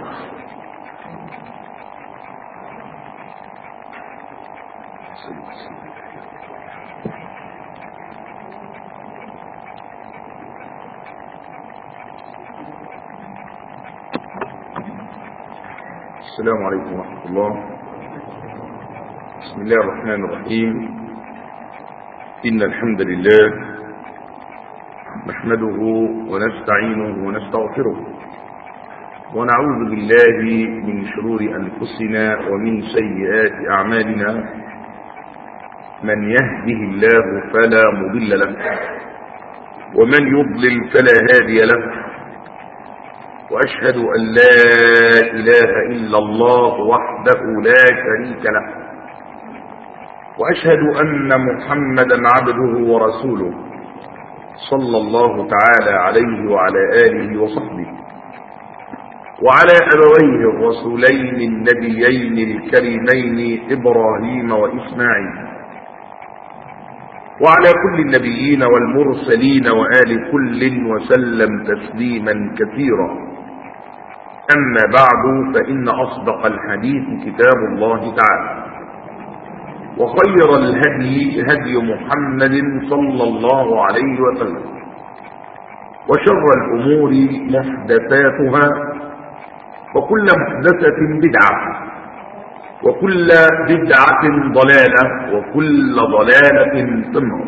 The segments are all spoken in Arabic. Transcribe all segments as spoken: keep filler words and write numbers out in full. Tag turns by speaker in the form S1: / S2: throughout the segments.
S1: السلام عليكم ورحمة الله. بسم الله الرحمن الرحيم. إن الحمد لله نحمده ونستعينه ونستغفره ونعوذ بالله من شرور أنفسنا ومن سيئات أعمالنا. من يهده الله فلا مضل له ومن يضلل فلا هادي له، وأشهد أن لا إله إلا الله وحده لا شريك له، وأشهد أن محمدا عبده ورسوله صلى الله تعالى عليه وعلى آله وصحبه وعلى أبويه الرسولين النبيين الكريمين إبراهيم وإسماعيل، وعلى كل النبيين والمرسلين وآل كل وسلم تسليما كثيرا. أما بعد، فإن أصدق الحديث كتاب الله تعالى، وخير الهدي هدي محمد صلى الله عليه وسلم، وشر الأمور محدثاتها، وكل محدثة بدعة، وكل بدعة ضلالة، وكل ضلالة في النار.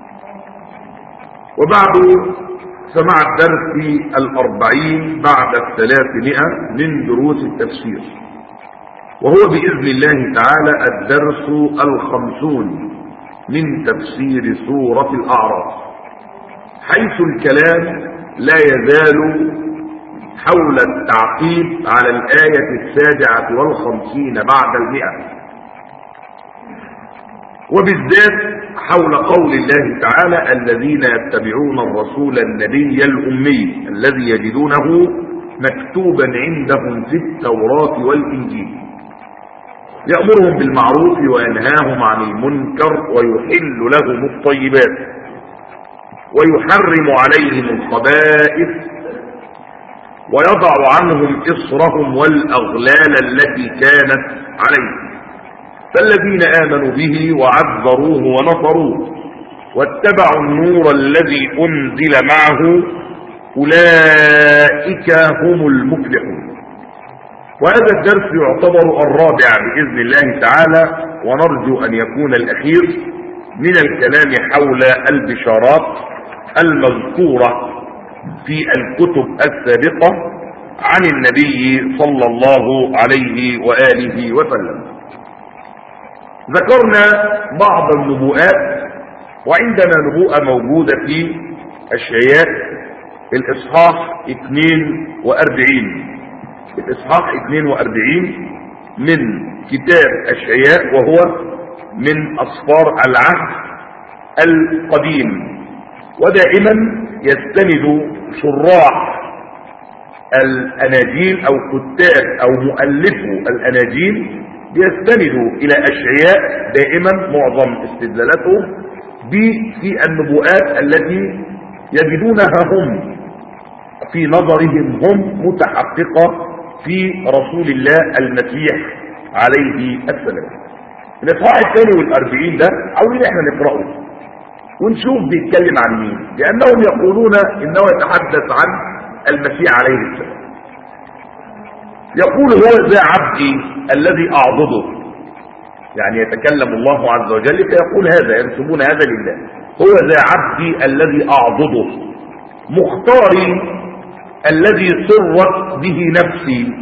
S1: وبعد، فمع الدرس الأربعين بعد الثلاثمائة من دروس التفسير، وهو بإذن الله تعالى الدرس الخمسون من تفسير سورة الأعراف، حيث الكلام لا يزال حول التعقيب على الآية السابعة والخمسين بعد المئة، وبالذات حول قول الله تعالى: الذين يتبعون الرسول النبي الأمي الذي يجدونه مكتوبا عندهم في التوراة والإنجيل، يأمرهم بالمعروف وينهاهم عن المنكر ويحل لهم الطيبات ويحرم عليهم الخبائث ويضع عنهم إصرهم والأغلال التي كانت عليهم. فالذين آمنوا به وعذروه ونصروه واتبعوا النور الذي أنزل معه أولئك هم المفلحون. وهذا الدرس يعتبر الرابع بإذن الله تعالى، ونرجو أن يكون الأخير من الكلام حول البشارات المذكورة في الكتب السابقة عن النبي صلى الله عليه وآله وسلم. ذكرنا بعض النبوءات، وعندنا نبوءة موجودة في أشعياء الإصحاح اثنين وأربعين الإصحاح اثنين وأربعين من كتاب أشعياء، وهو من أسفار العهد القديم. ودائما يستند شراح الأناجيل أو كتاب أو مؤلفو الأناجيل بيستندوا إلى أشعياء دائما، معظم استدلالاتهم في النبوءات التي يجدونها هم في نظرهم هم متحققة في رسول الله المسيح عليه السلام. الإصحاح الثاني والأربعين ده عاوزين احنا نقرأه ونشوف بيتكلم عن مين، لأنهم يقولون إنه يتحدث عن المسيح عليه السلام. يقول: هو ذا عبدي الذي أعضده، يعني يتكلم الله عز وجل فيقول هذا، ينسبون هذا لله. هو ذا عبدي الذي أعضده، مختاري الذي سرت به نفسي،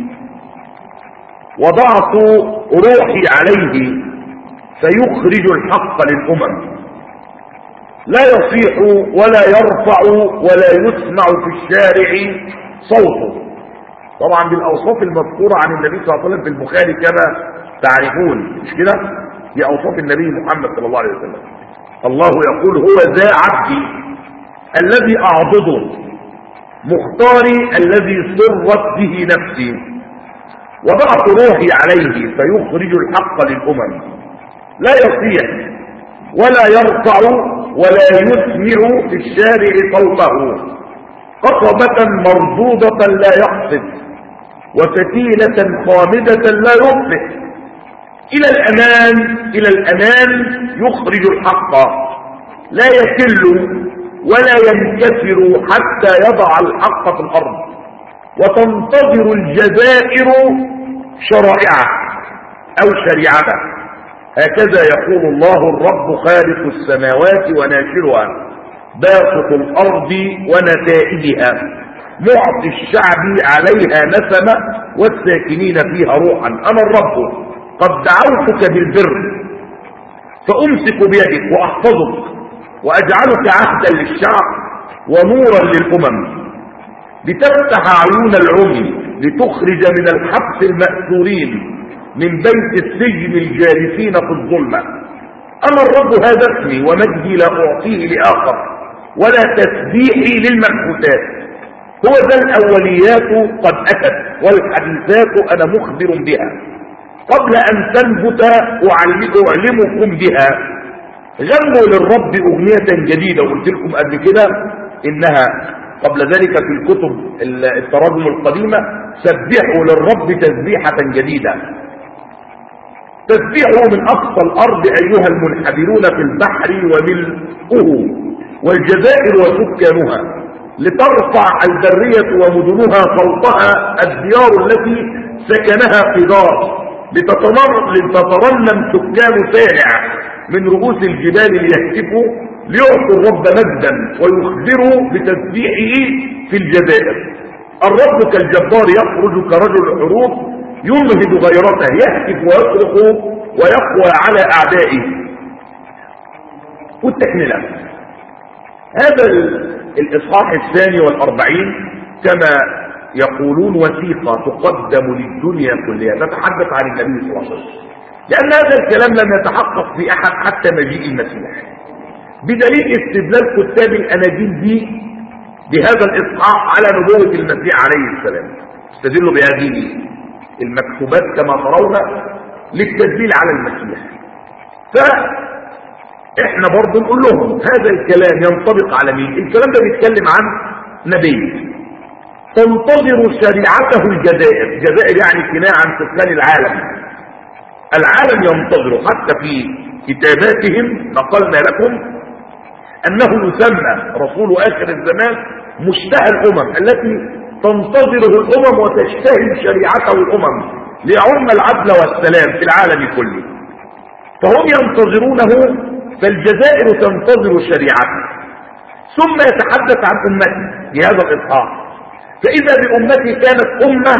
S1: وضعت روحي عليه فيخرج الحق للأمم، لا يصيح ولا يرفع ولا يسمع في الشارع صوته. طبعا بالأوصاف المذكورة عن النبي صلى الله عليه وسلم في البخاري كما تعرفون، مش كده؟ دي أوصاف النبي محمد صلى الله عليه وسلم. الله يقول: هو ذا عبدي الذي أعضده، مختاري الذي سرت به نفسي، وضعت روحي عليه فيخرج الحق للأمم، لا يصيح ولا يرفع ولا يسمع في الشارع صوته، قصبة مردودة لا يقصد، وفتيلة خامدة لا يخطئ، إلى الأمان إلى الأمان يخرج الحق، لا يكل ولا ينكسر حتى يضع الحق في الأرض، وتنتظر الجزائر شرائعه أو شريعته. هكذا يقول الله الرب خالق السماوات وناشرها، باسط الأرض ونتائجها، معطي الشعب عليها نسمة والساكنين فيها روحا. أنا الرب قد دعوتك بالبر فأمسك بيدك وأحفظك وأجعلك عهدا للشعب ونورا للأمم، لتفتح عيون العمي، لتخرج من الحبس المأسورين، من بيت السجن الجالسين في الظلمة. أنا الرب هذا اسمي، ومجدي لا أعطيه لآخر، ولا تسبيحي للمنحوتات. هو ذا الأوليات قد أتت، والحديثات أنا مخبر بها، قبل أن تنبت أعلمكم بها. غنوا للرب أغنية جديدة، وقلت لكم قبل كده إنها قبل ذلك في الكتب التراجم القديمة، سبحوا للرب تسبيحة جديدة. تسبحوا من أقصى الأرض أيها المنحدرون في البحر وملؤه، والجزائر وسكانها، لترفع البرية ومدنها فوقها الديار التي سكنها قدار، لتترنم سكان سالع من رؤوس الجبال ليهتفوا، ليعطوا الرب مجدا ويخبروا بتسبيحه في الجزائر. الرب كالجبار يخرج كرجل الحروب، ينهض غيرته، يهتف ويصرخ ويقوى على أعدائه. والتكملة هذا الإصحاح الثاني والأربعين كما يقولون وثيقة تقدم للدنيا كلها، تتحدث عن النبي صلى الله عليه وسلم، لأن هذا الكلام لم يتحقق في أحد حتى مجيء المسيح، بدليل استدلال كتاب الأناجيل دي بهذا الإصحاح على نبوة المسيح عليه السلام. استدلوا بهذه المكتوبات كما ترون للتدليل على المسيح. فإحنا برضو نقول لهم هذا الكلام ينطبق على مين؟ الكلام ده بيتكلم عن نبي تنتظر شريعته الجزائر. الجزائر يعني كناية عن سكان العالم. العالم ينتظر، حتى في كتاباتهم نقلنا لكم أنه يسمى رسول آخر الزمان مشتهى الأمم، التي تنتظره الأمم وتشتهي شريعته الأمم ليعم العدل والسلام في العالم كله. فهم ينتظرونه، فالجزائر تنتظر شريعته. ثم يتحدث عن أمته بهذا الإصحاح، فإذا بأمتي كانت أمة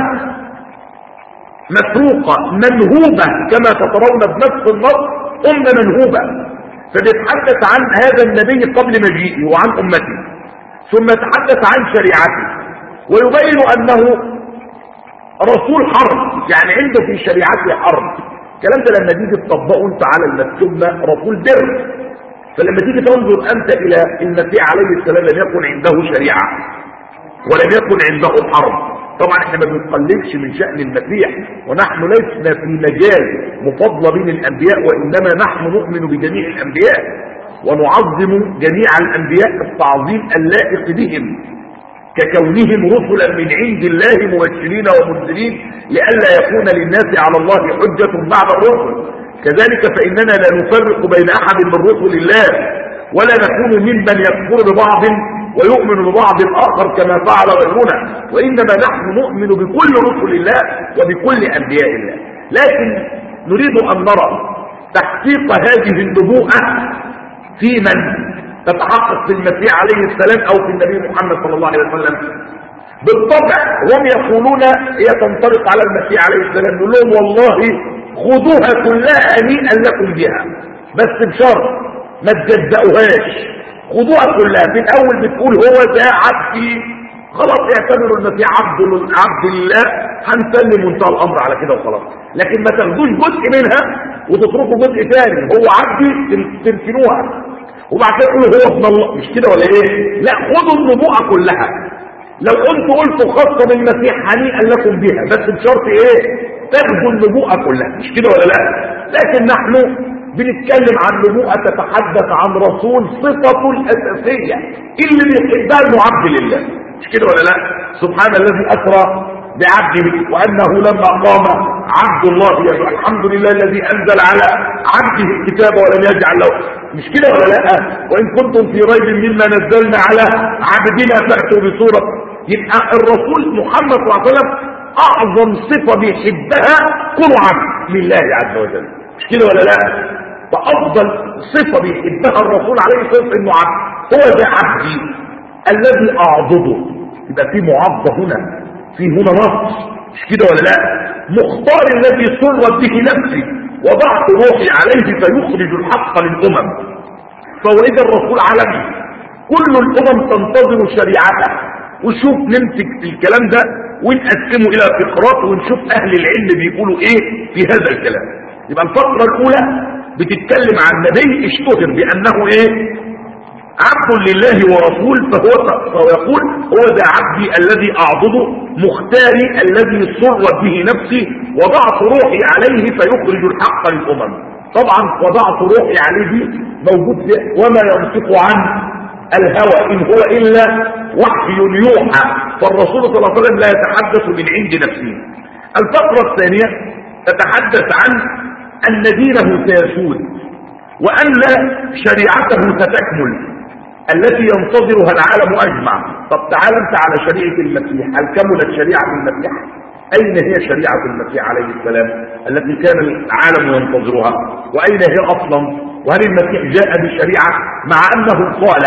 S1: مسروقة منهوبة كما تترون بنفس النص، أمة منهوبة. فبيتحدث عن هذا النبي قبل مجيئه وعن أمته، ثم يتحدث عن شريعته ويبين أنه رسول حرب، يعني عنده في شريعته حرب. الكلام ده لما تيجي تطبقه انت على المكتوب رسول بر، فلما تيجي تنظر انت الى المسيح عليه السلام لم يكن عنده شريعة ولم يكن عنده حرب. طبعا احنا ما بنقللش من شأن المسيح، ونحن لسنا في مجال مفاضلة بين الانبياء، وانما نحن نؤمن بجميع الانبياء ونعظم جميع الانبياء التعظيم اللائق بهم، ككونهم رسلا من عند الله مبشرين ومنذرين لئلا يكون للناس على الله حجة بعد الرسل. كذلك فإننا لا نفرق بين أحد من رسل الله، ولا نكون ممن يكفر ببعض ويؤمن ببعض الآخر كما فعل غيرنا، وإنما نحن نؤمن بكل رسل الله وبكل أنبياء الله. لكن نريد أن نرى تحقيق هذه النبوءة في من تتحقق في المسيح عليه السلام أو في النبي محمد صلى الله عليه وسلم. بالطبع هم يقولون هي تنطبق على المسيح عليه السلام، نقول لهم والله خذوها كلها هنيئا لكم بها، بس بشرط ما تجزأوهاش، خذوها كلها. في الأول بتقول هو ذا عبدي، خلاص اعتبروا المسيح عبد عبد الله، هنسلم منتهى الأمر على كده وخلاص. لكن ما تاخدوش جزء منها وتتركوا جزء ثاني، هو عبدي تركنوها وبعد كده تقولوا هو ابن الله، مش كده ولا ايه؟ لا، خذوا النبوءة كلها. لو انتوا قلتوا خاصة بالمسيح هنيئا لكم بها، بس بشرط ايه؟ تاخدوا النبوءة كلها، مش كده ولا لا؟ لكن نحن بنتكلم عن نبوءة تتحدث عن رسول صفته الأساسية اللي بيحبها انه عبد لله، مش كده ولا لا؟ سبحان الذي أسرى بعبده، وأنه لما قام عبد الله يدعو الحمد لله الذي أنزل على عبده الكتاب ولم يجعل له، مش كده ولا لا؟ وإن كنتم في ريب مما نزلنا على عبدنا فأتوا بصورة. يبقى الرسول محمد صلى الله عليه وسلم أعظم صفة بيحبها كل عبد لله عز وجل، مش كده ولا لا؟ فأفضل صفة بيحبها الرسول عليه الصلاة والسلام إنه عبد، هو ده عبدي الذي أعضده. يبقى في معضة هنا، في هنا نص، مش كده ولا لا؟ مختار الذي سرت به نفسي وضعت روحي عليه فيخرج الحق للأمم. فهو إذا الرسول عالمي كل الأمم تنتظر شريعته. وشوف نمسك الكلام ده ونقسمه إلى فقرات ونشوف أهل العلم بيقولوا إيه في هذا الكلام. يبقى الفقرة الأولى بتتكلم عن نبي اشتهر بأنه إيه؟ عبد لله ورسول، فهو فيقول هو ذا عبدي الذي أعبده، مختاري الذي سرت به نفسي، وضعت روحي عليه فيخرج الحق للأمم. طبعا وضعت روحي عليه موجود وما ينطق عن الهوى إن هو إلا وحي يوحى، فالرسول صلى الله عليه وسلم لا يتحدث من عند نفسه. الفقرة الثانية تتحدث عن أن دينه سيسود وأن شريعته ستكمل التي ينتظرها العالم أجمع. طب تعال انت على شريعة المسيح، هل كملت شريعة المسيح؟ أين هي شريعة المسيح عليه السلام التي كان العالم ينتظرها؟ وأين هي أصلا؟ وهل المسيح جاء بشريعة مع أنه قال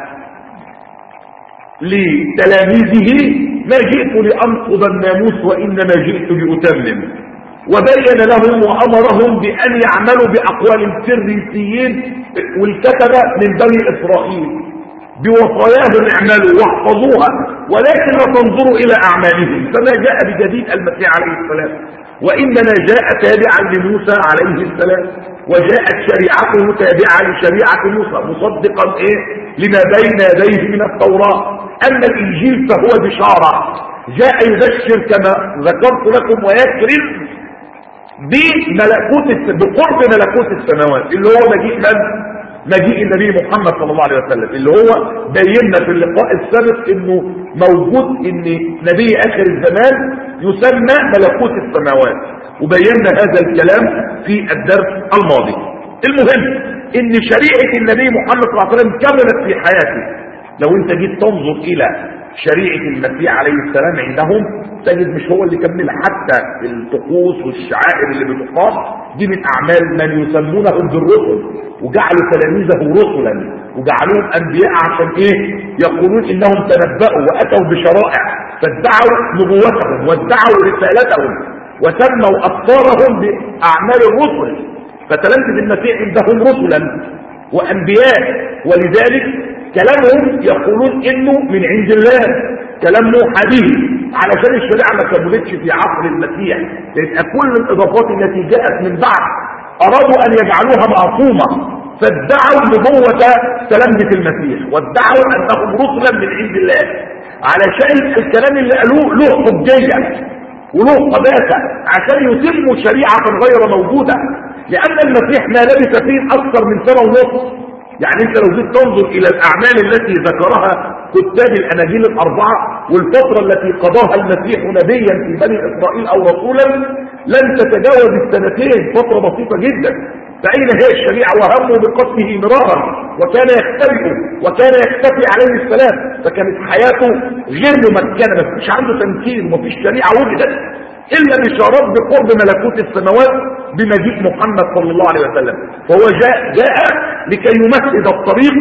S1: لتلاميذه ما جئت لأنقض الناموس وإنما جئت لأتمم، وبين لهم وأمرهم بأن يعملوا بأقوال الفريسيين والكتبة من بني إسرائيل بوصاياهم اعملوا واحفظوها ولكن لا تنظروا إلى أعمالهم. فما جاء بجديد المسيح عليه السلام، وإنما جاء تابعا لموسى عليه السلام، وجاءت شريعته تابعة لشريعة موسى مصدقا إيه لما بين يديه من التوراة. أما الإنجيل فهو بشارة، جاء يبشر كما ذكرت لكم ويكرم بملكوت بقرب ملكوت السماوات اللي هو مجيء من؟ مجيء النبي محمد صلى الله عليه وسلم، اللي هو بينا في اللقاء السابق انه موجود ان نبي اخر الزمان يسمى ملكوت السماوات، وبينا هذا الكلام في الدرس الماضي. المهم ان شريعة النبي محمد صلى الله عليه وسلم كملت في حياته. لو انت جيت تنظر الى شريعة المسيح عليه السلام عندهم تجد مش هو اللي كمل، حتى الطقوس والشعائر اللي بتقام دي من اعمال من يسمونهم بالرسل، وجعلوا تلاميذه رسلا وجعلوهم انبياء عشان ايه؟ يقولون انهم تنبأوا واتوا بشرائع فادعوا نبوتهم وادعوا رسالتهم وسموا اطفالهم باعمال الرسل. فتلاميذ المسيح عندهم رسلا وانبياء، ولذلك كلامهم يقولون انه من عند الله، كلام موحى به، علشان الشريعه ما كملتش في عصر المسيح، لان كل الاضافات التي جاءت من بعد ارادوا ان يجعلوها معصومه، فادعوا نبوه تلامذه المسيح وادعوا انهم رسلا من عند الله، علشان الكلام اللي قالوه له حجيه وله قداسه عشان يتموا شريعه غير موجوده، لان المسيح ما لبث فيه اكثر من سنه ونصف. يعني انت لو جيت تنظر الى الاعمال التي ذكرها كتاب الاناجيل الاربعه والفتره التي قضاها المسيح نبيا في بني اسرائيل او رسولا لن تتجاوز السنتين، فتره بسيطه جدا. فاين هي الشريعه؟ وهموا بقتله مرارا وكان يختبئ وكان يختفي عليه السلام، فكانت حياته غير ممكنه، ما فيش عنده تمكين ومفيش شريعه وجدت الا بشارات بقرب ملكوت السماوات بمجيء محمد صلى الله عليه وسلم. فهو جاء جاء لكي يمهد الطريق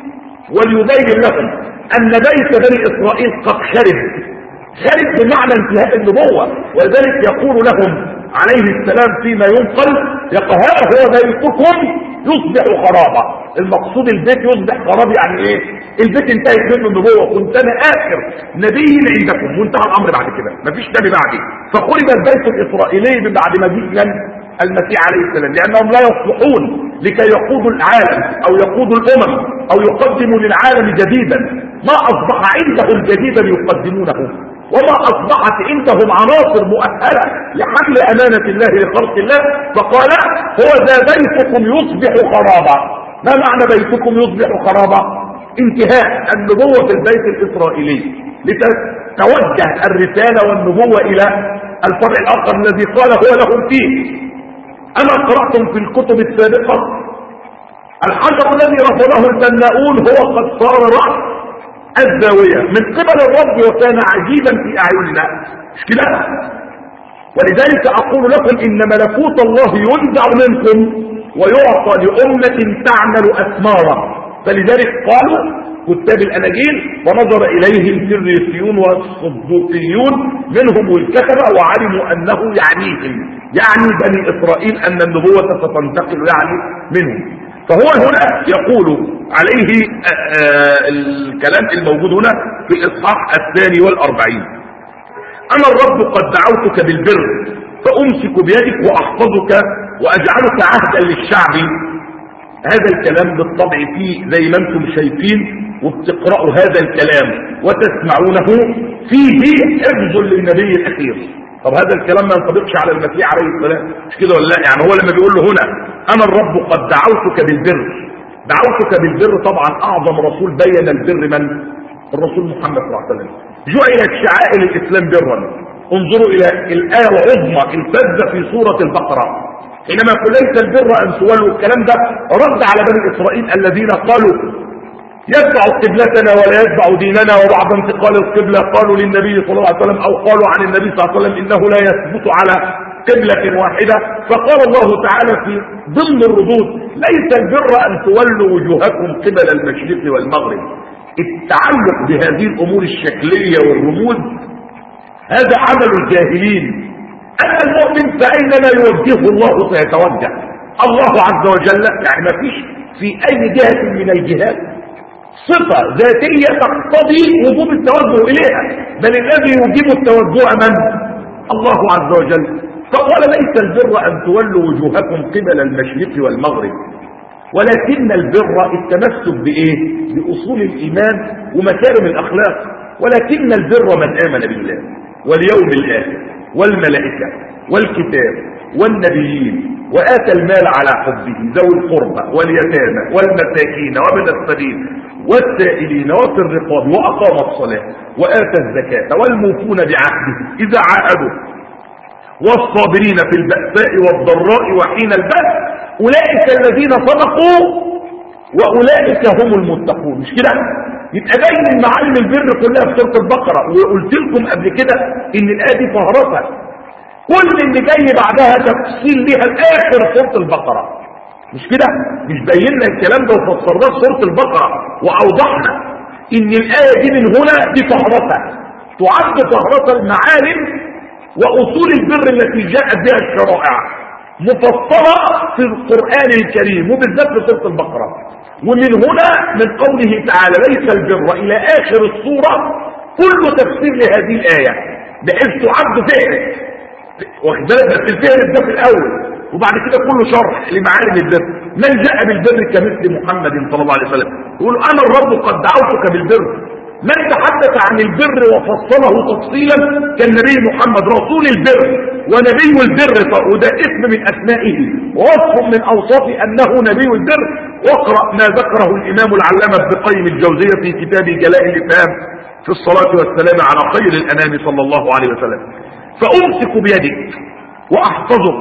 S1: وليبين لهم ان بيت بني اسرائيل قد خرب، خرب بمعنى انتهاء النبوه، ولذلك يقول لهم عليه السلام فيما ينقل يقهر هو بيتكم يصبح خرابا. المقصود البيت يصبح خراب، يعني ايه؟ البيت انتهت منه النبوه، كنت انا اخر نبي عندكم وانتهى الامر بعد كده، مفيش نبي بعدي. فخرب البيت الاسرائيلي من بعد مجيء من المسيح عليه السلام، لانهم لا يصلحون لكي يقودوا العالم او يقودوا الامم او يقدموا للعالم جديدا. ما اصبح عندهم جديدا يقدمونه، وما اصبحت عندهم عناصر مؤهله لحمل امانه الله لخلق الله. فقال هو ذا بيتكم يصبح خرابا. ما معنى بيتكم يصبح خرابا؟ انتهاء النبوه في البيت الاسرائيلي توجه الرسالة والنبوة إلى الفرع الآخر الذي قال هو لهم فيه. أما قرأتم في الكتب السابقة الحجر الذي رفضه البناؤون هو قد صار رأس الزاوية من قبل الرب وكان عجيبا في أعيننا، مش كده؟ ولذلك أقول لكم إن ملكوت الله ينزع منكم ويعطى لأمة تعمل أثمارا. فلذلك قالوا كتاب الأناجيل ونظر إليهم الفريسيون والصدوقيون منهم الكتبة وعلموا أنه يعنيهم، يعني بني إسرائيل، أن النبوة ستنتقل يعني منهم. فهو هنا يقول عليه الكلام الموجود هنا في الإصحاح الثاني والأربعين: أنا الرب قد دعوتك بالبر فأمسك بيدك وأحفظك وأجعلك عهدا للشعب. هذا الكلام بالطبع فيه زي ما انتم شايفين وبتقرأوا هذا الكلام وتسمعونه فيه حفظ للنبي الأخير. طب هذا الكلام ما ينطبقش على المسيح عليه السلام، مش كده ولا لا؟ يعني هو لما بيقول له هنا أنا الرب قد دعوتك بالبر، دعوتك بالبر، طبعا أعظم رسول بين البر من؟ الرسول محمد صلى الله عليه وسلم. جعلت شعائر الإسلام برا. انظروا إلى الآية العظمى الفذة في سورة البقرة حينما يقول ليس البر أن تولوا. الكلام ده رد على بني إسرائيل الذين قالوا يتبع قبلتنا ولا يتبع ديننا، وبعد انتقال القبلة قالوا للنبي صلى الله عليه وسلم أو قالوا عن النبي صلى الله عليه وسلم إنه لا يثبت على قبلة واحدة. فقال الله تعالى في ضمن الردود ليس البر أن تولوا وجوهكم قبل المشرق والمغرب. التعلق بهذه الأمور الشكلية والرموز هذا عمل الجاهلين. أما المؤمن فأينما يوجهه الله سيتوجه. الله عز وجل يعني ما فيش في أي جهة من الجهات صفة ذاتية تقتضي وجوب التوجه إليها، بل الذي يوجب التوجه من؟ الله عز وجل. فقال ليس البر أن تولوا وجوهكم قبل المشرق والمغرب، ولكن البر التمسك بإيه؟ بأصول الإيمان ومكارم الأخلاق. ولكن البر من آمن بالله واليوم الآخر والملائكة والكتاب والنبيين وآتى المال على حبه ذوي القربى واليتامى والمساكين وابن السبيل والسائلين وفي الرقاب وأقام الصلاة وآتى الزكاة والموفون بعهده إذا عاهدوا والصابرين في البأساء والضراء وحين البأس أولئك الذين صدقوا وأولئك هم المتقون. مش كده؟ يبقى باين من معالم البر كلها في سورة البقرة. وقلت لكم قبل كده إن الآية دي فهرسة كل اللي جاي بعدها تفصيل ليها الآخر سورة البقرة. مش كده؟ مش بينا الكلام ده وفسرناه في سورة البقرة وأوضحنا إن الآية دي من هنا دي فهرسة تعد فهرسة المعالم وأصول البر التي جاءت بها الشرائع مفصلة في القرآن الكريم وبالذات في سورة البقرة. ومن هنا من قوله تعالى ليس البر إلى آخر السورة كل تفسير لهذه الآية بحيث تعد فهرس، واخد بالك؟ بس الفهرس ده في الأول وبعد كده كله شرح لمعالم البر. من جاء بالبر كمثل محمد صلى الله عليه وسلم يقول أنا الرب قد دعوتك بالبر. من تحدث عن البر وفصله تفصيلا كالنبي محمد رسول البر ونبي البر، وده اسم من أسمائه ووصف من أوصافه أنه نبي البر. واقرأ ما ذكره الإمام العلامة ابن قيم الجوزية في كتاب جلاء الإفهام في الصلاة والسلام على خير الأنام صلى الله عليه وسلم: فأمسك بيدك وأحفظك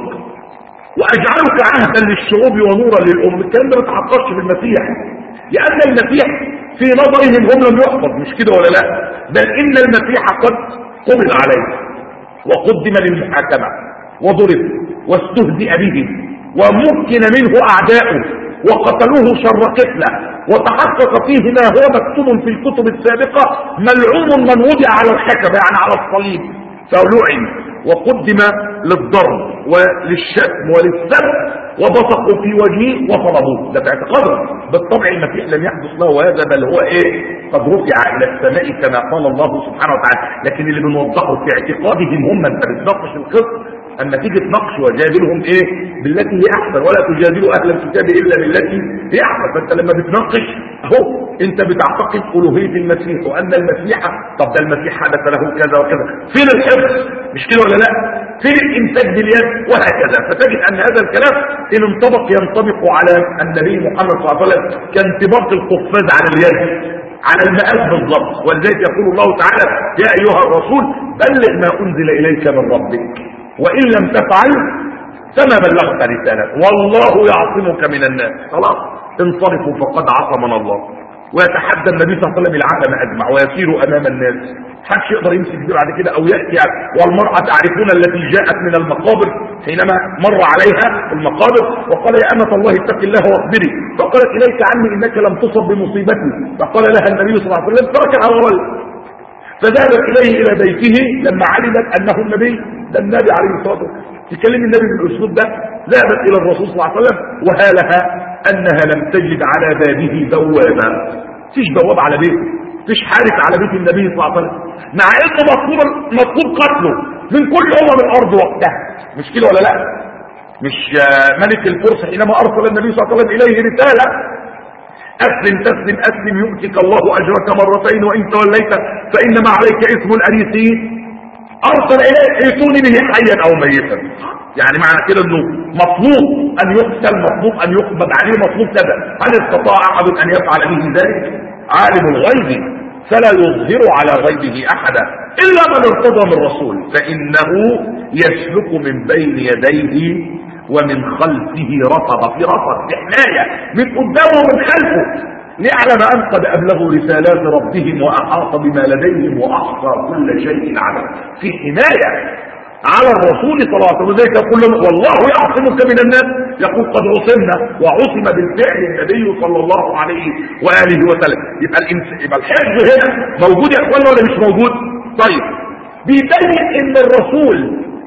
S1: وأجعلك عهدا للشعوب ونورا للأمم. الكلام ده ما تحققش بالمسيح، لأن المسيح في نظرهم هم لم يحفظ، مش كده ولا لا؟ بل إن المسيح قد قبض عليه وقدم للمحاكمة وضرب واستهزئ به ومكن منه أعداؤه وقتلوه شر قتله وتحقق فيه ما هو مكتوب في الكتب السابقة: ملعون من وضع على الحكمة، يعني على الصليب، فلعن وقدم للضرب وللشتم وللسب وبصقوا في وجهه وطلبوه. ده باعتقادهم. بالطبع المسيح لم يحدث له هذا، بل هو ايه؟ قد رفع الى السماء كما قال الله سبحانه وتعالى. لكن اللي بنوضحه في اعتقادهم هم، انت بتناقش القصه اما تيجي تناقش وجادلهم ايه؟ بالتي هي احسن، ولا تجادلوا اهل الكتاب الا بالتي هي احسن. فانت لما بتناقش اهو انت بتعتقد الوهيه المسيح وان المسيح، طب ده المسيح حدث له كذا وكذا، فين الحفظ؟ مش كده ولا لا؟ فين الامساك باليد؟ وهكذا. فتجد ان هذا الكلام ان انطبق ينطبق على النبي محمد صلى الله عليه وسلم كانطباق القفاز على اليد. على المآل بالضبط. ولذلك يقول الله تعالى يا أيها الرسول بلغ ما أنزل إليك من ربك وإن لم تفعل فما بلغت رسالة والله يعصمك من الناس. خلاص انصرفوا فقد عصمنا الله. ويتحدى النبي صلى الله عليه وسلم العالم أجمع ويسير أمام الناس، محدش يقدر يمسك بيه بعد كده أو يأتي. والمرأة تعرفون التي جاءت من المقابر حينما مر عليها المقابر وقال يا أمة الله اتق الله واصبري، فقالت إليك عني إنك لم تصب بمصيبتي، فقال لها النبي صلى الله عليه وسلم تركها ورد. فذهبت إليه إلى بيته لما علمت أنه النبي، ده النبي عليه الصلاة والسلام تكلم النبي بالأسلوب ده. ذهبت إلى الرسول صلى الله عليه وسلم وهالها أنها لم تجد على بابه بوابا، فيش بواب على بيته، فيش حارس على بيت النبي صلى الله عليه وسلم، مع انه مطلوب مطلوب قتله من كل امم الارض وقتها. مش كده ولا لا؟ مش ملك الفرس حينما ارسل النبي صلى الله عليه وسلم اليه رساله اسلم تسلم اسلم يؤتك الله اجرك مرتين وان توليت فانما عليك اسم الاريسيين، ارسل اليه ائتوني به حيا او ميتا. يعني معنى كده انه مطلوب ان يقتل، مطلوب ان يقبض عليه، مطلوب كذا. هل استطاع احد ان يفعل به ذلك؟ عالم الغيب فلا يظهر على غيبه احدا الا من ارتضى من رسول فانه يسلك من بين يديه ومن خلفه رصد، في رصد، في حمايه من قدامه ومن خلفه، ليعلم ان قد ابلغوا رسالات ربهم واحاط بما لديهم واحصى كل شيء عددا. في حمايه على الرسول صلى الله عليه وسلم. ذلك يقول والله يعصمك من الناس، يقول قد عصمنا وعصم بالفعل النبي صلى الله عليه واله وسلم. يبقى يبقى الحفظ هنا موجود يا اخوانا ولا مش موجود؟ طيب بيبين ان الرسول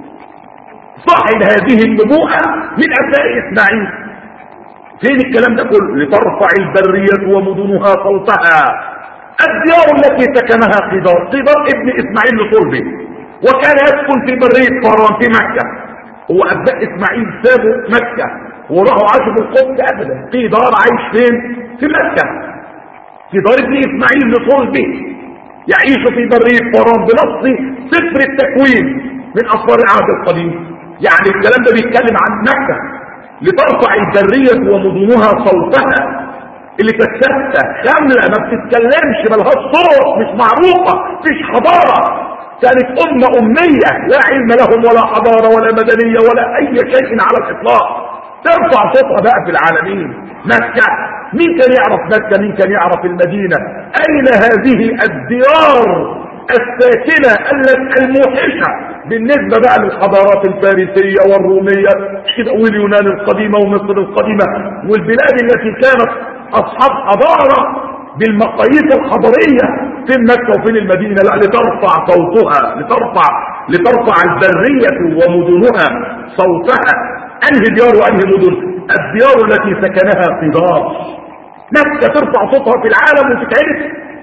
S1: صاحب هذه النبوءه من ابناء اسماعيل. فين الكلام ده كله؟ لترفع البريه ومدنها صوتها الديار التي سكنها قدار، قدار ابن اسماعيل لطلبه، وكان يسكن في برية فاران في مكة. هو أبناء إسماعيل سابوا مكة وراحوا عاشوا في القدس أبدا. قدار عايش فين؟ في مكة. قدار ابن إسماعيل لطلبه يعيش في برية فاران بنص سفر التكوين من أسفار العهد القديم. يعني الكلام ده بيتكلم عن مكة. لترفع البرية ومدنها صوتها اللي كانت ثابته كامله ما بتتكلمش، ملهاش صوت، مش معروفه، مفيش حضاره، كانت امه اميه لا علم لهم ولا حضاره ولا مدنيه ولا اي شيء على الاطلاق. ترفع صوتها بقى في العالمين. مكه، مين كان يعرف مكه؟ مين كان يعرف المدينه؟ اين هذه الديار الساكنه الموحشه بالنسبه بقى للحضارات الفارسيه والروميه واليونان القديمه ومصر القديمه والبلاد التي كانت اصحاب حضاره بالمقاييس الحضاريه فين مكه وفين المدينه؟ لا، لترفع صوتها، لترفع لترفع البريه ومدنها صوتها. انهي ديار وانهي مدن؟ الديار التي سكنها قدار. مكه ترفع صوتها في العالم وتتعرف،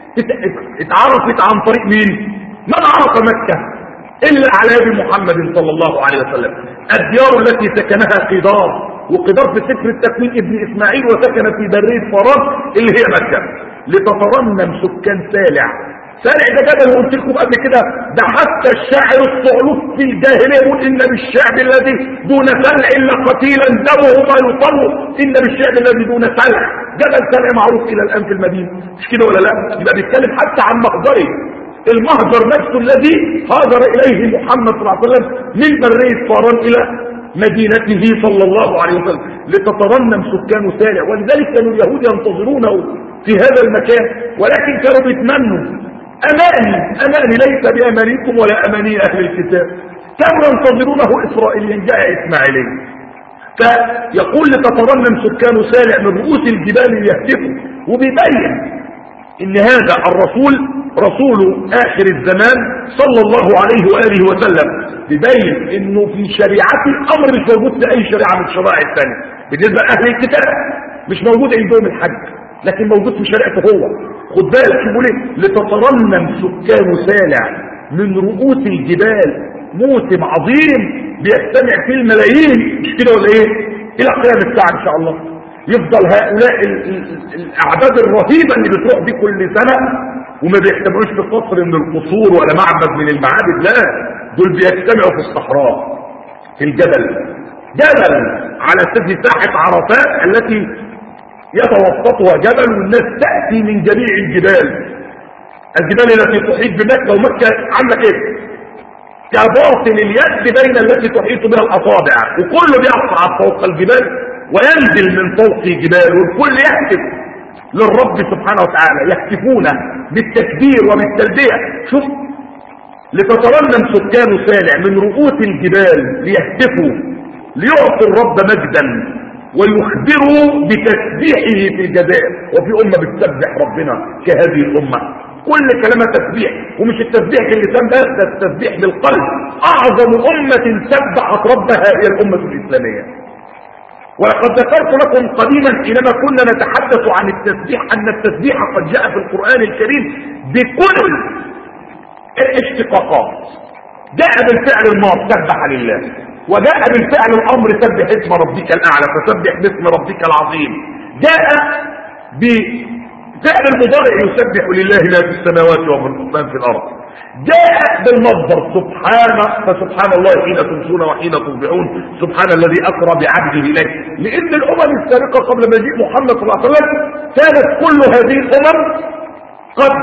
S1: اتعرفت عن طريق مين؟ من عرف مكه الا على يد محمد صلى الله عليه وسلم. الديار التي سكنها قدار، وقدار في سفر التكوين ابن اسماعيل وسكن في برية فاران اللي هي مكة. لتترنم سكان سالع. سالع ده جبل وقلت لكم قبل كده، ده حتى الشاعر الصعلوك في الجاهليه يقول ان بالشعب الذي دون سلع الا قتيلا دمه ما يطل، ان بالشعب الذي دون سلع. جبل سلع معروف الى الان في المدينه، مش كده ولا لا؟ يبقى بيتكلم حتى عن مهجره، المهجر نفسه الذي هاجر اليه محمد صلى الله عليه وسلم من برية فاران الى مدينته صلى الله عليه وسلم. لتترنم سكان سالع. ولذلك كانوا اليهود ينتظرونه في هذا المكان، ولكن كانوا بيتمنوا اماني اماني ليس بامانيكم ولا اماني اهل الكتاب، كانوا ينتظرونه اسرائيليا جاء اسماعيليا. فيقول لتترنم سكان سالع من رؤوس الجبال يهتفوا، وبيبين ان هذا الرسول رسول اخر الزمان صلى الله عليه واله وسلم. بيبين انه في شريعته امر مش موجود في اي شريعه من الشرائع الثانيه. بالنسبه لاهل الكتاب مش موجود عندهم الحج، لكن موجود في شريعته هو. خد بالك بيقول ايه؟ لتترنم سكان سالع من رؤوس الجبال، موسم عظيم بيجتمع فيه الملايين، مش كده ولا ايه؟ الى قيام الساعه ان شاء الله. يفضل هؤلاء الاعداد الرهيبه اللي بتروح دي كل سنه وما بيجتمعوش في قصر من القصور ولا معبد من المعابد، لا، دول بيجتمعوا في الصحراء في الجبل، جبل على ساحه عرفات التي يتوسطها جبل والناس تأتي من جميع الجبال الجبال التي تحيط بمكة، ومكة عاملة ايه كباطن اليد بين التي تحيط بها الأصابع، وكله بيصعد فوق الجبال وينزل من فوق الجبال، والكل يهتف للرب سبحانه وتعالى، يهتفون بالتكبير وبالتلبية. شوف لتترنم سكان سالع من رؤوس الجبال ليهتفوا ليعطوا الرب مجدا ويخبروا بتسبيحه في الجزائر. وفي أمة بتسبح ربنا كهذه الأمة، كل كلمة تسبيح، ومش التسبيح باللسان بس، ده التسبيح بالقلب. أعظم أمة سبحت ربها هي الأمة الإسلامية. ولقد ذكرت لكم قديما حينما كنا نتحدث عن التسبيح أن التسبيح قد جاء في القرآن الكريم بكل الاشتقاقات. جاء بالفعل الماضي سبح لله، وجاء بالفعل الأمر سبح اسم ربك الأعلى فسبح باسم ربك العظيم. جاء بفعل المضارع يسبح لله ما في السماوات وما في الأرض. جاء بالمصدر سبحان، فسبحان الله حين تمسون وحين تصبحون، سبحان الذي أسرى بعبده إليه. لأن الأمم السابقة قبل مجيء محمد صلى الله عليه وسلم كانت كل هذه الأمم قد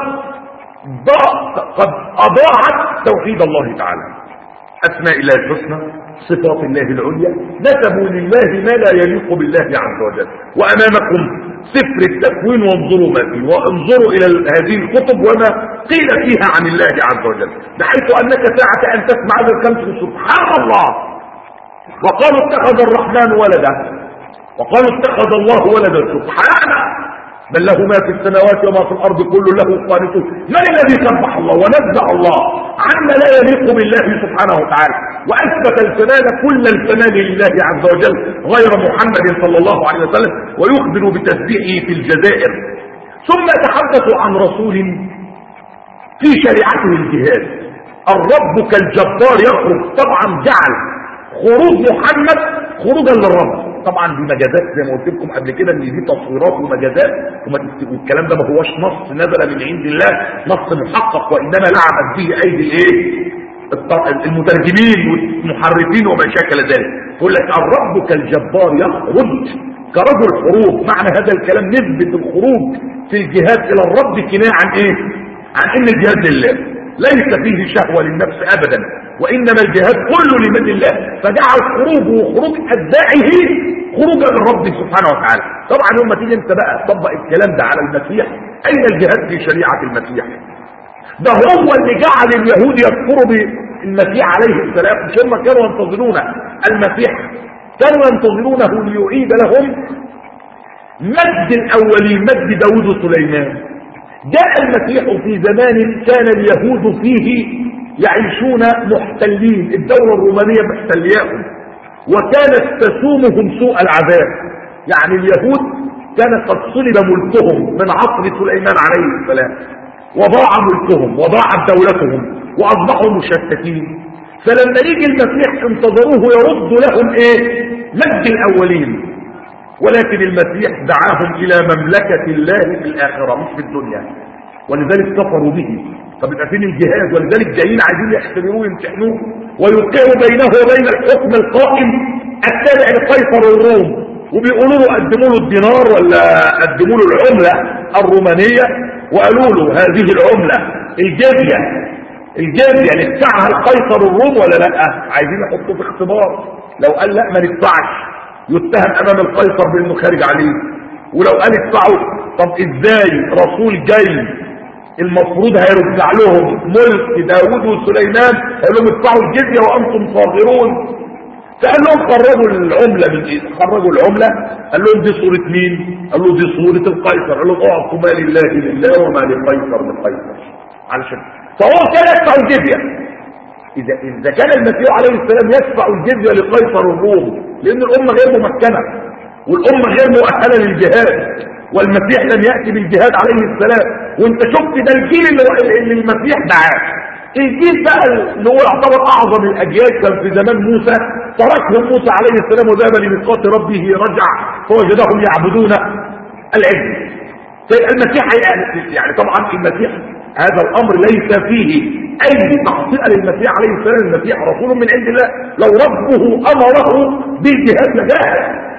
S1: قد أضاعت توحيد الله تعالى، أسماء الله الحسنى، صفات الله العليا، نسبوا لله ما لا يليق بالله عز وجل. وأمامكم سفر التكوين وانظروا ما فيه، وانظروا إلى هذه الكتب وما قيل فيها عن الله عز وجل، بحيث أنك ساعة أن تسمع هذا الكلام سبحان الله. وقالوا اتخذ الرحمن ولدا، وقالوا اتخذ الله ولدا، سبحانه بل له ما في السماوات وما في الأرض كل له قانتون. من الذي سبح الله ونزع الله عما لا يليق بالله سبحانه وتعالى، وأثبت الكمال كل الكمال لله عز وجل غير محمد صلى الله عليه وسلم، ويخبر بتسبيحه في الجزائر. ثم يتحدث عن رسول في شريعته الجهاد. الرب كالجبار يخرج، طبعا جعل خروج محمد خروجا للرب. طبعا دي مجازات زي ما قلت لكم قبل كده ان دي تصويرات ومجازات، والكلام ده ما هوش نص نزل من عند الله، نص محقق، وانما لعبت به ايدي الايه المترجمين والمحرفين وما شاكل ذلك. يقول لك الرب كالجبار يخرج كرجل حروب. معنى هذا الكلام نسبة الخروج في الجهاد الى الرب كناية عن ايه؟ عن ان الجهاد لله ليس فيه شهوة للنفس ابدا، وانما الجهاد كله لمن الله، فجعل خروجه وخروج اتباعه خروجا للرب سبحانه وتعالى. طبعا لما تيجي انت بقى تطبق الكلام ده على المسيح، اين الجهاد في شريعة المسيح؟ ده هو اللي جعل اليهود يكفروا بالمسيح عليه السلام. مش هم كانوا ينتظرون المسيح، كانوا ينتظرونه ليعيد لهم مجد الاولين، مجد داود وسليمان. جاء المسيح في زمان كان اليهود فيه يعيشون محتلين، الدولة الرومانية محتلياهم، وكانت تسومهم سوء العذاب. يعني اليهود كان قد صلب ملكهم من عصر سليمان عليه السلام، وضاع ملكهم وضاعت دولتهم واصبحوا مشتتين. فلما يجي المسيح انتظروه يرد لهم ايه؟ مجد الاولين. ولكن المسيح دعاهم الى مملكة الله في الاخرة مش في الدنيا، ولذلك كفروا به. طب يبقى فين الجهاد؟ ولذلك جايين عايزين يختبروه يمتحنوه ويوقعوا بينه وبين الحكم القائم التابع لقيصر الروم، وبيقولوا له قدموا له الدينار ولا قدموا له العملة الرومانية، وقالوا له هذه العملة الجزية الجزية ندفعها لقيصر الروم ولا لا؟ عايزين يحطوه في اختبار. لو قال لا ما ندفعش يتهم امام القيصر بانه خارج عليه، ولو قال ادفعوا طب ازاي رسول جاي المفروض هيرجع لهم ملك داود وسليمان قال لهم ادفعوا الجزية وانتم صاغرون؟ فقال لهم خرجوا العملة من ايه؟ خرجوا العملة، قال لهم دي صورة مين؟ قال له دي صورة القيصر. قال لهم اعطوا ما لله لله وما للقيصر للقيصر. علشان فهو كان يدفع الجزية. اذا اذا كان المسيح عليه السلام يدفع الجزية لقيصر الروم لان الامة غير ممكنة والامة غير مؤهلة للجهاد، والمسيح لم يأتي بالجهاد عليه السلام، وانت شفت ده الجيل اللي, اللي المسيح دعاه. الجيل بقى اللي هو يعتبر اعظم الاجيال كان في زمان موسى، تركهم موسى عليه السلام وذهب لميقات ربه رجع فوجدهم يعبدون العجل. المسيح يعني طبعا المسيح هذا الامر ليس فيه اي تخطئه للمسيح عليه السلام. المسيح رسول من عند الله، لو ربه امره بالجهاد لجاهد،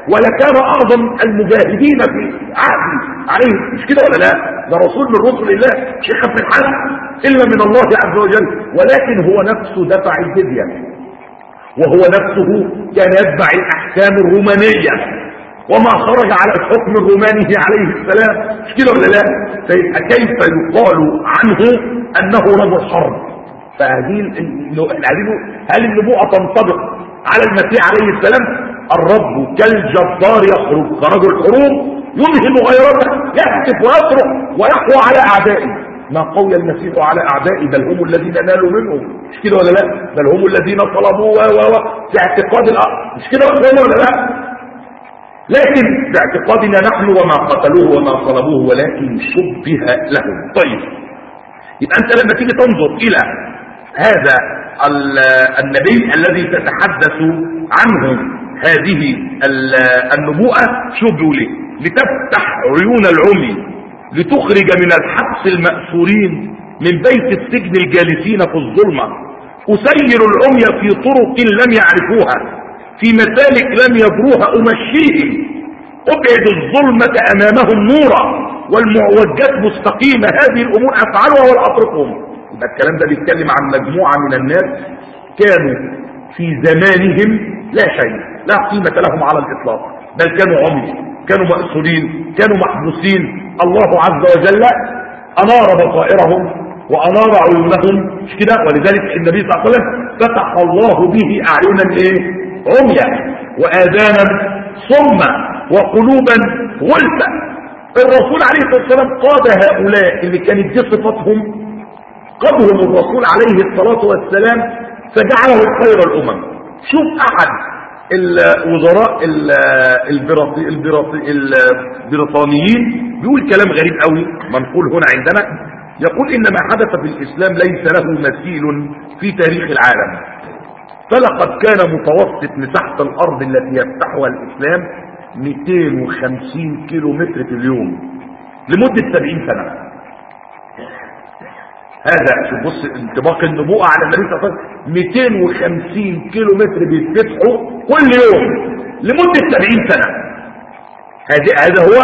S1: ولا كان اعظم المجاهدين في عهده عليه، مش كده ولا لا؟ ده رسول من رسل الله، شيخ ابن الحسن الا من الله عز وجل، ولكن هو نفسه دفع الجزيه، وهو نفسه كان يتبع الاحكام الرومانيه، وما خرج على الحكم الروماني عليه السلام، مش كده ولا لا؟ فيبقى كيف يقال عنه انه رجل حرب؟ فهذه هل النبوءة تنطبق على المسيح عليه السلام؟ الرب كالجبار يخرج كرجل حروب يلهم غيرته، يهتف ويصرخ ويقوى على اعدائه. ما قوي المسيح على اعدائه، بل هم الذين نالوا منهم، مش كده ولا لا؟ بل هم الذين طلبوا و و في اعتقاد الارض، مش كده ولا لا؟ لكن باعتقادنا نحن وما قتلوه وما صلبوه، ولكن شبه لهم. طيب، يبقى انت لما تيجي تنظر الى هذا النبي الذي تتحدث عنه هذه النبوءة، شو بيقول ايه؟ لتفتح عيون العمي، لتخرج من الحبس المأسورين، من بيت السجن الجالسين في الظلمة، أسير العمي في طرق لم يعرفوها، في مسالك لم يبروها أمشيهم، أبعد الظلمة أمامهم نورا، والمعوجات مستقيمة، هذه الأمور أفعلها ولا أتركهم. يبقى الكلام ده بيتكلم عن مجموعة من الناس كانوا في زمانهم لا شيء، لا قيمة لهم على الإطلاق، بل كانوا عمي، كانوا مأسورين، كانوا محبوسين. الله عز وجل أنار بصائرهم وأنار عيونهم، مش كده؟ ولذلك النبي صلى الله عليه وسلم فتح الله به أعينا ايه؟ عميا، وآذانا صما، وقلوبا غلفا. الرسول عليه الصلاة والسلام قاد هؤلاء اللي كانت دي صفتهم، قادهم الرسول عليه الصلاة والسلام فجعلهم خير الأمم. شوف أحد الوزراء البريطانيين بيقول كلام غريب قوي منقول هنا عندنا، يقول إن ما حدث في الإسلام ليس له مثيل في تاريخ العالم، فلقد كان متوسط مساحة الأرض التي يفتحها الإسلام مئتين وخمسين كيلو متر في اليوم لمدة سبعين سنة. هذا بص انطباق النبوءة على النبي صلى الله عليه وسلم، مئتين وخمسين كيلو متر بيتفتحوا كل يوم لمدة سبعين سنة. هذا هو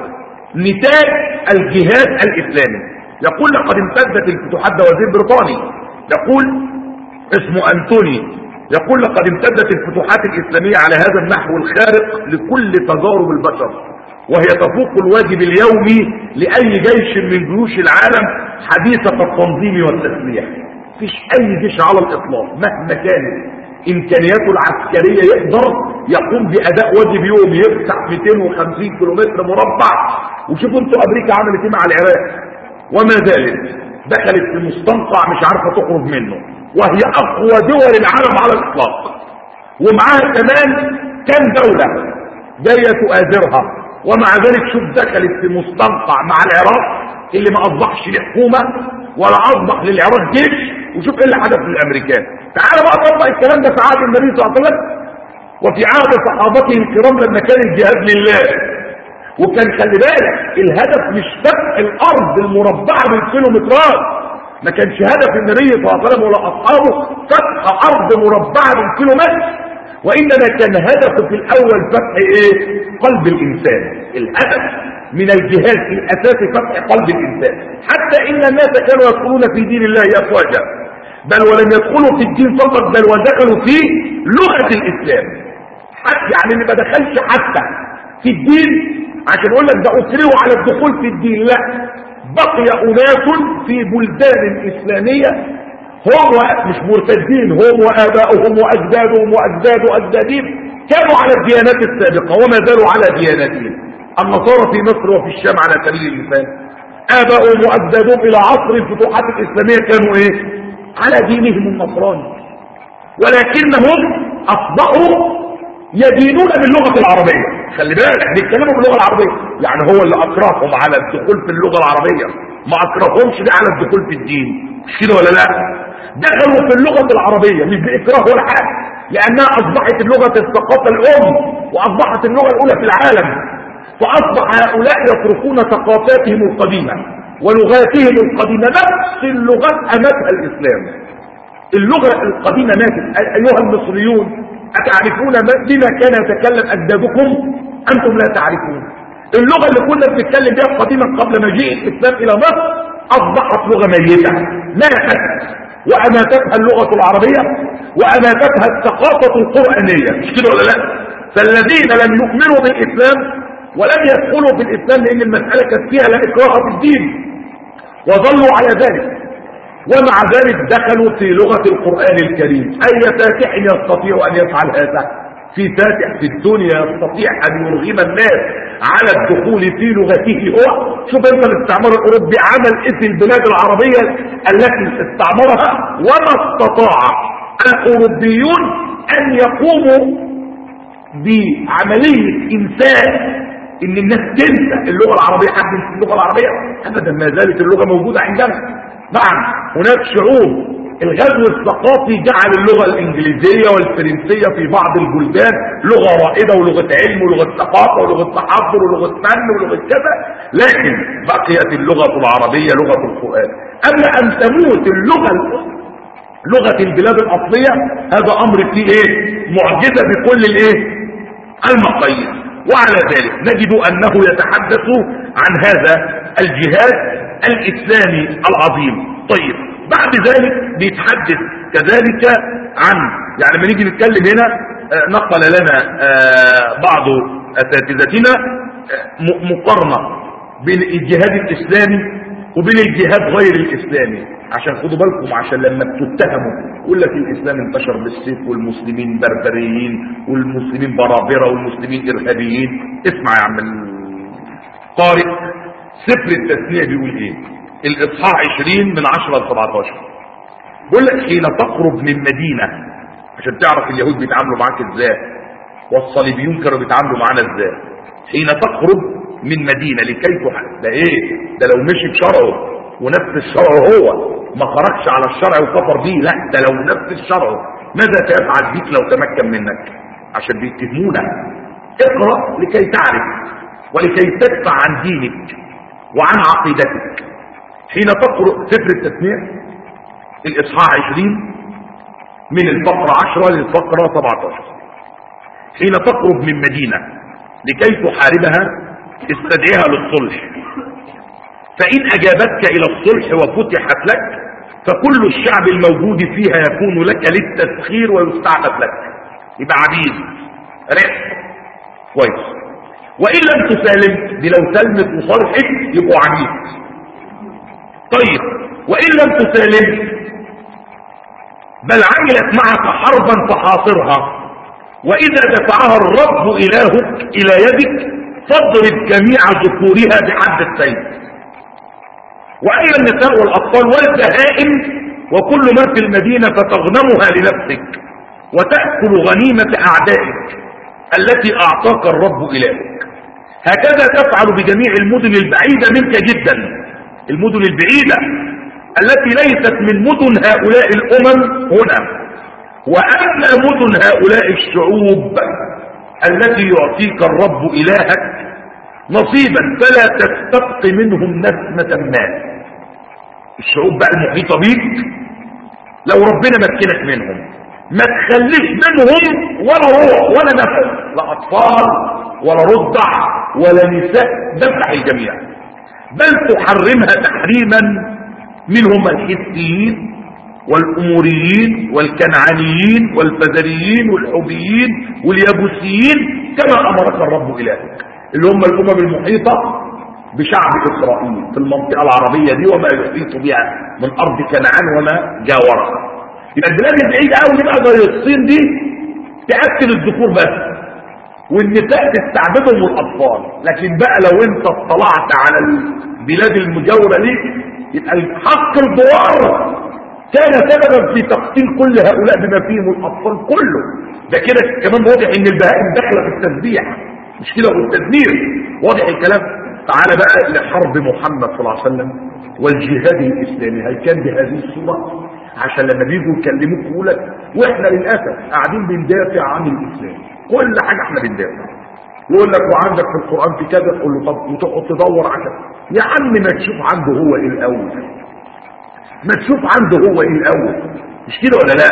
S1: نتاج الجهاد الإسلامي. يقول لقد امتدت الفتوحات، ده وزير بريطاني يقول اسمه أنتوني، يقول لقد امتدت الفتوحات الإسلامية على هذا النحو الخارق لكل تجارب البشر، وهي تفوق الواجب اليومي لأي جيش من جيوش العالم حديثة التنظيم والتسليح. مفيش أي جيش على الإطلاق مهما كانت إمكانياته العسكرية يقدر يقوم بأداء واجب يومي يفتح مئتين وخمسين كيلومتر مربع. وشوفوا انتوا أمريكا عملت ايه مع العراق، وما زالت دخلت في مستنقع مش عارفة تخرج منه، وهي أقوى دول العالم على الإطلاق، ومعاها كمان كام دولة جاية تؤازرها، ومع ذلك شوف دخلت في مستنقع مع العراق اللي ما أصبحش لحكومة ولا أصبح للعراق جيش. وشوف ايه اللي حدث للأمريكان. تعال بقى طبق الكلام ده في عهد النبي صلى الله عليه وسلم وفي عهد صحابته الكرام لما كان الجهاد لله. وكان خلي بالك الهدف مش فتح الأرض المربعة بالكيلومترات، ما كانش هدف النبي صلى الله عليه وسلم ولا أصحابه فتح أرض مربعة بالكيلومتر، وإنما كان هدفه في الأول فتح إيه؟ قلب الإنسان. الهدف من الجهاد الأساسي فتح قلب الإنسان، حتى إن الناس كانوا يدخلون في دين الله أفواجا، بل ولم يدخلوا في الدين فقط، بل ودخلوا في لغة الإسلام. حتى يعني اللي ما دخلش حتى في الدين عشان يقول لك ده أكرهوا على الدخول في الدين، لا، بقي أناس في بلدان إسلامية هم مش مرتدين، هم وآباؤهم وأجدادهم وأجداد أجدادهم كانوا على الديانات السابقة وما زالوا على دياناتهم. النصارى في مصر وفي الشام على سبيل المثال، آباؤهم وأجدادهم إلى عصر الفتوحات الإسلامية كانوا إيه؟ على دينهم النصراني، ولكنهم أصبحوا يدينون باللغة العربية. خلي بالك بيتكلموا باللغة العربية، يعني هو اللي أكرههم على الدخول في اللغة العربية، ما أكرههمش ده على الدخول في الدين، مش كده ولا لا؟ دخلوا في اللغة العربية مش بإكراه ولا حاجة، لأنها أصبحت اللغة الثقافة الأم، وأصبحت اللغة الأولى في العالم. فأصبح هؤلاء يتركون ثقافاتهم القديمة ولغاتهم القديمة، نفس اللغات أمتها الإسلام. اللغة القديمة ماتت. أيها المصريون أتعرفون بما كان يتكلم أجدادكم أنتم لا تعرفون. اللغة اللي كنا بنتكلم بها قديما قبل مجيء الإسلام إلى مصر أصبحت لغة ميتة ماتت، وأماتتها اللغة العربية وأماتتها الثقافة القرآنية، مش كده ولا لا؟ فالذين لم يؤمنوا بالإسلام ولم يدخلوا في الإسلام لأن المسألة كانت فيها لا إكراه في الدين وظلوا على ذلك، ومع ذلك دخلوا في لغة القرآن الكريم. أي فاتح يستطيع أن يفعل هذا؟ في فاتح في الدنيا يستطيع أن يرغم الناس على الدخول في لغته هو؟ شوف انت الاستعمار الأوروبي عمل ايه في البلاد العربية التي استعمرها، وما استطاع الأوروبيون أن يقوموا بعملية إنسان ان الناس تنسى اللغة العربية. حد ينسى اللغة العربية؟ ابدا، ما زالت اللغة موجودة عندنا. نعم، هناك شعوب الغزو الثقافي جعل اللغة الانجليزية والفرنسية في بعض البلدان لغة رائدة ولغة علم ولغة ثقافة ولغة تحضر ولغة فن ولغة كذا، لكن بقيت اللغة العربية لغة القرآن. اما ان تموت اللغة لغة البلاد الاصلية هذا امر فيه ايه؟ معجزة بكل الايه؟ المقاييس. وعلى ذلك نجد انه يتحدث عن هذا الجهاد الاسلامي العظيم. طيب بعد ذلك بيتحدث كذلك عن، يعني لما نيجي نتكلم هنا نقل لنا بعض اساتذتنا مقارنة بين الجهاد الاسلامي وبين الجهاد غير الاسلامي، عشان خدوا بالكم، عشان لما بتتهموا يقول لك الاسلام انتشر بالسيف والمسلمين بربريين والمسلمين برابرة والمسلمين ارهابيين. اسمع يا عم القارئ، سفر التثنية بيقول ايه؟ الاصحاح عشرين من عشرة ل سبعتاشر بيقول لك حين تقرب من مدينة، عشان تعرف اليهود بيتعاملوا معاك ازاي والصليبيون كانوا بيتعاملوا معانا ازاي. حين تقرب من مدينة لكي تحل، ده ايه ده؟ لو مشي بشرعه ونفس الشرع هو ما خرجش على الشرع وكفر بيه، لا ده لو نفس الشرع ماذا سيفعل بيك لو تمكن منك؟ عشان بيتهمونا. اقرأ لكي تعرف ولكي تدفع عن دينك وعن عقيدتك. حين تقرأ سفر التثنية الاصحاح عشرين من الفقرة عشرة للفقرة سبعتاشر. حين تقرب من مدينة لكي تحاربها استدعيها للصلح، فإن أجابتك إلى الصلح وفتحت لك فكل الشعب الموجود فيها يكون لك للتسخير ويستعبد لك، يبقى عبيد رق كويس. وإن لم تسالم، دي لو سلمت وصلحت يبقوا عبيد. طيب وإن لم تسالم بل عملت معك حربا فحاصرها، وإذا دفعها الرب إلهك إلى يدك فاضرب جميع ذكورها بحد السيف، وأما النساء والأطفال والبهائم وكل ما في المدينة فتغنمها لنفسك وتأكل غنيمة أعدائك التي أعطاك الرب إلهك. هكذا تفعل بجميع المدن البعيدة منك جدا، المدن البعيدة التي ليست من مدن هؤلاء الأمم هنا. وأما مدن هؤلاء الشعوب التي يعطيك الرب إلهك نصيبا فلا تستبق منهم نسمة ما. الشعوب بقى المحيطة بيك لو ربنا مكنك منهم ما تخليش منهم ولا روح ولا نفس، لا أطفال ولا رضع ولا نساء، ذبح الجميع، بل تحرمها تحريما منهم الحثيين والأموريين والكنعانيين والفزريين والحبيين واليابوسيين كما أمرك الرب إلهك، اللي هم الأمم المحيطة بشعب إسرائيل في المنطقة العربية دي وما يحيط بها من أرض كنعان وما جاورها. يبقى البلاد البعيدة قوي بقى زي الصين دي تأكل الذكور بس والنساء تستعبدهم والأطفال، لكن بقى لو انت اطلعت على البلاد المجاورة ليك يبقى حق الدوار كان سببا في تقتيل كل هؤلاء بما فيهم الأطفال كله. ده كده كمان واضح ان البهائم داخله في التسبيح، مش كده والتدمير، واضح الكلام. تعالى بقى لحرب محمد صلى الله عليه وسلم والجهاد الإسلامي، هل كان بهذه الصورة؟ عشان لما بيجوا يكلموك يقول لك واحنا للاسف قاعدين بندافع عن الاسلام، كل حاجه احنا بندافع. يقول لك وعندك في القران في كذا، تقول له طب وتقعد تدور على كذا. يا عم ما تشوف عنده هو ايه الاول، ما تشوف عنده هو ايه الاول، مش كده ولا لا؟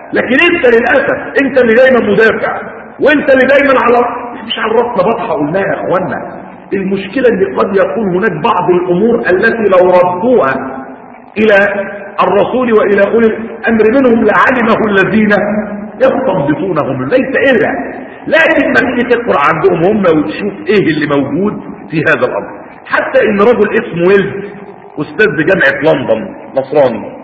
S1: لكن انت للاسف انت اللي دايما مدافع، وانت اللي دايما على مش على راسنا بطحه. قلناها يا اخوانا، المشكله ان قد يكون هناك بعض الامور التي لو ردوها الى الرسول والى اولي الامر منهم لعلمه الذين يستنبطونهم، ليس الا لكن ما تيجي تقرا عندهم هم وتشوف ايه اللي موجود في هذا الامر. حتى ان رجل اسمه ويلد استاذ بجامعه لندن نصراني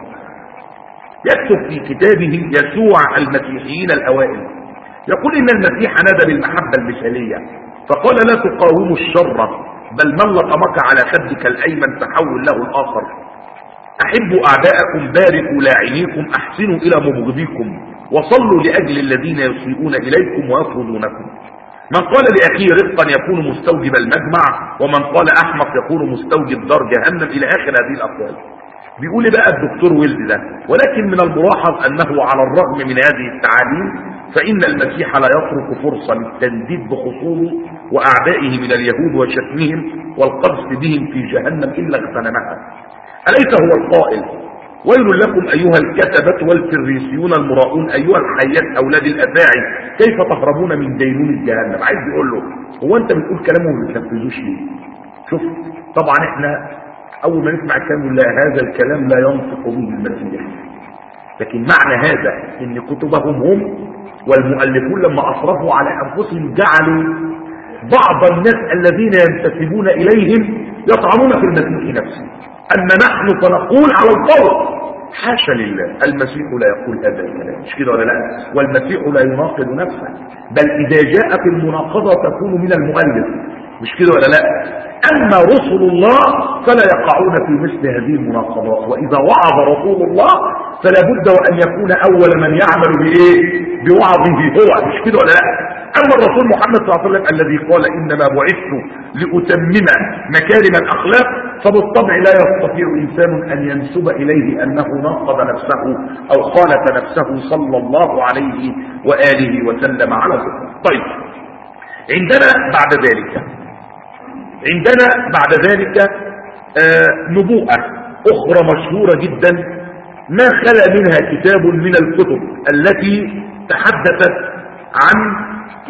S1: يكتب في كتابه يسوع المسيحيين الاوائل، يقول ان المسيح نادى بالمحبه المثاليه فقال لا تقاوموا الشر بل من لطمك على خدك الايمن فحول له الاخر، احبوا اعداءكم باركوا لاعنيكم احسنوا الى مبغضيكم وصلوا لاجل الذين يسيئون اليكم ويطردونكم، من قال لاخيه رفقا يكون مستوجب المجمع ومن قال احمق يكون مستوجب دار جهنم، الى اخر هذه الاقوال. بيقول بقى الدكتور ويلد ده، ولكن من الملاحظ انه على الرغم من هذه التعاليم فان المسيح لا يترك فرصه للتنديد بخصومه واعدائه من اليهود وشتمهم والقذف بهم في جهنم الا اغتنمها. اليس هو القائل ويل لكم ايها الكتبه والفريسيون المراؤون ايها الحيات اولاد الافاعي كيف تهربون من دينونة جهنم؟ عايز يقول له هو انت بتقول كلامه وما بتنفذوش ليه؟ شوف طبعا احنا اول ما نسمع الكلام لا هذا الكلام لا ينطق به المسيح، لكن معنى هذا ان كتبهم هم والمؤلفون لما اصرفوا على انفسهم جعلوا بعض الناس الذين ينتسبون اليهم يطعنون في المسيح نفسه، اما نحن فنقول على القول. حاشا لله، المسيح لا يقول هذا الكلام، مش كده ولا لا؟ والمسيح لا يناقض نفسه، بل اذا جاءت المناقضه تكون من المؤلف، مش كده ولا لا؟ اما رسل الله فلا يقعون في مثل هذه المناقضات، واذا وعظ رسول الله فلا بد وان يكون اول من يعمل بايه؟ بوعظه هو، مش كده ولا لا؟ اما الرسول محمد صلى الله عليه وسلم الذي قال انما بعثت لاتمم مكارم الاخلاق، فبالطبع لا يستطيع انسان ان ينسب اليه انه نقض نفسه او خالف نفسه صلى الله عليه واله وسلم على ذلك. طيب عندنا بعد ذلك عندنا بعد ذلك آه نبوءة أخرى مشهورة جدا ما خلا منها كتاب من الكتب التي تحدثت عن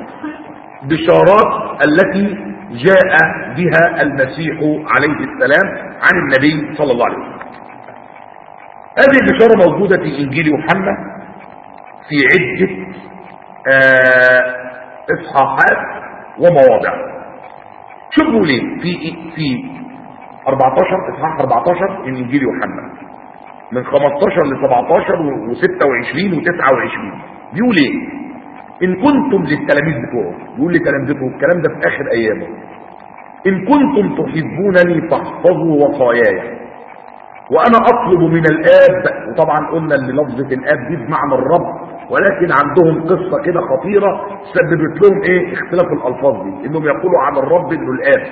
S1: بشارات التي جاء بها المسيح عليه السلام عن النبي صلى الله عليه وسلم. هذه البشارة موجودة في إنجيل يوحنا في عدة آه إصحاحات ومواضع. شوفوا ليه في في أربعتاشر اصحاح أربعتاشر من انجيل يوحنا من خمستاشر ل سبعتاشر وستة وعشرين وتسعة وعشرين بيقول ايه؟ ان كنتم للتلاميذ بتوعه، بيقول لتلامذته الكلام ده في اخر ايامه، ان كنتم تحبونني فاحفظوا وصاياي وانا اطلب من الاب. وطبعا قلنا ان لفظه الاب دي بمعنى الرب، ولكن عندهم قصة كده خطيرة سببت لهم ايه اختلاف الالفاظ دي، انهم يقولوا على الرب انه الاب.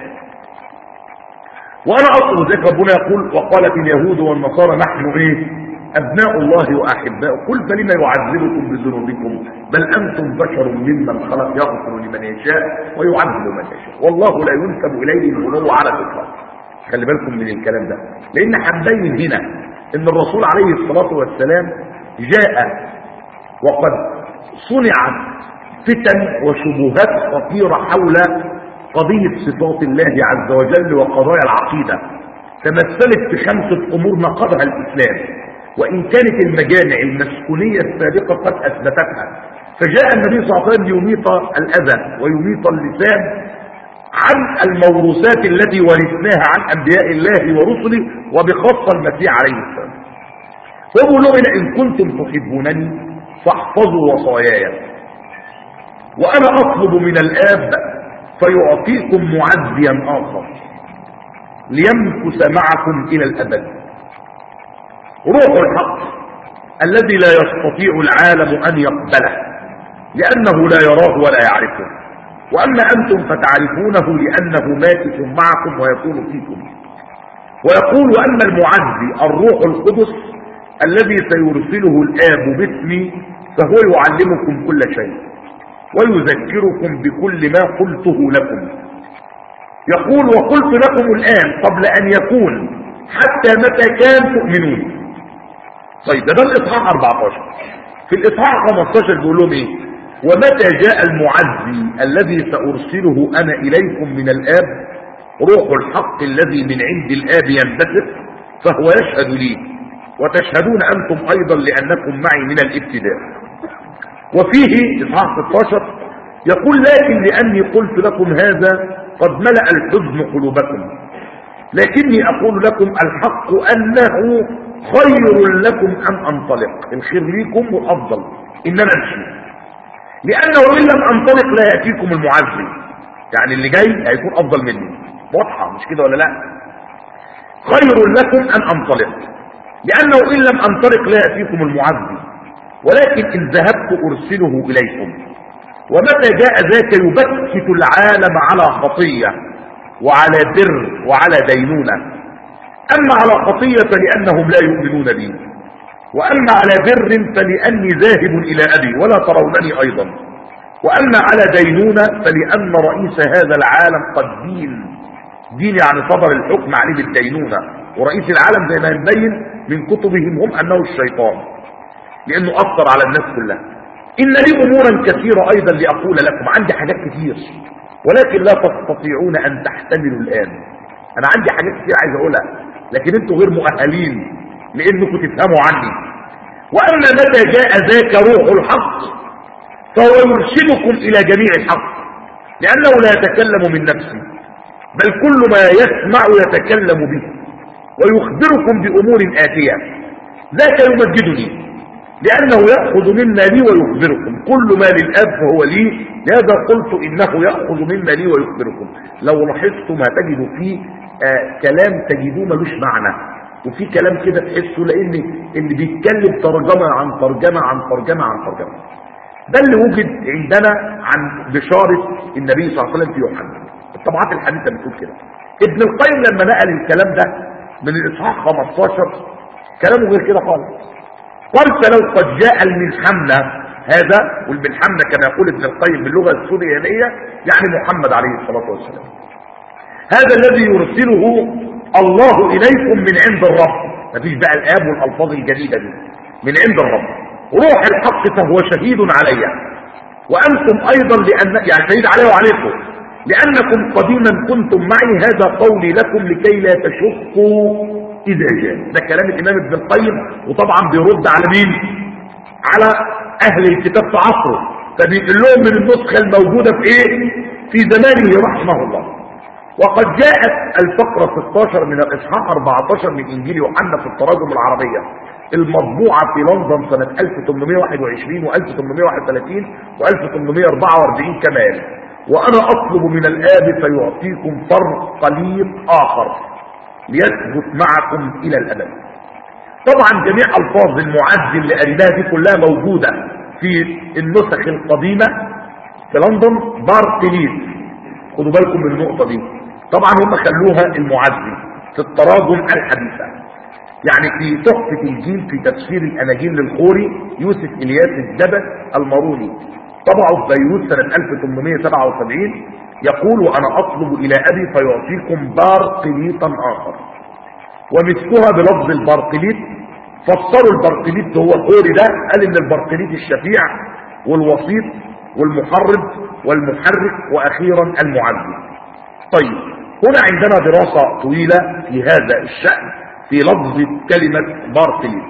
S1: وانا اطلب ذلك ربنا يقول وقالت اليهود والنصارى نحن ايه ابناء الله واحباؤه، قل فلما يعذبكم بذنوبكم بل انتم بشر ممن خلق يغفر لمن يشاء ويعذب من يشاء والله لا ينسب اليه الغلو على الاطلاق. خلي بالكم من الكلام ده، لان هنبين هنا ان الرسول عليه الصلاه والسلام جاء وقد صنعت فتن وشبهات خطيرة حول قضية صفات الله عز وجل وقضايا العقيدة، تمثلت في خمسة أمور نقضها الإسلام، وإن كانت المجامع المسكونية السابقة قد أثبتتها. فجاء النبي صلى الله عليه وسلم ليميط الأذى ويميط اللسان عن الموروثات التي ورثناها عن أنبياء الله ورسله وبخاصة المسيح عليه السلام. وقالوا له إن كنتم تحبونني فاحفظوا وصاياي وانا اطلب من الاب فيعطيكم معزيا اخر ليمكث معكم الى الابد، روح الحق الذي لا يستطيع العالم ان يقبله لانه لا يراه ولا يعرفه، واما انتم فتعرفونه لانه ماكث معكم ويكون فيكم. ويقول واما المعزي الروح القدس الذي سيرسله الآب باسمي فهو يعلمكم كل شيء ويذكركم بكل ما قلته لكم. يقول وقلت لكم الآن قبل أن يكون حتى متى كان تؤمنون. طيب ده, ده الإصحاح أربعتاشر. في الإصحاح خمستاشر بيقول لهم ايه؟ ومتى جاء المعزي الذي سأرسله أنا إليكم من الآب روح الحق الذي من عند الآب ينبثق فهو يشهد لي وتشهدون أنتم أيضا لأنكم معي من الابتداء. وفيه إصحاح ستاشر يقول لكن لأني قلت لكم هذا قد ملأ الحزن قلوبكم لكني أقول لكم الحق أنه خير لكم أن أنطلق، الخير ليكم والأفضل إن أنا أمشي، لأنه إن لم أنطلق لا يأتيكم المعزي، يعني اللي جاي هيكون أفضل مني. واضحة مش كده ولا لا؟ خير لكم أن أنطلق لأنه إن لم أنطلق لا يأتيكم المعزي ولكن إن ذهبت أرسله إليكم. ومتى جاء ذاك يبكت العالم على خطية وعلى بر وعلى دينونة، أما على خطية فلأنهم لا يؤمنون بي، وأما على بر فلأني ذاهب إلى أبي ولا ترونني أيضا، وأما على دينونة فلأن رئيس هذا العالم قد دين دين يعني صدر الحكم عليه بالدينونة، ورئيس العالم زي ما يبين من كتبهم هم أنه الشيطان لأنه أثر على الناس كلها. إن لي أمورا كثيرة أيضا لأقول لكم، عندي حاجات كتير ولكن لا تستطيعون أن تحتملوا الآن. أنا عندي حاجات كتير عايز أقولها لكن أنتم غير مؤهلين لأنكم تفهموا عني. وأما متى جاء ذاك روح الحق فهو يرشدكم إلى جميع الحق لأنه لا يتكلم من نفسه بل كل ما يسمع يتكلم به ويخبركم بأمور آتية. ذاك يمجدني لأنه يأخذ مما لي ويخبركم، كل ما للآب فهو لي، لهذا قلت إنه يأخذ مما لي ويخبركم. لو لاحظتم هتجدوا فيه آه كلام تجدوه ملوش معنى، وفي كلام كده تحسوا لأن اللي بيتكلم ترجمة عن ترجمة عن ترجمة عن ترجمة. ده اللي وجد عندنا عن بشارة النبي صلى الله عليه وسلم في يوحنا. الطبعات الحديثة بتقول كده. ابن القيم لما نقل الكلام ده من الإصحاح خمستاشر كلامه غير كده خالص. قال فلو قد جاء الملحمنة، هذا والملحمنة كما يقول ابن القيم باللغة السوريانية يعني محمد عليه الصلاة والسلام، هذا الذي يرسله الله إليكم من عند الرب، مفيش بقى الآب والألفاظ الجديدة دي، من عند الرب روح الحق فهو شهيد علي وأنتم أيضا لأن يعني شهيد علي وعليكم لأنكم قديما كنتم معي، هذا قولي لكم لكي لا تشكوا إذا جاء. ده كلام الإمام ابن القيم، وطبعا بيرد على مين؟ على أهل الكتاب في عصره، فبيقول لهم من النسخة الموجودة في إيه؟ في زمانه رحمه الله. وقد جاءت الفقرة ستاشر من الإصحاح أربعتاشر من إنجيل يوحنا في التراجم العربية المطبوعة في لندن سنة ألف وثمانمائة وواحد وعشرين وألف وثمانمائة وواحد وثلاثين وألف وثمانمائة وأربعة وأربعين كمان. وأنا أطلب من الآب فيعطيكم فرق قليل آخر ليثبت معكم إلى الأبد. طبعا جميع ألفاظ المعزي اللي قريناها دي كلها موجودة في النسخ القديمة في لندن بارتليس، خدوا بالكم من النقطة دي. طبعا هم خلوها المعزي في التراجم الحديثة، يعني في تحفة الجيل في تفسير الأناجيل للخوري يوسف إلياس الجبل الماروني طبعه في بيروت سنة ألف وثمانمائة وسبعة وسبعين يقول وأنا أطلب إلى أبي فيعطيكم بارقليطا آخر، ومثلها بلفظ البارقليط. فسروا البارقليط هو الخوري ده، قال إن البارقليط الشفيع والوسيط والمحرض والمحرك وأخيرا المعزي. طيب هنا عندنا دراسة طويلة في هذا الشأن في لفظ كلمة بارقليط.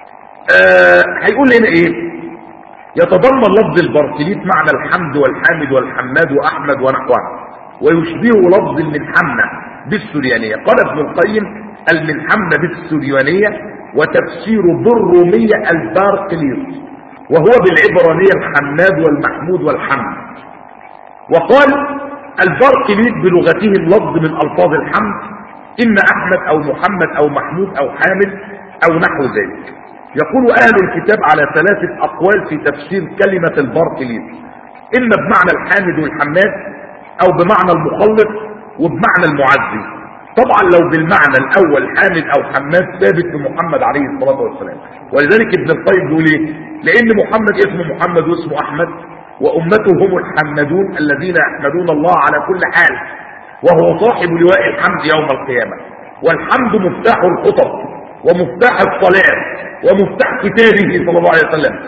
S1: آه هيقول لنا ايه؟ يتضمن لفظ البارقليط معنى الحمد والحامد والحماد وأحمد ونحوها، ويشبهه لفظ الملحمنة بالسريانية. قال ابن القيم الملحمنة بالسريانية وتفسير بالرومية البارقليط، وهو بالعبرانية الحماد والمحمود والحمد. وقال البارقليط بلغتهم لفظ من ألفاظ الحمد، إما أحمد أو محمد أو محمود أو حامد أو نحو ذلك. يقول أهل الكتاب على ثلاثة أقوال في تفسير كلمة البارقليط، إما بمعنى الحامد والحماد أو بمعنى المخلص وبمعنى المعزي. طبعا لو بالمعنى الأول حامد أو حماد ثابت بمحمد عليه الصلاة والسلام، ولذلك ابن القيم بيقول إيه؟ لأن محمد اسمه محمد واسمه أحمد، وأمته هم الحمدون الذين يحمدون الله على كل حال، وهو صاحب لواء الحمد يوم القيامة. والحمد مفتاح الخطب ومفتاح الصلاة ومفتاح كتابه صلى الله عليه وسلم،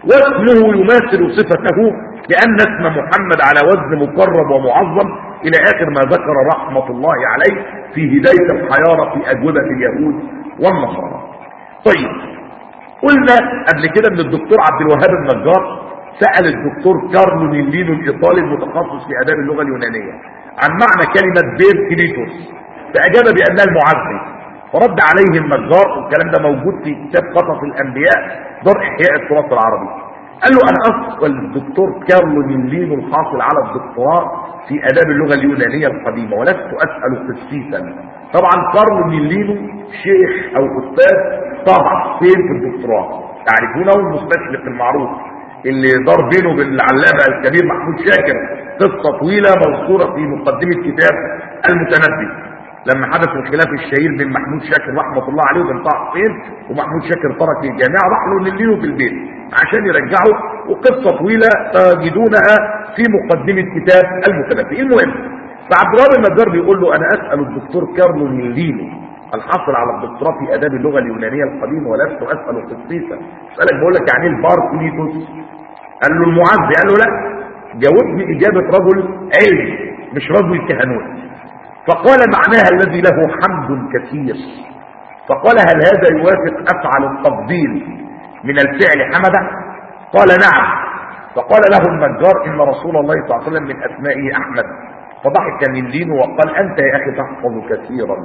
S1: واسمه يماثل صفته لأن اسم محمد على وزن مكرم ومعظم إلى آخر ما ذكر رحمة الله عليه في هداية الحيارة في أجوبة اليهود والنصارى. طيب، قلنا قبل كده ان الدكتور عبد الوهاب النجار سأل الدكتور كارلو نيلينو الإيطالي المتخصص في آداب اللغة اليونانية عن معنى كلمة بيركليتوس، فأجاب بأنها المعزي، فرد عليه النجار، والكلام ده موجود في كتاب قصص الأنبياء دار إحياء التراث العربي. قال له أنا أسأل الدكتور كارلو نيلينو الحاصل على الدكتوراه في آداب اللغة اليونانية القديمة ولست أسأل قسيسا. طبعا كارلو نيلينو شيخ أو أستاذ طبعا فين في الدكتوراه، تعرفونه المستشرق المعروف اللي دار بينه بالعلامة الكبير محمود شاكر قصة طويلة مذكورة في مقدمة كتاب المتنبي لما حدث الخلاف الشهير بين محمود شاكر رحمة الله عليه وبين طه حسين، ومحمود شاكر ترك الجامعة راح له نلينه في البيت عشان يرجعه، وقصة طويلة تجدونها في مقدمة كتاب المتنبي. المهم، فعبد الوهاب النجار بيقول له أنا أسأل الدكتور كارلو نيلينو الحاصل على الدكتوراه في آداب اللغة اليونانية القديمة ولست أسأل قسيسا. سألك بقول لك يعني ايه الباركليتوس؟ قال له المعزي. قال له لا، جاوبني إجابة رجل علم مش رجل كهنوت. فقال معناها الذي له حمد كثير. فقال هل هذا يوافق أفعل التفضيل من الفعل حمده؟ قال نعم. فقال له النجار إن رسول الله صلى الله عليه وسلم من أسمائه أحمد. فضحك نيلينو وقال أنت يا أخي تحفظ كثيرا.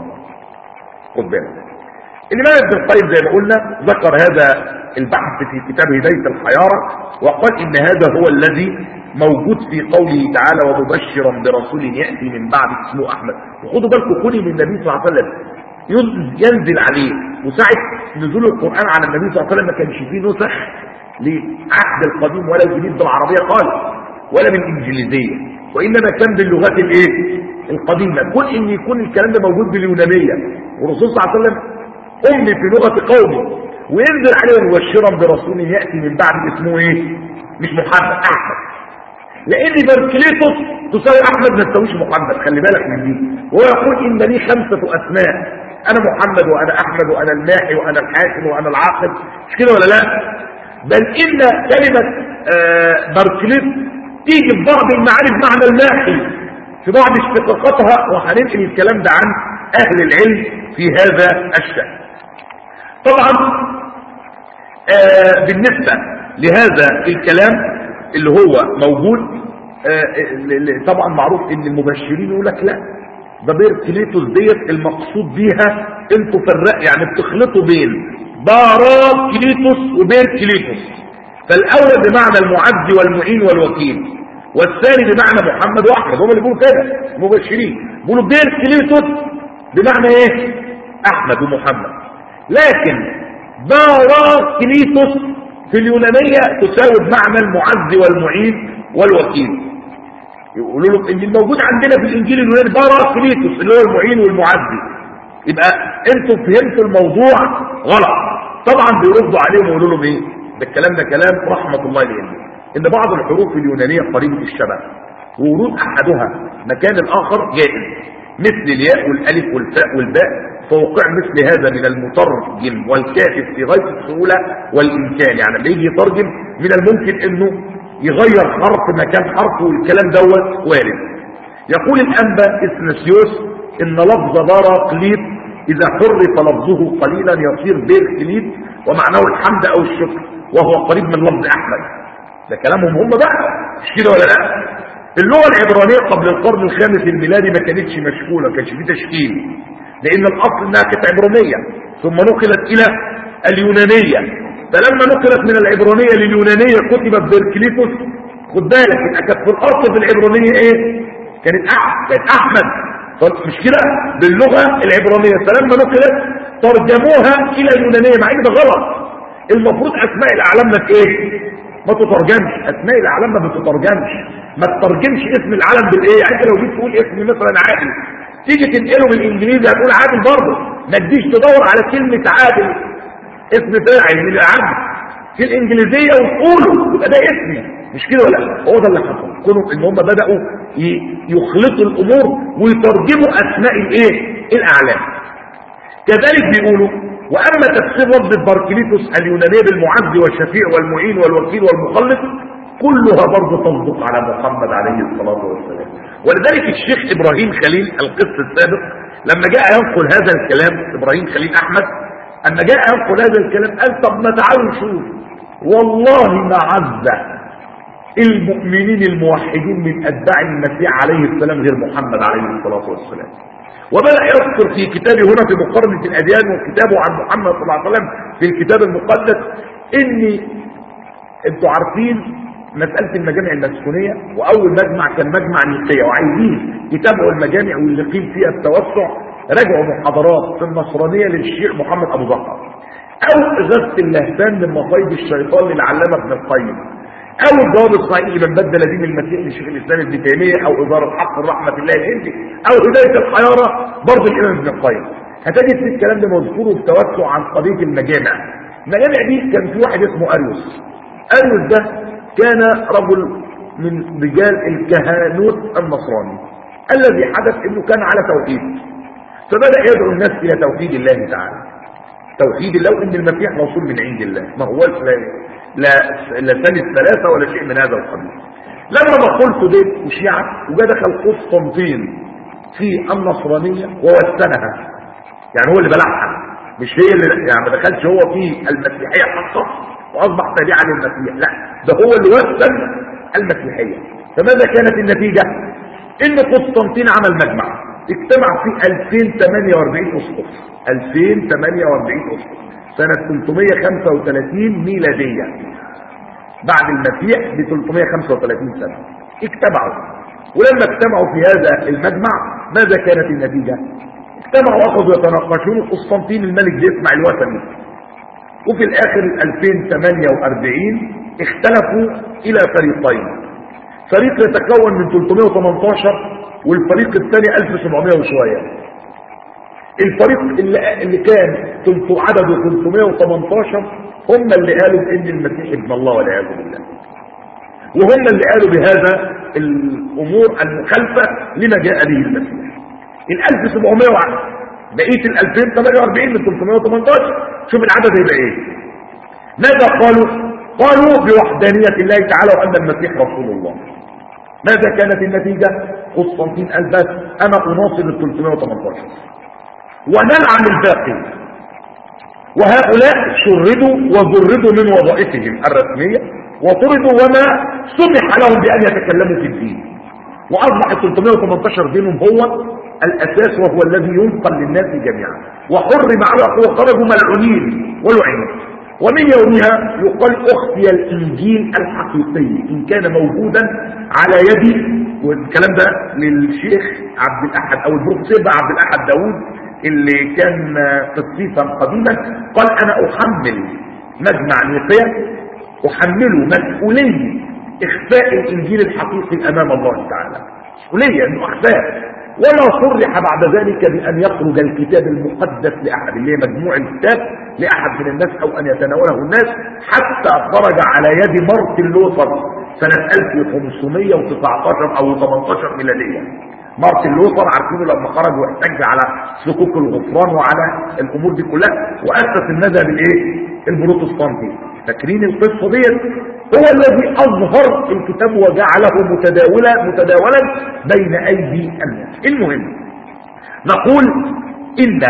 S1: خد بالك، الإمام ابن القيم زي ما قلنا ذكر هذا البحث في كتاب هداية الحيارة وقال إن هذا هو الذي موجود في قوله تعالى ومبشرا برسول يأتي من بعد اسمه أحمد. وخدوا بالكم كل من النبي صلى الله عليه وسلم ينزل عليه، وساعة نزول القرآن على النبي صلى الله عليه وسلم ما كانش فيه نسخ لعهد القديم ولا الجديد بالعربية خالص ولا بالإنجليزية، وإنما كان باللغات الايه القديمة. كل إن يكون الكلام ده موجود باليونانية والرسول صلى الله عليه وسلم أمي في لغة قومه وينزل عليه مبشرا برسول يأتي من بعد اسمه ايه؟ مش محمد، أحمد. لأن باركليتوس تساوي أحمد ما تساويش محمد، خلي بالك من دي. وهو يقول إن لي خمسة أسماء، أنا محمد وأنا أحمد وأنا الماحي وأنا الحاكم وأنا العاقل، مش كده ولا لا؟ بل إن كلمة آه باركليت تيجي في بعض المعاني بمعنى الماحي في بعض اشتقاقاتها، وهننقل الكلام ده عن أهل العلم في هذا الشأن. طبعا آه بالنسبة لهذا الكلام اللي هو موجود آه طبعا معروف ان المبشرين يقول لك لا ده بيركليتوس ديت المقصود بيها انتوا فرق يعني بتخلطوا بين باراكليتوس وبيركليتوس، فالاول بمعنى المعزي والمعين والوكيل، والثاني بمعنى محمد واحمد. هم اللي بيقولوا كده المبشرين بيقولوا بيركليتوس بمعنى ايه؟ احمد ومحمد. لكن باراكليتوس في اليونانية تساوي بمعنى المعزي والمعين والوكيل. يقولوا له ان الموجود عندنا في الانجيل اليوناني باراكليتوس اللي هو المعين والمعزي، يبقى انتوا فهمتوا الموضوع غلط. طبعا بيردوا عليهم ويقولوا لهم ايه؟ ده الكلام ده كلام رحمة الله عليه، ان بعض الحروف اليونانية قريبة الشبه وورود احدها مكان الاخر جائز، مثل الياء والالف والفاء والباء، فوقع مثل هذا من المترجم والكاتب في غاية السهولة والإمكان. يعني لما يجي يترجم من الممكن انه يغير حرف مكان حرف، والكلام دوت وارد. يقول الأنبا إثناسيوس ان لفظ باراكليت اذا حرف لفظه قليلا يصير بيركليت ومعناه الحمد او الشكر، وهو قريب من لفظ احمد. ده كلامهم هم بقى، مش كده ولا لا؟ اللغة العبرانية قبل القرن الخامس الميلادي ما كانتش مشكولة، ما كانش فيه تشكيل، لان الاصل انها كانت عبرانية ثم نقلت الى اليونانية. فلما نقلت من العبرانية لليونانية كتبت بيركليتوس. خد بالك كانت في الاصل في العبرانية ايه؟ كانت احمد، كانت احمد مش كده باللغة العبرانية. فلما نقلت ترجموها الى اليونانية، مع ان ده غلط. المفروض اسماء الاعلام ما ايه؟ ما تترجمش. اسماء الاعلام ما بتترجمش، ما تترجمش اسم العالم بالايه. يعني انت لو جيت تقول اسم مثلا عادل تيجي تنقله بالانجليزي هتقول عادل برضه، ما تجيش تدور على كلمة عادل اسم فاعل من العدل في الانجليزية وتقوله يبقى ده اسمي، مش كده ولا؟ هو ده اللي حصل، كونوا ان هم بدأوا يخلطوا الامور ويترجموا اسماء الايه؟ الاعلام. كذلك بيقولوا واما تفسير لفظ باركليتوس اليونانيه بالمعز والشفيع والمعين والوكيل والمخلص كلها برضه تصدق على محمد عليه الصلاه والسلام. ولذلك الشيخ ابراهيم خليل القس السابق لما جاء ينقل هذا الكلام، ابراهيم خليل احمد اما جاء ينقل هذا الكلام قال طب ما تعالوا نشوف والله ما عز المؤمنين الموحدين من اتباع المسيح عليه السلام غير محمد عليه الصلاه والسلام. وبدأ يذكر في كتابه هنا في مقارنة الأديان وكتابه عن محمد صلى الله عليه وسلم في الكتاب المقدس ان انتوا عارفين مسألة المجامع المسكونية، وأول مجمع كان مجمع نيقية، وعايزين يتابعوا المجامع واللي قيل فيها التوسع رجعوا محاضرات في النصرانية للشيخ محمد أبو زهر، أو إغاثة اللهفان من مصايد الشيطان للعلامة ابن القيم، او الجواب الصحيح لمن بدل دين المسيح لشيخ الاسلام ابن تيميه، او اداره حق الرحمه الله الهندي، او هدايه الحياره برضه الامام ابن القيم. هتجد في الكلام ده مذكور بتوسع عن قضيه المجامع. المجامع دي كان في واحد اسمه اريوس. اريوس ده كان رجل من رجال الكهنوت النصراني الذي حدث انه كان على توحيد، فبدا يدعو الناس الى توحيد الله تعالى، توحيد الله وان المسيح رسول من عند الله، ما هوش لا لا ثالث ثلاثة ولا شيء من هذا القبيل. لما بقولت ده وشيعة وجا دخل قسطنطين في النصرانية ووثنها، يعني هو اللي بلعها مش هي اللي يعني ما دخلش هو في المسيحية حقا واصبح تابعا للمسيح، لا ده هو اللي وثن المسيحية. فماذا كانت النتيجة؟ ان قسطنطين عمل مجمع اجتمع فيه ألفين وثمانية وأربعين اسقف، ألفين وثمانية وأربعين اسقف سنة ثلاثمائة وخمسة وثلاثين ميلادية، بعد المسيح ب ثلاثمائة وخمسة وثلاثين سنة اجتمعوا. ولما اجتمعوا في هذا المجمع ماذا كانت النتيجة؟ اجتمعوا واخذوا يتناقشون قسطنطين الملك بيسمع الوثني، وفي الاخر ألفين وثمانية وأربعين اختلفوا الى فريقين، فريق يتكون من ثلاثمائة وثمانية عشر والفريق الثاني ألف وسبعمائة وشوية. الفريق اللي, اللي كان عدده ثلاثمائة وثمانية عشر هم اللي قالوا ان المسيح ابن الله والعياذ بالله، وهم اللي قالوا بهذا الامور المخالفه لما جاء به المسيح. ال ألف وسبعمائة وعشرة بقيه ال ألفين وثمانية وأربعين من ثلاثمائة وثمانية عشر، شوف العدد هيبقى ايه. ماذا قالوا؟ قالوا بوحدانيه الله تعالى وان المسيح رسول الله. ماذا كانت النتيجه؟ قسطنطين قال بس انا اناصر ال ثلاثمائة وثمانية عشر ونلعن الباقي، وهؤلاء شردوا وجردوا من وظائفهم الرسمية وطردوا وما سمح لهم بأن يتكلموا في الدين، وأصبح ثلاثمائة وثمانية عشر دينهم هو الأساس وهو الذي ينقل للناس جميعا، وحرم على وخرجوا ملعونين ولعنوا. ومن يومها يقال أخفي الإنجيل الحقيقي إن كان موجودا على يدي، والكلام ده للشيخ عبد الأحد أو البروفيسور عبد الأحد داوود اللي كان قسيسا قديما، قال انا احمل مجمع نيقية احمله مسؤولية اخفاء الانجيل الحقيقي امام الله تعالى، مسؤولية انه اخفاء، ولا صرح بعد ذلك بان يخرج الكتاب المقدس لاحد اللي هي مجموع الكتاب لاحد من الناس او ان يتناوله الناس، حتى خرج على يد مارتن لوثر سنة ألف وخمسمائة وتسعة عشر او ثمانية عشر ميلادية. مارتن لوثر عارفينه لما خرج واحتج على صكوك الغفران وعلى الامور دي كلها واسس المذهب الايه البروتستانتي. فاكرين القصه ديت؟ هو الذي اظهر الكتاب وجعله متداولا متداولا بين ايدي الناس. المهم نقول ان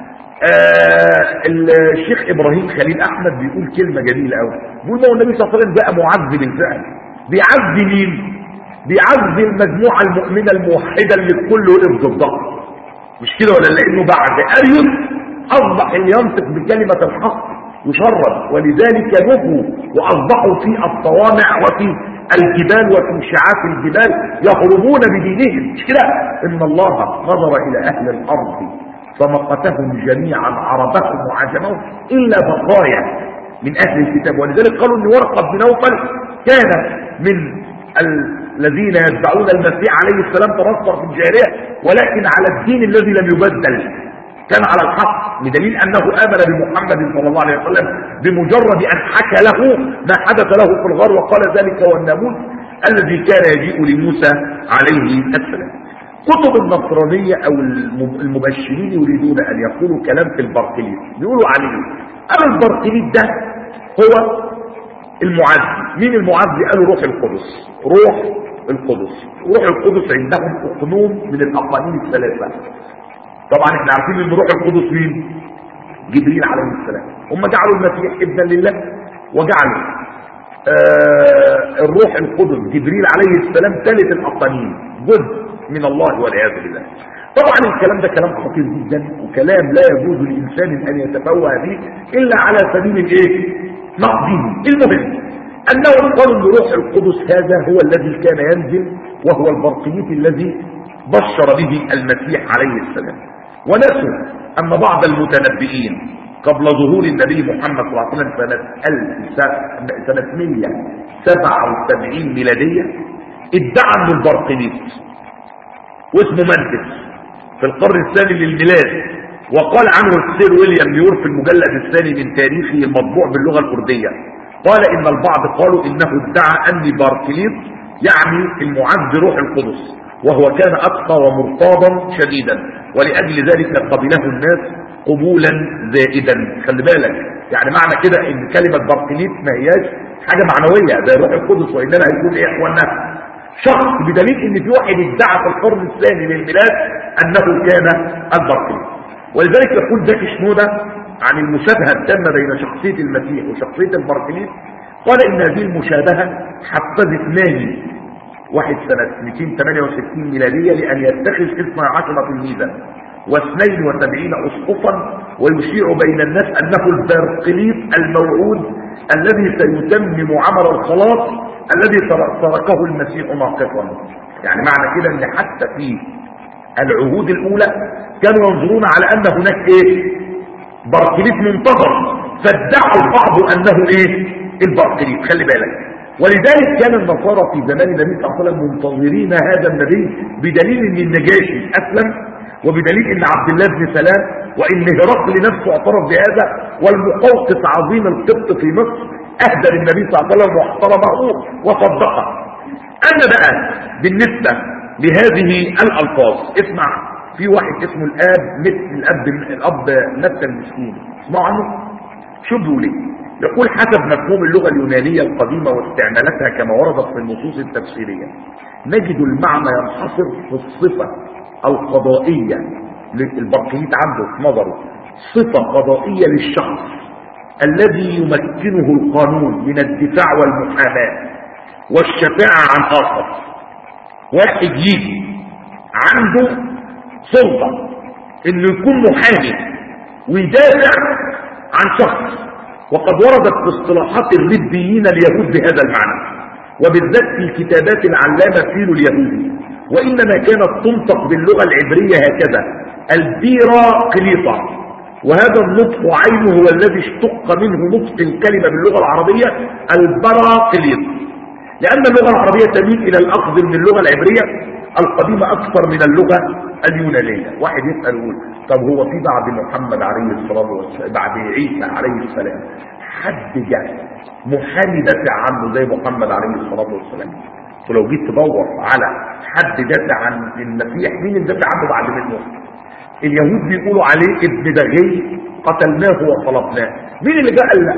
S1: آه الشيخ ابراهيم خليل احمد بيقول كلمه جميله قوي، بيقول ما هو النبي صلى الله عليه وسلم بقى معذب بالفعل، بيعذب مين؟ بيعذب المجموعة المؤمنة الموحدة اللي الكل وقف ضدها، مش كده ولا؟ لانه بعد اريوس اصبح اللي ينطق بكلمة الحق يشرد، ولذلك نفوا واصبحوا في الصوامع وفي الجبال وفي شعاف الجبال يهربون بدينهم، مش كده؟ ان الله نظر الى اهل الارض فمقتهم جميعا عربهم وعجمهم الا بقايا من اهل الكتاب. ولذلك قالوا ان ورقة بن نوفل كان من الذين يتبعون المسيح عليه السلام تنصر في الجاهلية، ولكن على الدين الذي لم يبدل، كان على الحق، بدليل انه امن بمحمد صلى الله عليه وسلم بمجرد ان حكى له ما حدث له في الغار، وقال ذلك هو الناموس الذي كان يجيء لموسى عليه السلام. كتب النصرانية او المبشرين يريدون ان يقولوا كلام في البرقليط، يقولوا عليه قالوا البرقليط ده هو المعزي. مين المعزي؟ قالوا روح القدس. روح القدس روح القدس عندهم اقنوم من الاقانيم الثلاثة. طبعا احنا عارفين ان روح القدس مين؟ جبريل عليه السلام. هم جعلوا المسيح ابنا لله، وجعلوا آه الروح القدس جبريل عليه السلام ثالث الاقانيم، جزء من الله والعياذ بالله. طبعا الكلام ده كلام خطير جدا، وكلام لا يجوز للانسان ان يتفوه به الا على سبيل الايه؟ نقديه. المهم انهم قالوا ان روح القدس هذا هو الذي كان ينزل، وهو البرقليط الذي بشر به المسيح عليه السلام. ونسوا ان بعض المتنبئين قبل ظهور النبي محمد صلى الله عليه وسلم سنة سنة مئة وسبعة وسبعين ميلادية ادعى ان البرقليط واسمه مندس في القرن الثاني للميلاد، وقال عنه السير ويليام نيور في المجلد الثاني من تاريخه المطبوع باللغة الأردية، قال إن البعض قالوا إنه ادعى أن بارقليط يعني المعز روح القدس، وهو كان أتقى ومرتاضا شديدا، ولأجل ذلك قبله الناس قبولا زائدا. خلي بالك، يعني معنى كده إن كلمة بارقليط ما هياش حاجة معنوية زي روح القدس، وإنما هيكون إيه أخوانا؟ شخص، بدليل إن في واحد ادعى في القرن الثاني للميلاد أنه كان البارقليط. ولذلك يقول زكي شنودة عن المشابهة التامة بين شخصية المسيح وشخصية البرقليط، قال إن هذه المشابهة حفزت ناني واحد سنة مئتين وثمانية وستين ميلادية لأن يتخذ اثني عشر تلميذا واثنين وسبعين أسقفا ويشيع بين الناس أنه البرقليط الموعود الذي سيتمم عمل الخلاص الذي تركه المسيح ناقصا. يعني معنى كده أن حتى في العهود الأولى كانوا ينظرون على أن هناك إيه؟ برقليط منتظر، فادعوا البعض أنه إيه؟ البرقليط. خلي بالك، ولذلك كان النصارى في زمان النبي صلى الله عليه وسلم منتظرين هذا النبي، بدليل أن النجاشي أسلم، وبدليل أن عبد الله بن سلام، وأن هرقل نفسه اعترف بهذا، والمقوقس عظيم القبط في مصر أهدى للنبي صلى الله عليه وسلم واحترمه وصدقه. أما بقى بالنسبة لهذه الألفاظ، اسمع، في واحد اسمه الآب مثل الأب الأب متى المسكين، اسمعوا عنه. شو بيقول ايه؟ يقول حسب مفهوم اللغة اليونانية القديمة واستعمالاتها كما وردت في النصوص التفسيرية، نجد المعنى ينحصر في الصفة القضائية للبرقليط عنده في نظره، صفة قضائية للشخص الذي يمكنه القانون من الدفاع والمحاماة والشفاعة عن آخر. واحد يجي عنده سلطة انه يكون محامي ويدافع عن شخص، وقد وردت في اصطلاحات الرديين اليهود بهذا المعنى، وبالذات في كتابات العلامة فيلو اليهودي، وإنما كانت تنطق باللغة العبرية هكذا: البيراقليطة، وهذا النطق عينه هو الذي اشتق منه نطق الكلمة باللغة العربية البراقليط، لأن اللغة العربية تميل إلى الأخذ من اللغة العبرية القديمة أكثر من اللغة اليونانية. واحد يسأل يقول طب هو في بعد محمد عليه الصلاة والسلام، بعد عيسى عليه السلام، حد جاء محامي دافع عنه زي محمد عليه الصلاة والسلام؟ ولو جيت تدور على حد دافع عن المسيح، مين اللي دافع عنه بعد منه؟ اليهود بيقولوا عليه ابن دغي قتلناه وصلبناه. مين اللي جاء؟ قال لا،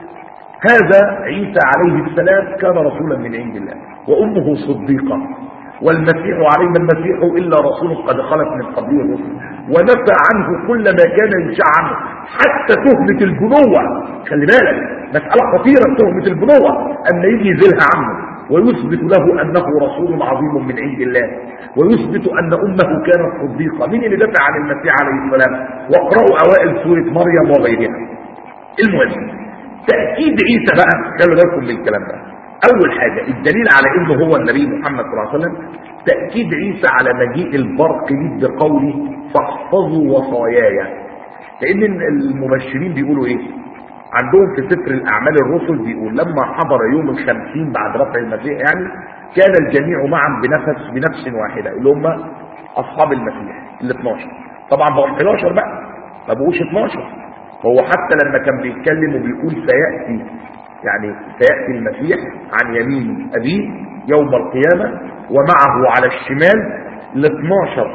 S1: هذا عيسى عليه السلام كان رسولا من عند الله وأمه صديقة، والمسيح علينا المسيح إلا رسول قد خلت من قبله الرسل، ونفى عنه كل ما كان ينشأ عنه حتى تهمة البنوة. خلي بالك، مسألة خطيرة تهمة البنوة، أن يجي يزيلها عنه ويثبت له أنه رسول عظيم من عند الله، ويثبت أن أمه كانت صديقة. مين اللي دفع عن المسيح عليه السلام؟ واقرأوا أوائل سورة مريم وغيرها. المهم تأكيد عيسى بقى، خلوا بالكم من الكلام ده. أول حاجة الدليل على إنه هو النبي محمد صلى الله عليه وسلم تأكيد عيسى على مجيء البرقليط بقوله فاحفظوا وصاياي، لأن المبشرين بيقولوا إيه؟ عندهم في سفر الأعمال الرسل بيقول لما حضر يوم الخمسين بعد رفع المسيح، يعني كان الجميع معا بنفس بنفس واحدة، اللي هم أصحاب المسيح ال اثناشر. طبعا بقوا احد عشر بقى، ما بقوش اتناشر. هو حتى لما كان بيتكلم وبيقول سيأتي، يعني سيأتي المسيح عن يمين أبيه يوم القيامة ومعه على الشمال ال اثناشر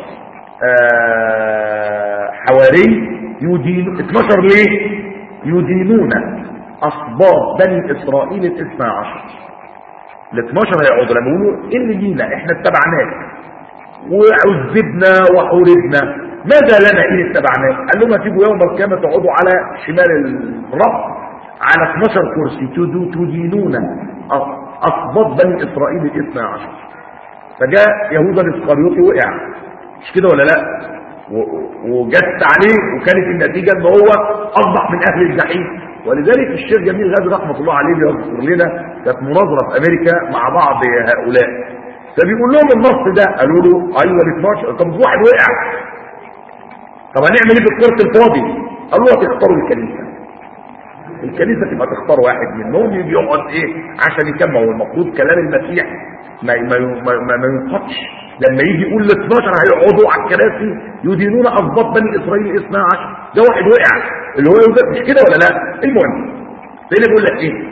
S1: آه حواري يدين اثناشر ليه؟ يدينون أصباط بني إسرائيل الاثنى عشر. ال اثناشر هيقعدوا لما يقولوا إن لينا إحنا اتبعناك وعذبنا وحوربنا ماذا لنا إن اتبعناك؟ قال لهم هتيجوا يوم القيامة تقعدوا على شمال الرب على اثناشر كرسي تدينون أصباط بني إسرائيل الاثنى عشر. فجاء يهوذا الإسخريوطي وقع، مش كده ولا لا؟ وجت عليه وكانت النتيجة ان هو اصبح من اهل الجحيم. ولذلك الشيخ جميل غازي رحمه الله عليه بيذكر لنا كانت مناظره في امريكا مع بعض هؤلاء، فبيقول لهم النص ده، قالوا له ايوه ال اثناشر، طب واحد وقع، طب هنعمل ايه في الكرسي الفاضي؟ قالوا له هتختاروا الكنيسه، الكنيسه تبقى تختار واحد منهم يجي يقعد ايه عشان يكمل. هو المفروض كلام المسيح ما ما ما, ما ينقطش، لما يجي يقول ال اثناشر هيقعدوا على الكراسي يدينون أصباط بني إسرائيل اثنى عشر، ده واحد وقع اللي هو يوسف، مش كده ولا لا؟ المهم فين بيقول لك ايه؟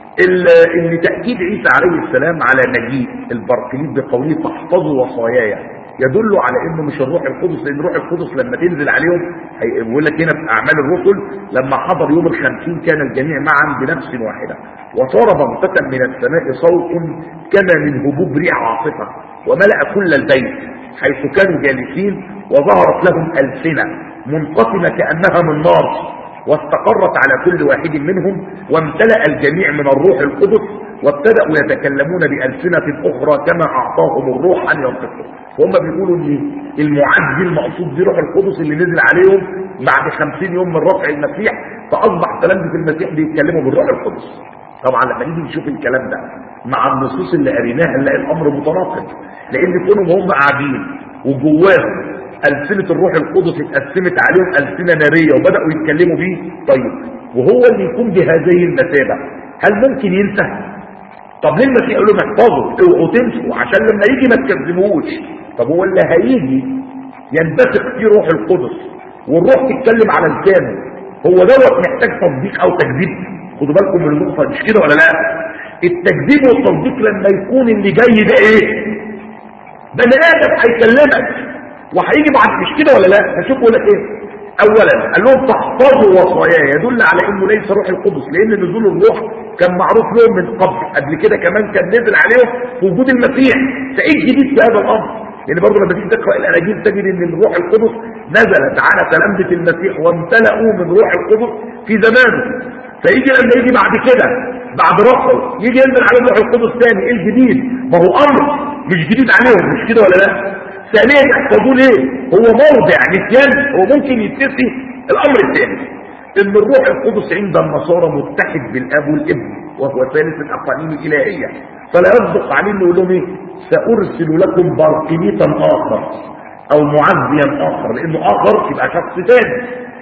S1: ان تأكيد عيسى عليه السلام على مجيء البرقليط بقوله فاحفظوا وصاياي يدل على انه مش الروح القدس، لان الروح القدس لما تنزل عليهم بيقول لك هنا في اعمال الرسل لما حضر يوم الخمسين كان الجميع معا بنفس واحده وصار بغتة من السماء صوت كما من هبوب ريح عاصفه وملأ كل البيت حيث كانوا جالسين وظهرت لهم ألسنة منقسمة كأنها من نار واستقرت على كل واحد منهم وامتلأ الجميع من الروح القدس وابتدأوا يتكلمون بألسنة أخرى كما أعطاهم الروح أن ينطقوا. وهم بيقولوا ان المعزي المقصود بروح القدس اللي نزل عليهم بعد خمسين يوم من رفع المسيح، فأصبح تلامذة المسيح بيتكلموا بالروح القدس. طبعا لما نيجي نشوف الكلام ده مع النصوص اللي قريناها نلاقي الأمر متناقض، لأن كونهم هم قاعدين وجواهم ألسنة الروح القدس اتقسمت عليهم ألسنة نارية وبدأوا يتكلموا بيه، طيب وهو اللي يكون بهذه المثابة هل ممكن ينسى؟ طب ليه المسيح يقول لهم احفظوا اوعوا تنسوا عشان لما يجي ما تكذبوش؟ طب هو اللي هيجي ينبثق فيه روح القدس والروح تتكلم على لسانه، هو دوت محتاج تصديق او تكذيب؟ خدوا بالكم من النقطة، مش كده ولا لا؟ التكذيب والتصديق لما يكون اللي جاي ده ايه؟ بني ادم هيكلمك وهيجي بعد، مش كده ولا لا؟ هشوف يقول لك ايه؟ اولا قال لهم تحفظوا وصاياي يدل على انه ليس روح القدس، لان نزول الروح كان معروف لهم من قبل، قبل كده كمان كان نزل عليهم في وجود المسيح. فايه الجديد في هذا الامر؟ لان برضه لما تيجي تقرا الاناجيل تجد ان الروح القدس نزلت على تلامذه المسيح وامتلأوا من روح القدس في زمانه، فيجي لما يجي بعد كده بعد رفعه يجي ينزل على الروح القدس ثاني، ايه الجديد؟ ما هو امر مش جديد عليهم، مش كده ولا لا؟ ثانيا يحفظوه ليه؟ هو موضع نسيان، هو ممكن يتنسي. الامر الثاني ان الروح القدس عند النصارى متحد بالاب والابن وهو ثالث الاقانيم الالهيه، فلا يصدق عليه انه يقول لهم ايه؟ سارسل لكم برقليطا اخر او معزيا اخر، لانه اخر يبقى شخص ثاني.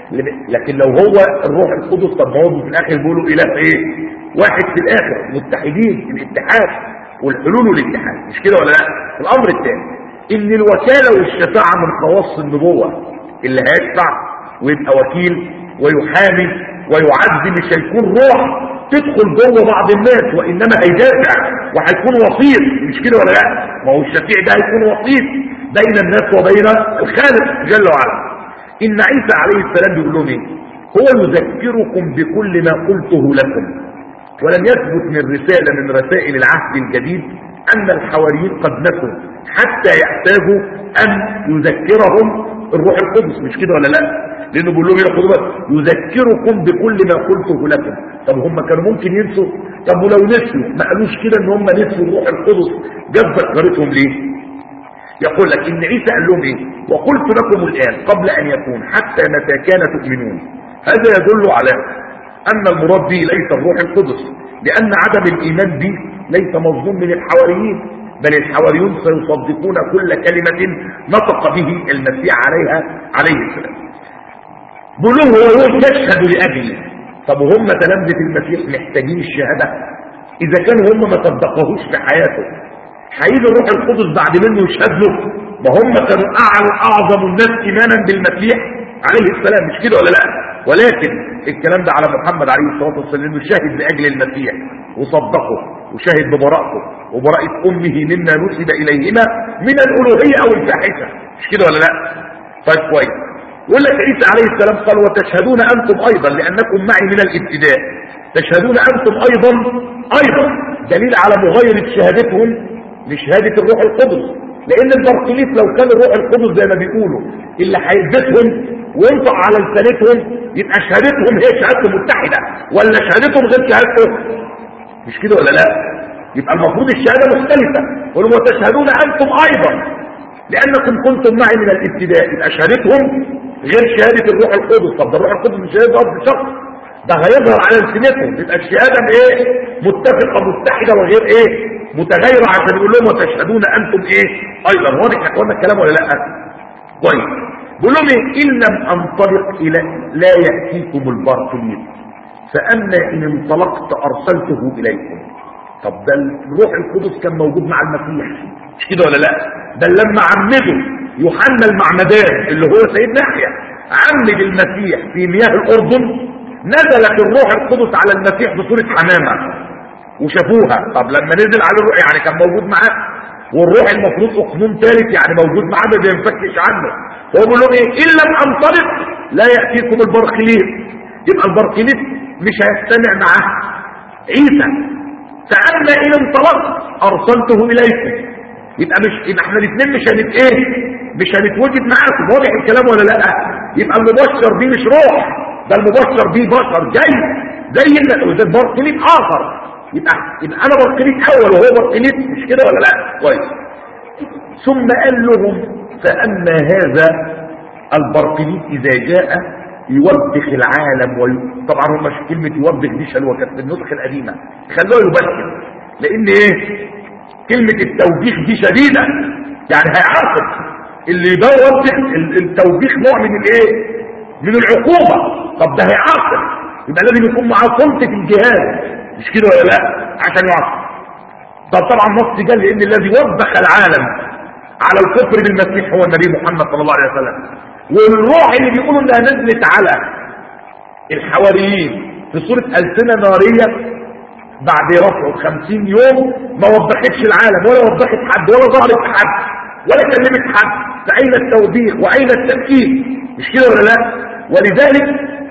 S1: لكن لو هو الروح القدس طب ما هو في الاخر بيقولوا اله ايه؟ واحد في الاخر، متحدين، الاتحاد والحلول والاتحاد، مش كده ولا لا؟ الامر الثاني ان الوكالة والشفاعة من خواص النبوة، اللي هيشفع ويبقى وكيل ويحامي ويعزي مش هيكون روح تدخل جوه بعض الناس، وانما هيدافع وهيكون وسيط، مش كده ولا لا؟ ما هو الشفيع ده هيكون وسيط بين الناس وبين الخالق جل وعلا. ان عيسى عليه السلام بيقول لهم ايه؟ هو يذكركم بكل ما قلته لكم، ولم يثبت من رسالة من رسائل العهد الجديد ان الحواريين قد نسوا حتى يحتاجوا ان يذكرهم الروح القدس، مش كده ولا لا؟ لانه بيقول لهم يا خدوا يذكركم بكل ما قلته لكم. طب هم كانوا ممكن ينسوا؟ طب ولو نسوا ما قالوش كده ان هم نسوا الروح القدس جاب ذكرتهم ليه؟ يقول لك ان عيسى قال لهم ايه؟ وقلت لكم الان قبل ان يكون حتى متى كان تؤمنون. هذا يدل على ان المراد به ليس الروح القدس، لان عدم الايمان به ليس مظلوم من الحواريين، بل الحواريون سيصدقون كل كلمة نطق به المسيح عليها عليه السلام. بيقولوا هو يشهد لأجله. طب وهم تلامذة المسيح محتاجين الشهادة؟ إذا كانوا هم ما صدقوهوش في حياته هيجي الروح القدس بعد منه يشهد له؟ ما هم كانوا أعلى أعظم الناس إيمانا بالمسيح، عليه السلام، مش كده ولا لا؟ ولكن الكلام ده على محمد عليه الصلاه والسلام انه شهد لاجل المسيح وصدقه وشهد ببراءته وبراءه امه مما نسب اليهما من الالوهيه او الفاحشه، مش كده ولا لا؟ طيب كويس. يقول لك عيسى عليه السلام قال وتشهدون انتم ايضا لانكم معي من الابتداء، تشهدون انتم ايضا ايضا دليل على مغايره شهادتهم لشهاده الروح القدس، لان البرقليط لو كان الروح القدس زي ما بيقولوا اللي هيثبتهم وينطق على لسانتهم يبقى شهادتهم هي شهادته متحده ولا شهادتهم غير شهادته؟ مش كده ولا لا؟ يبقى المفروض الشهاده مختلفه. قولوا وتشهدون انتم ايضا لانكم كنتم معي من الابتداء، يبقى شهادتهم غير شهاده الروح القدس. طب ده الروح القدس مش هيظهر بشخص، ده هيظهر على لسانتهم، يبقى الشهاده ايه؟ متفقه متحده وغير ايه؟ متغيره، عشان يقول لهم وتشهدون انتم ايه؟ ايضا. واضح يا اخوانا الكلام ولا لا؟ كويس. بيقول لهم ايه؟ ان لم انطلق الى لا ياتيكم البرقليط فاما ان انطلقت ارسلته اليكم. طب ده الروح القدس كان موجود مع المسيح، مش كده ولا لا؟ ده لما عمده يوحنا المعمدان اللي هو سيدنا يحيى عمد المسيح في مياه الاردن، نزلت الروح القدس على المسيح بصوره حمامه وشافوها. طب لما نزل على الروح يعني كان موجود معاه، والروح المفروض اقنوم ثالث يعني موجود معاه ما بينفكش عنه. هو بيقول لهم ايه؟ ان لم انطلق لا ياتيكم البرقليط، يبقى البرقليط مش هيجتمع معاه عيسى. فاما ان انطلقت ارسلته اليكم، يبقى مش يبقى احنا الاثنين مش هنت ايه؟ مش هنتوجد معاكم. واضح الكلام ولا لا؟ يبقى المبشر بيه مش روح، ده المبشر بيه بشر جاي زي البرقليط اخر. يبقى يبقى انا برقليط اول وهو برقليط، مش كده ولا لا؟ كويس. ثم قال لهم فاما هذا البرقليط اذا جاء يوبخ العالم وي... طبعا هم مش كلمه يوبخ دي شلوه، كانت في النسخ القديمه خلوها يبشر، لان ايه؟ كلمه التوبيخ دي شديده، يعني هيعاقب اللي يوبخ. التوبيخ نوع من الايه؟ من العقوبه. طب ده هيعاقب، يبقى لازم يكون معاه سلطه الجهاد، مش كده ولا لا؟ عشان يعاقب. طب طبعا نص قال لان الذي وبخ العالم على الكفر بالمسيح هو النبي محمد صلى الله عليه وسلم. والروح اللي بيقولوا انها نزلت على الحواريين في صورة ألسنة نارية بعد رفعه خمسين يوم ما وبختش العالم ولا وبخت حد ولا ظهرت حد ولا كلمت حد، فأين التوبيخ وأين التأكيد؟ مش كده ولا لا؟ ولذلك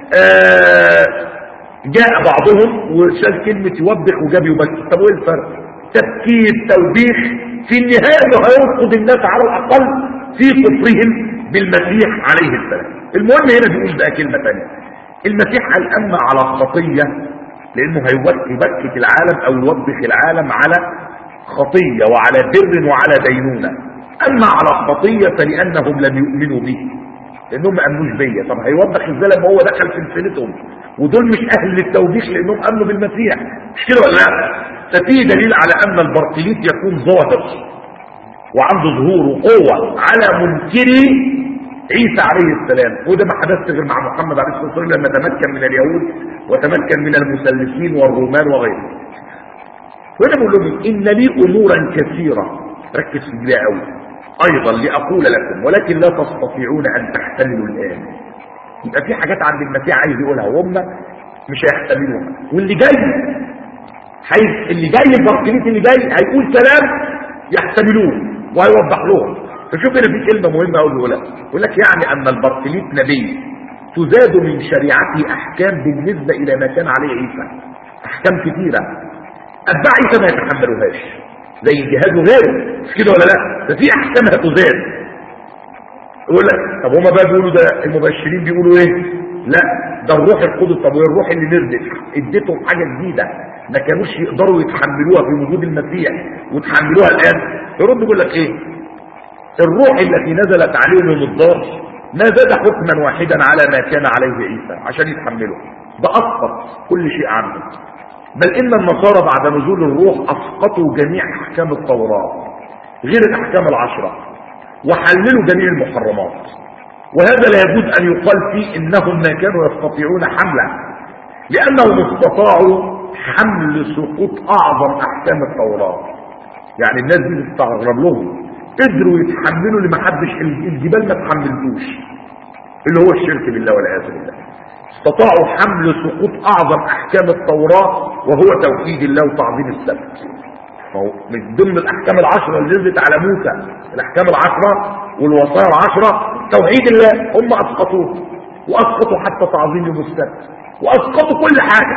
S1: آه جاء بعضهم وشال كلمة يوبخ وجاب يبكي. طب وايه الفرق؟ تبكير توبيخ في النهاية انه هينقض الناس على الأقل في كفرهم بالمسيح عليه السلام. المهم هنا بيقول بقى كلمة ثانية، المسيح قال اما على خطية لانه هيبكت العالم او يوبخ العالم على خطية وعلى بر وعلى دينونة. اما على خطية فلانهم لم يؤمنوا به، لانهم ما امنوش بيا. طب هيوبخ ازاي لما هو دخل في سلسلتهم ودول مش اهل للتوبيخ لانهم امنوا بالمسيح؟ مش كده ولا لا؟ ففي دليل على ان البرقليط يكون ظاهر وعنده ظهور وقوة على منكري عيسى عليه السلام، وده ما حدث غير مع محمد عليه الصلاة والسلام لما تمكن من اليهود وتمكن من المسلسين والرومان وغيرهم. وانا بقول لهم ان لي امورا كثيرة، ركز في دي قوي، ايضا لاقول لكم ولكن لا تستطيعون ان تحتملوا الان. يبقى في حاجات عند المسيح عايز يقولها وهم مش هيحتملوها، واللي جاي حي... اللي جاي البرقليط اللي جاي هيقول كلام يحتملوه وهيوضح لهم. فشوف هنا في كلمه مهمه قوي بيقولها، يقول لك يعني ان البرقليط نبي تزاد من شريعته احكام بالنسبه الى ما كان عليه عيسى، احكام كثيره اتباع عيسى ما يتحملوهاش زي الجهاد وغيره، مش كده ولا لا؟ ففي احكام هتزاد. يقول لك طب هما بقى بيقولوا ده المبشرين بيقولوا ايه؟ لا ده الروح القدس. طب وايه الروح اللي نزلت؟ اديتهم حاجه جديده ما كانوش يقدروا يتحملوها في وجود المسيح وتحملوها الان. يرد يقول لك ايه؟ الروح التي نزلت عليهم من الدار ما زاد حكما واحدا على ما كان عليه عيسى عشان يتحمله، ده اسقط كل شيء عنه. بل ان النصارى بعد نزول الروح اسقطوا جميع احكام التوراه غير الاحكام العشره وحللوا جميع المحرمات، وهذا لا يجوز ان يقال فيه انهم ما كانوا يستطيعون حمله، لانهم استطاعوا حمل سقوط اعظم احكام التوراه. يعني الناس دي تستغرب لهم، قدروا يتحملوا اللي ما حدش الجبال ما تحملتوش، اللي هو الشرك بالله والعياذ بالله. استطاعوا حمل سقوط اعظم احكام التوراة وهو توحيد الله وتعظيم السبت. من ضمن الاحكام العشرة اللي نزلت على موسى، الاحكام العشرة والوصايا العشرة توحيد الله، هم اسقطوه واسقطوا حتى تعظيم يوم السبت واسقطوا كل حاجة.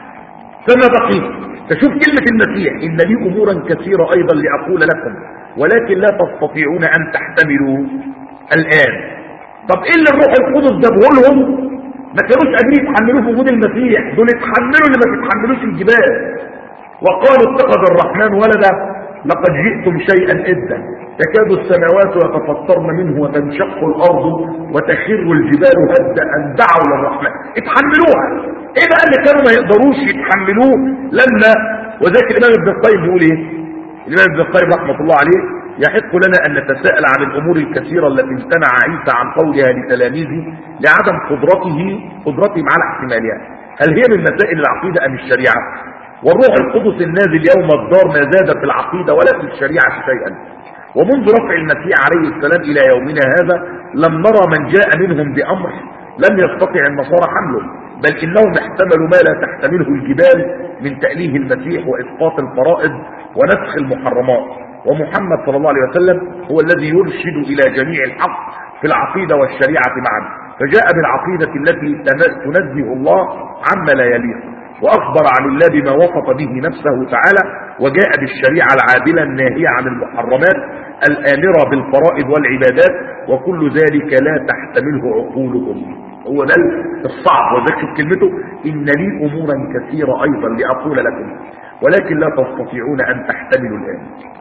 S1: فما بقي تشوف كلمة المسيح ان لي امورا كثيرة ايضا لاقول لكم ولكن لا تستطيعون ان تحتملوا الان. طب ايه اللي الروح القدس جابه لهم؟ ما كانوش قادرين يتحملوه في وجود المسيح، دول يتحملوا اللي ما تتحملوش الجبال. وقالوا اتخذ الرحمن ولدا لقد جئتم شيئا إدا تكاد السماوات يتفطرن منه وتنشق الارض وتخر الجبال هدا ان دعوا للرحمن. اتحملوها. ايه بقى اللي كانوا ما يقدروش يتحملوه لما وذاك الامام ابن القيم بيقول ايه؟ الامام ابن القيم رحمه الله عليه يحق لنا ان نتساءل عن الامور الكثيره التي امتنع عيسى عن قولها لتلاميذه لعدم قدرته قدرتهم على احتمالها. هل هي من مسائل العقيده ام الشريعه؟ والروح القدس النازل يوم الدار ما زاد في العقيده ولا في الشريعه شيئا. ومنذ رفع المسيح عليه السلام الى يومنا هذا لم نرى من جاء منهم بامر لم يستطع النصارى حمله، بل انهم احتملوا ما لا تحتمله الجبال من تأليه المسيح واسقاط الفرائض ونسخ المحرمات. ومحمد صلى الله عليه وسلم هو الذي يرشد الى جميع الحق في العقيده والشريعه معا، فجاء بالعقيده التي تنزه الله عما لا يليق، واخبر عن الله بما وصف به نفسه تعالى، وجاء بالشريعه العادله الناهيه عن المحرمات الامره بالفرائض والعبادات، وكل ذلك لا تحتمله عقولهم. هو ده الصعب. وذكر كلمته ان لي امورا كثيره ايضا لاقول لكم ولكن لا تستطيعون ان تحتملوا الان.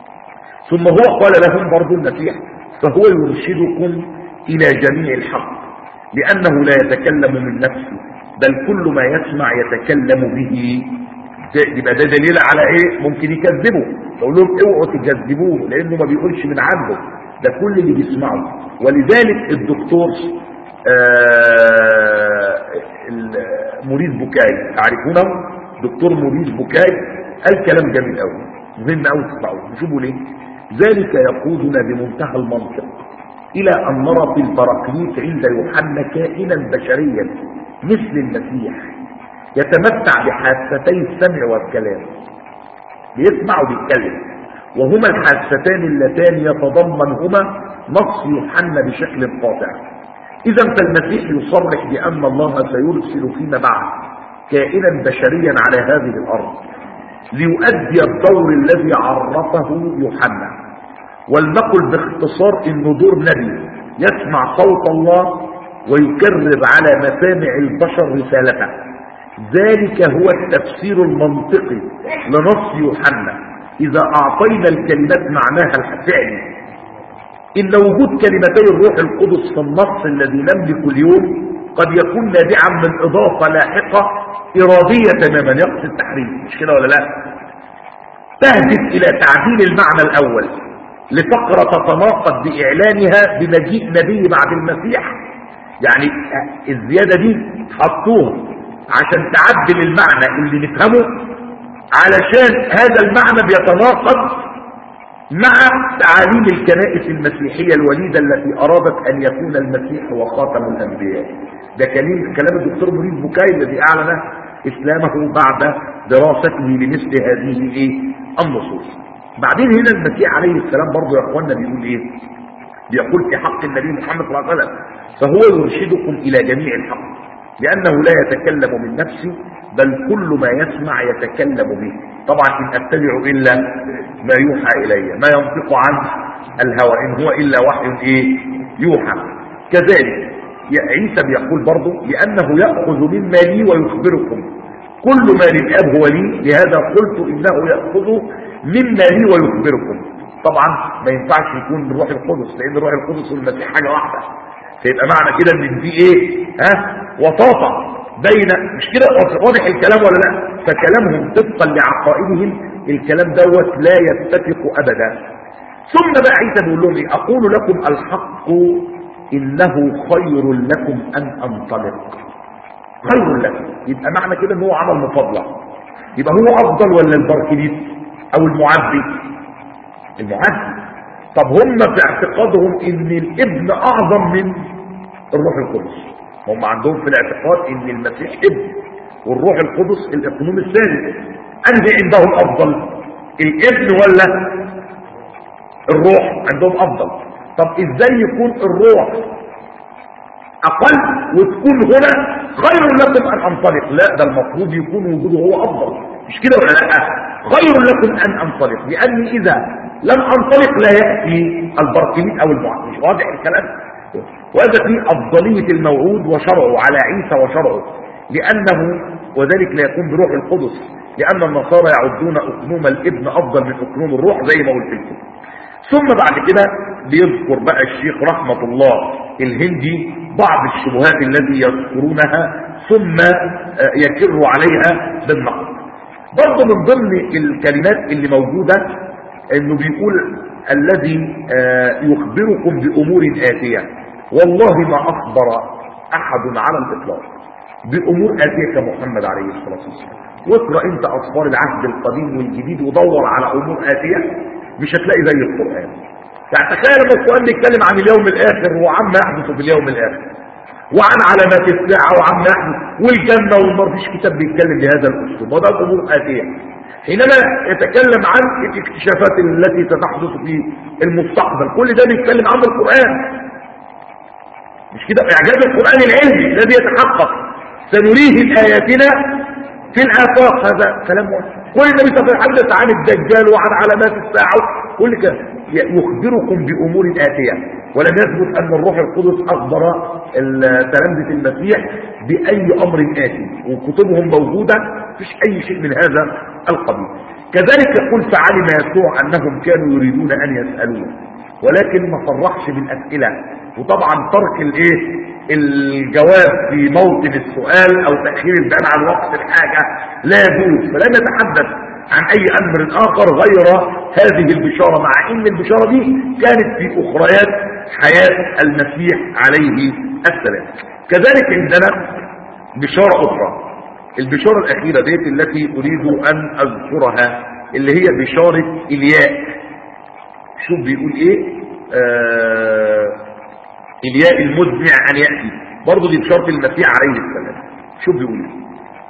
S1: ثم هو قال لهم برضو المسيح فهو يرشدكم الى جميع الحق لانه لا يتكلم من نفسه بل كل ما يسمع يتكلم به. يبقى ده دليل على ايه؟ ممكن يكذبوا، تقول لهم اوعوا تكذبوه لانه ما بيقولش من عنده، ده كل اللي بيسمعه. ولذلك الدكتور آه موريس بوكاي، تعرفونه؟ دكتور موريس بوكاي قال كلام جميل قوي مهم قوي تسمعوه. شوفوا ليه؟ ذلك يقودنا بمنتهى المنطق الى ان نرى في البراكليت عند يوحنا كائنا بشريا مثل المسيح يتمتع بحاستي السمع والكلام، بيسمع وبيتكلم، وهما الحاستان اللتان يتضمنهما نص يوحنا بشكل قاطع. اذا فالمسيح يصرح بان الله سيرسل فيما بعد كائنا بشريا على هذه الارض ليؤدي الدور الذي عرفه يوحنا. ولنقل باختصار انه دور نبي يسمع صوت الله ويكرر على مسامع البشر رسالته. ذلك هو التفسير المنطقي لنص يوحنا اذا اعطينا الكلمات معناها الفعلي. ان وجود كلمتي الروح القدس في النص الذي نملكه اليوم قد يكون نابعا من اضافه لاحقه اراديه تماما يقصد التحريف، مش كده ولا لا؟ تهدف الى تعديل المعنى الاول لفقره تتناقض باعلانها بمجيء نبي بعد المسيح. يعني الزياده دي حطوها عشان تعدل المعنى اللي نفهمه، علشان هذا المعنى بيتناقض مع تعاليم الكنائس المسيحية الوليدة التي أرادت أن يكون المسيح هو خاتم الأنبياء. ده كلام كلام الدكتور موريس بوكاي الذي أعلن إسلامه بعد دراسته لمثل هذه إيه النصوص. بعدين هنا المسيح عليه السلام برضه يا أخوانا بيقول إيه؟ بيقول في حق النبي محمد صلى الله عليه وسلم فهو يرشدكم إلى جميع الحق لأنه لا يتكلم من نفسه بل كل ما يسمع يتكلم به. طبعا إن أتبع إلا ما يوحى إلي ما ينطق عن الهوى إن هو إلا وحي إيه يوحى. كذلك عيسى بيقول برضه لأنه يأخذ مما لي ويخبركم كل ما للآب هو لي لهذا قلت إنه يأخذ مما لي ويخبركم. طبعا ما ينفعش يكون الروح القدس لأن الروح القدس والمسيح حاجة واحدة، فيبقى معنى كده ان دي ايه ها وساطه بين، مش كده واضح الكلام ولا لا؟ فكلامهم طبقا لعقائدهم الكلام دوت لا يتفق ابدا. ثم بقى عيسى بيقول لهم ايه؟ اقول لكم الحق انه خير لكم ان انطلق. خير لكم يبقى معنى كده ان هو عمل مفاضله، يبقى هو افضل ولا البركليت او المعدي؟ المعدي. طب هم في اعتقادهم ان الابن اعظم من الروح القدس. هم عندهم في الاعتقاد ان المسيح ابن والروح القدس الاقنوم الثالث. انهي عندهم افضل، الابن ولا الروح؟ عندهم افضل. طب ازاي يكون الروح اقل وتكون هنا خير لكم ان انطلق؟ لا، ده المفروض يكون وجوده هو افضل، مش كده ولا لا؟ خير لكم ان انطلق، لاني اذا لم انطلق لا ياتي البركليت او المعاد. مش واضح الكلام؟ وهذا في افضليه الموعود وشرعه على عيسى وشرعه، لانه وذلك لا يكون بروح القدس، لان النصارى يعدون اقنوم الابن افضل من اقنوم الروح زي ما قلت لكم. ثم بعد كده بيذكر بقى الشيخ رحمه الله الهندي بعض الشبهات التي يذكرونها ثم يكر عليها بالنقد. برضه من ضمن الكلمات اللي موجوده انه بيقول الذي يخبركم بامور اتيه. والله ما اخبر احد على الاطلاق بامور اتيه كمحمد عليه الصلاه والسلام. واقرا انت اصفار العهد القديم والجديد ودور على امور اتيه مش هتلاقي زي القران. يعني تخيل لما القران بيتكلم عن اليوم الاخر وعما يحدث في اليوم الاخر وعن علامات الساعه وعما يحدث والجنه والنار، مفيش كتاب بيتكلم بهذا الاسلوب. وده امور اتيه. حينما يتكلم عن الاكتشافات التي ستحدث في المستقبل كل ده بيتكلم عن القران، مش كده؟ اعجاز القران العلمي الذي يتحقق سنريهم اياتنا في الافاق. هذا كلام واحد. كل النبي صلى الله عليه وسلم يتحدث عن الدجال وعن علامات الساعه كل كده يخبركم بامور اتيه. ولم يثبت ان الروح القدس اخبر تلامذه المسيح باي امر اتي، وكتبهم موجوده مفيش اي شيء من هذا القبيل. كذلك يقول فعلم يسوع انهم كانوا يريدون ان يسالوه ولكن ما صرحش بالاسئله. وطبعا ترك الايه الجواب في موطن السؤال او تاخير البيان عن وقت الحاجه لا يجوز. فلم يتحدث عن اي امر اخر غير هذه البشاره، مع ان البشاره دي كانت في اخريات حياه المسيح عليه السلام. كذلك عندنا بشاره اخرى، البشاره الاخيره ديت التي اريد ان اذكرها اللي هي بشاره الياء. شوف بيقول ايه؟ آه الياء المزمع ان ياتي، برضه دي بشاره المسيح عليه السلام. شوف بيقول ايه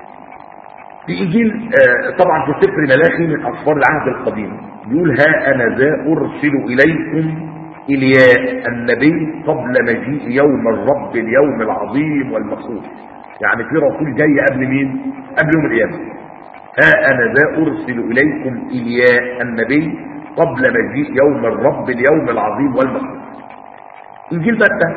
S1: في انجيل آه طبعا في سفر ملاخي من اسفار العهد القديم، بيقول ها انا ذا ارسل اليكم الياء النبي قبل مجيء يوم الرب اليوم العظيم والمخوف. يعني في رسول جاي قبل مين؟ قبل يوم القيامه. ها انا ذا ارسل اليكم الياء النبي قبل مجيء يوم الرب اليوم العظيم والمخوف. انجيل متى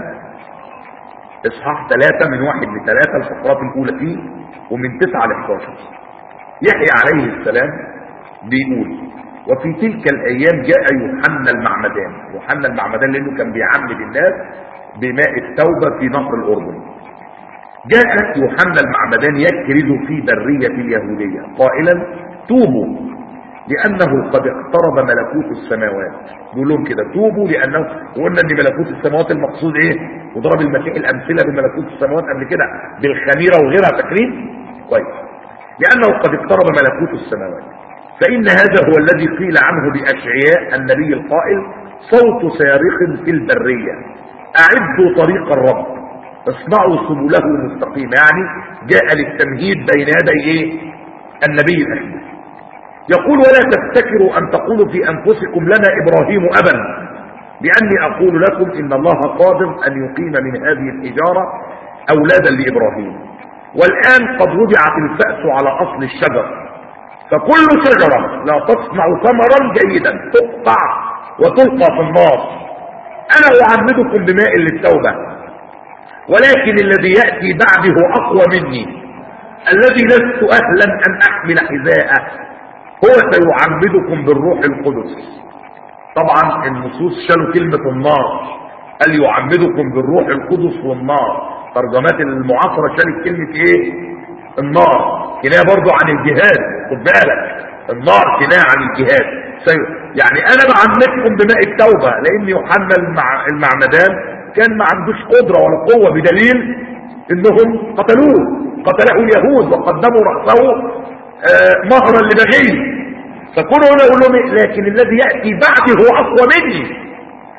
S1: اصحاح ثلاثة من واحد لثلاثة الفقرات الاولى فيه ومن تسعة لحداشر. يحيى عليه السلام بيقول وفي تلك الايام جاء يوحنا المعمدان. يوحنا المعمدان لانه كان بيعمد الناس بماء التوبه في نهر الاردن. جاء يوحنا المعمدان يكرز في بريه اليهوديه قائلا توبوا لانه قد اقترب ملكوت السماوات. بيقول لهم كده توبوا لانه، وقلنا ان ملكوت السماوات المقصود ايه؟ وضرب المسيح الامثله بملكوت السماوات قبل كده بالخميره وغيرها، فاكرين كويس؟ لانه قد اقترب ملكوت السماوات. فان هذا هو الذي قيل عنه باشعياء النبي القائل صوت صارخ في البريه اعدوا طريق الرب اصنعوا سبله مستقيمه. يعني جاء للتمهيد بين يدي ايه؟ النبي الاخير. يقول ولا تفتكروا ان تقولوا في انفسكم لنا ابراهيم ابا، باني اقول لكم ان الله قادر ان يقيم من هذه الحجاره اولادا لابراهيم. والان قد وضعت الفأس على اصل الشجر، فكل شجره لا تصنع ثمرا جيدا تقطع وتلقى في النار. انا اعمدكم بماء للتوبه، ولكن الذي ياتي بعدي هو اقوى مني الذي لست اهلا ان احمل حذاءه هو سيعمدكم بالروح القدس. طبعا النصوص شالوا كلمة النار، قال يعمدكم بالروح القدس والنار. ترجمات المعاصرة شالت كلمة ايه؟ النار. كناية برضو عن الجهاد، خد بالك النار كناية عن الجهاد. يعني انا بعمدكم بماء التوبة لان يوحنا المع... المعمدان كان ما عندوش قدرة ولا قوة، بدليل انهم قتلوه قتله اليهود وقدموا رأسه مهرا لبغي. فكون هنا يقول لهم لكن الذي ياتي بعدي هو اقوى مني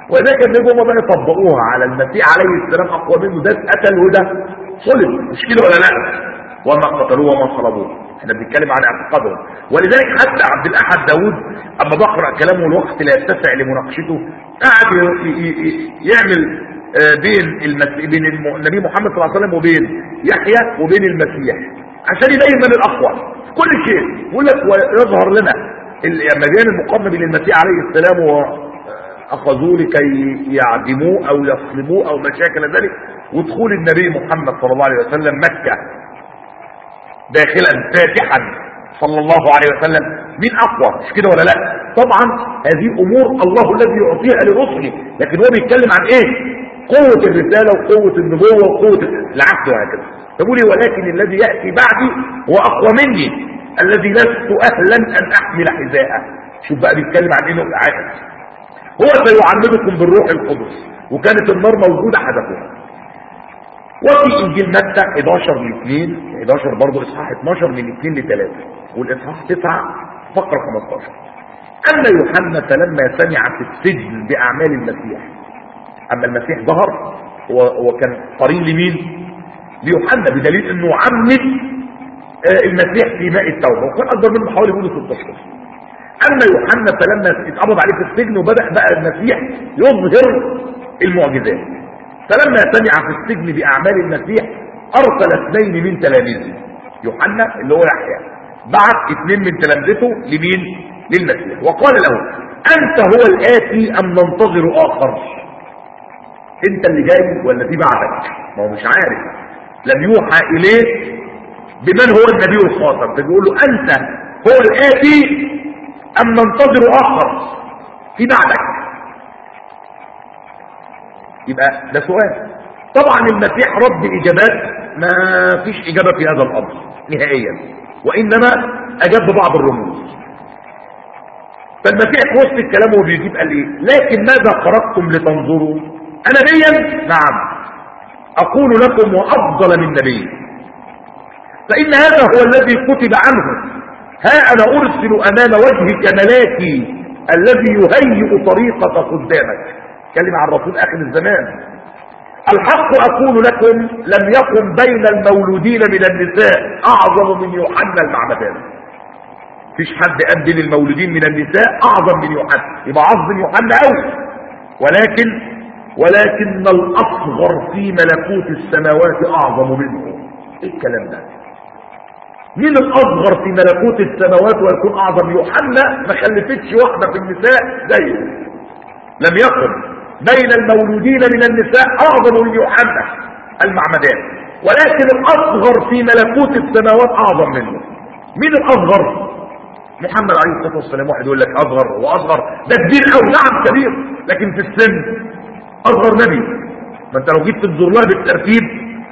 S1: وذلك النبي هم بقى يطبقوها على المسيح عليه السلام اقوى منه، ده اتقتل وده صلب، مش كده ولا لا؟ وما قتلوه وما صلبوه، احنا بنتكلم عن اعتقادهم. ولذلك حتى عبد الاحد داوود اما بقرا كلامه الوقت لا يتسع لمناقشته، قعد يعمل بين المسيح بين النبي محمد صلى الله عليه وسلم وبين يحيى وبين المسيح عشان يبين من الاقوى في كل شيء. يقول لك ويظهر لنا لما بين المقارنه بين المسيح عليه السلام واخذوه لكي يعدموه او يصلبوه او ما شاكل ذلك، ودخول النبي محمد صلى الله عليه وسلم مكه داخلا فاتحا صلى الله عليه وسلم، مين اقوى؟ مش كده ولا لا؟ طبعا هذه امور الله الذي يعطيها لرسله، لكن هو بيتكلم عن ايه؟ قوة الرسالة وقوة النبوة وقوة العهد وهكذا. يقول لي ولكن الذي يأتي بعدي هو اقوى مني الذي لست اهلا ان احمل حذاءه. شوف بقى بيتكلم عن ايه؟ عهد. هو سيعمدكم بالروح القدس، وكانت النار موجودة حدثها. وفي انجيل متى حداشر لاثنين، حداشر برضه اصحاح اتناشر من اثنين لثلاثة، والاصحاح تسعة فقرة خمستاشر. اما يوحنا فلما سمع في السجن باعمال المسيح، اما المسيح ظهر وكان قرين لمين؟ ليوحنا، بدليل انه عمد المسيح في ماء التوبه، وكان اكبر منه حوالي بيقولوا ستة اشهر. اما يوحنا فلما اتقبض عليه في السجن وبدا بقى المسيح يظهر المعجزات، فلما سمع في السجن باعمال المسيح ارسل اثنين من تلاميذه، يوحنا اللي هو يحيى بعت اثنين من تلامذته لمين؟ للمسيح، وقال له انت هو الاتي ام ننتظر اخر؟ انت اللي جاي ولا في بعدك؟ ما هو مش عارف، لم يوحى اليه بمن هو النبي الخاطب، فبيقول له انت هو الاتي ام ننتظر اخر في بعدك؟ يبقى ده سؤال. طبعا المسيح رد اجابات ما فيش اجابه في هذا الامر نهائيا، وانما اجاب ببعض الرموز. فالمسيح في وسط الكلام وهو بيجيب قال ايه؟ لكن ماذا خرجتم لتنظروا؟ نبيا؟ نعم اقول لكم وافضل من نبي، فان هذا هو الذي كتب عنه، ها انا ارسل امام وجهك ملاكي الذي يهيئ طريقك قدامك. كلمة عن رسول اخر الزمان. الحق اقول لكم لم يكن بين المولودين من النساء اعظم من يوحنا المعمدان. مفيش حد قد بين المولودين من النساء اعظم من يوحنا، يبقى عظم من يوحنا قوي. ولكن ولكن الاصغر في ملكوت السماوات اعظم منه. ايه الكلام ده؟ مين الاصغر في ملكوت السماوات ويكون اعظم؟ يوحنا ما خلفتش واحده في النساء زيه. لم يكن بين المولودين من النساء اعظم من يوحنا المعمدان، ولكن الاصغر في ملكوت السماوات اعظم منه. مين الاصغر؟ محمد عليه الصلاه والسلام. واحد يقول لك اصغر واصغر ده كبير قوي، نعم كبير، لكن في السن اصغر نبي. ما انت لو جيت تنظر لها بالترتيب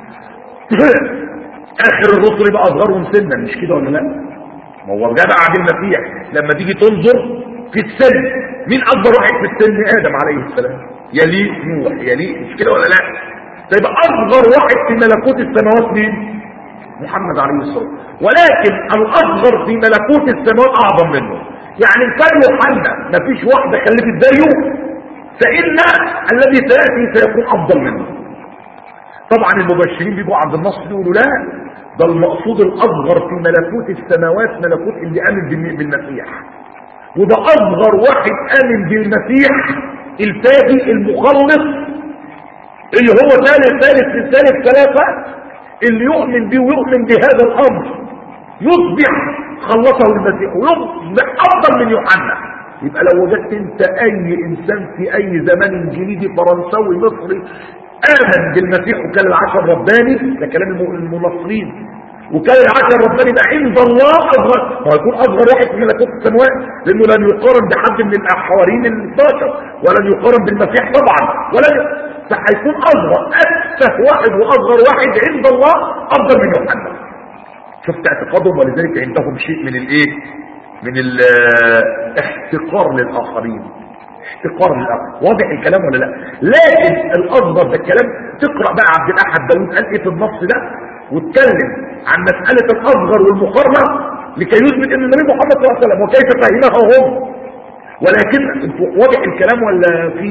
S1: اخر الرسل يبقى اصغرهم سنا، مش كده ولا لا؟ ما هو جاب بعد المسيح لما تيجي تنظر في السن مين اكبر واحد في السن؟ ادم عليه السلام، يليه نوح، يليه، مش كده ولا لا؟ فيبقى اصغر واحد في ملكوت السماوات مين؟ محمد عليه الصلاه والسلام. ولكن الاصغر في ملكوت السماوات اعظم منه. يعني كان يوحنا ما فيش واحده خلفت زيه، فان الذي سياتي سيكون افضل منه. طبعا المبشرين بيجوا عند النص يقولوا لا، ده المقصود الاصغر في ملكوت السماوات ملكوت اللي امن بالمسيح، وده اصغر واحد امن بالمسيح الفادي المخلص اللي هو ثالث ثالث ثالث ثلاثه، اللي يؤمن به ويؤمن بهذا الامر يصبح خلصه المسيح ويصبح افضل من يوحنا. يبقى لو وجدت انت اي انسان في اي زمان انجليزي فرنساوي مصري امن بالمسيح وكان العشر رباني، ده كلام المنصرين، وكان العشر رباني ده عند الله اصغر، هو هيكون اصغر واحد في ملكوت السماوات، لانه لن يقارن بحد من الحواريين ال اثناشر، ولن يقارن بالمسيح طبعا، ولن هيكون اصغر، اتفه واحد واصغر واحد عند الله افضل من يوحنا. شفت اعتقادهم؟ ولذلك عندهم شيء من الايه؟ من الاحتقار للاخرين، احتقار للاخر. واضح الكلام ولا لا؟ لكن الاصغر ده الكلام، تقرا بقى عبد الاحد داوود قال ايه في النص ده، واتكلم عن مساله الاصغر والمقارنه لكي يثبت ان النبي محمد صلى الله عليه وسلم وكيف فهمها هم. ولكن واضح الكلام ولا في؟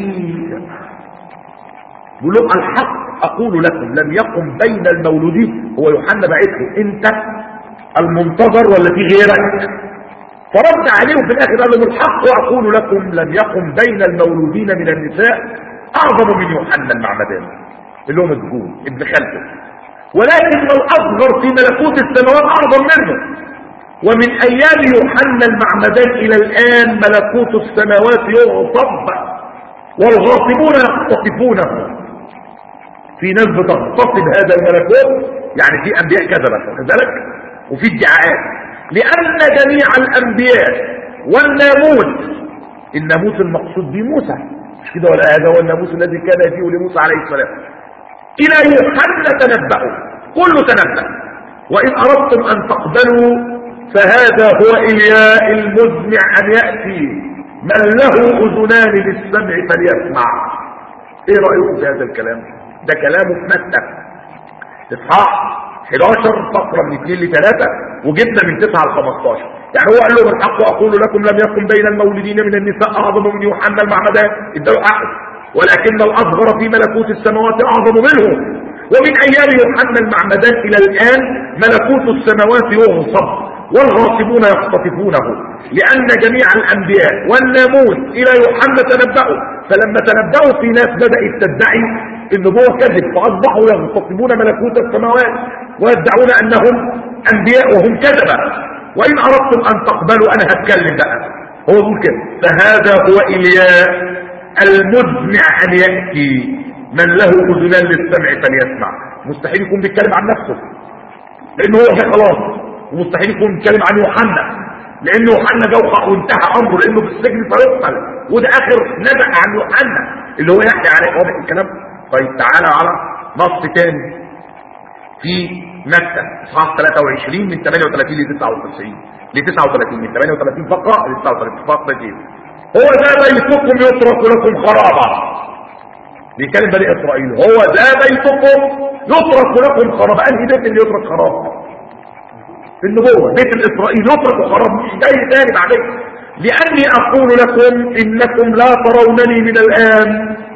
S1: بيقول لهم الحق اقول لكم لم يقم بين المولودين. هو يوحنا بعته انت المنتظر ولا في غيرك؟ فرد عليهم في الاخر قال لهم الحق واقول لكم لم يقم بين المولودين من النساء اعظم من يوحنا المعمدان اللي هو مسجون ابن خالته، ولكن الاصغر في ملكوت السماوات اعظم منه. ومن ايام يوحنا المعمدان الى الان ملكوت السماوات يغصب والغاصبون يقتطفونه. في ناس بتغتصب هذا الملكوت، يعني في انبياء كذبة كذلك وفي ادعاءات، لان جميع الانبياء والناموس، الناموس المقصود به موسى مش كده ولا؟ هذا هو الناموس الذي كان يجيء لموسى عليه السلام. الى يوحنا تنبأوا، كله تنبأ. وان اردتم ان تقبلوا فهذا هو إياء المزمع أن يأتي من له أذنان للسمع فليسمع. ايه رأيكم في هذا الكلام؟ ده كلامه في متى اصحاح احد عشر فقرة من اثنين لثلاثة وجبنا من تسعة ل خمستاشر. يعني هو قال لهم الحق اقول لكم لم يكن بين المولودين من النساء اعظم من يوحنا المعمدان، ادوا احد، ولكن الاصغر في ملكوت السماوات اعظم منه. ومن ايام يوحنا المعمدان الى الان ملكوت السماوات يغصب والغاصبون يختطفونه، لان جميع الانبياء والناموس الى يوحنا تنبأوا. فلما تنبأوا في ناس بدأت تدعي النبوة كذب، فاصبحوا يغتصبون ملكوت السماوات ويدعون انهم انبياء وهم كذبة. وان اردتم ان تقبلوا، انا هتكلم بقى، هو يقول كده فهذا هو إياء المزمع ان يأتي من له اذنان للسمع فليسمع. مستحيل يكون بيتكلم عن نفسه لانه هو جه خلاص، ومستحيل يكون بيتكلم عن يوحنا لان يوحنا جه وانتهى امره لانه في السجن فيقتل، وده اخر نبأ عن يوحنا اللي هو يحيى عليه. واضح الكلام؟ طيب تعالى على نص تاني في متى اصحاح ثلاثة وعشرين من ثمانية وثلاثين ل تسعة وتسعين ل تسعة وثلاثين، من ثمانية وثلاثين فقره ل تسعة وثلاثين فقره دي. هو ذا بيتكم يترك لكم خرابا، بيتكلم بني اسرائيل، هو ذا بيتكم يترك لكم خرابا. انهي بيت اللي يترك خراب؟ في النبوة بيت الاسرائيل يترك خراب، مش جاي تاني بعدين. لاني اقول لكم انكم لا ترونني من الان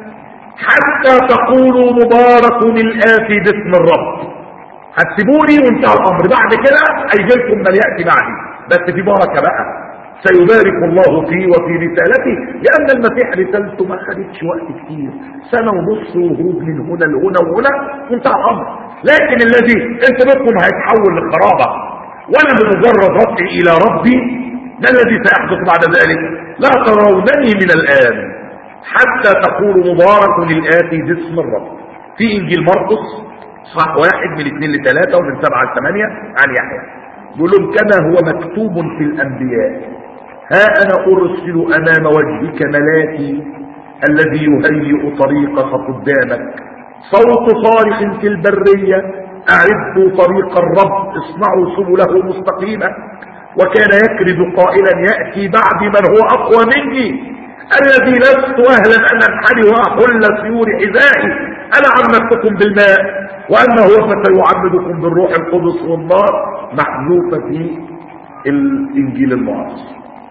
S1: حتى تقولوا مبارك الآتي باسم الرب. هتسيبوني وانتهى الامر، بعد كده هيجي لكم من ياتي بعدي، بس في بركه بقى سيبارك الله فيه وفي رسالته، لان المسيح رسالته ما خدتش وقت كتير، سنه ونص وهروب من هنا لهنا وهنا وانتهى الامر. لكن الذي انت بكم هيتحول لخرابه، وانا بمجرد رفعي الى ربي ما الذي سيحدث بعد ذلك؟ لا ترونني من الان حتى تقولوا مبارك الآتي باسم الرب. في انجيل مرقس صح واحد من اثنين لثلاثة ومن سبعة لثمانية عن يحيى، يقول لهم كما هو مكتوب في الانبياء ها انا ارسل امام وجهك ملاكي الذي يهيئ طريقك قدامك، صوت صارخ في البرية اعدوا طريق الرب اصنعوا سبله مستقيمة. وكان يكرز قائلا يأتي بعدي من هو اقوى مني الذي لست اهلا ان انحني واحل سيور حذائي، انا عمدتكم بالماء واما هو فسيعمدكم بالروح القدس والنار، محذوفه في الانجيل المعاصر.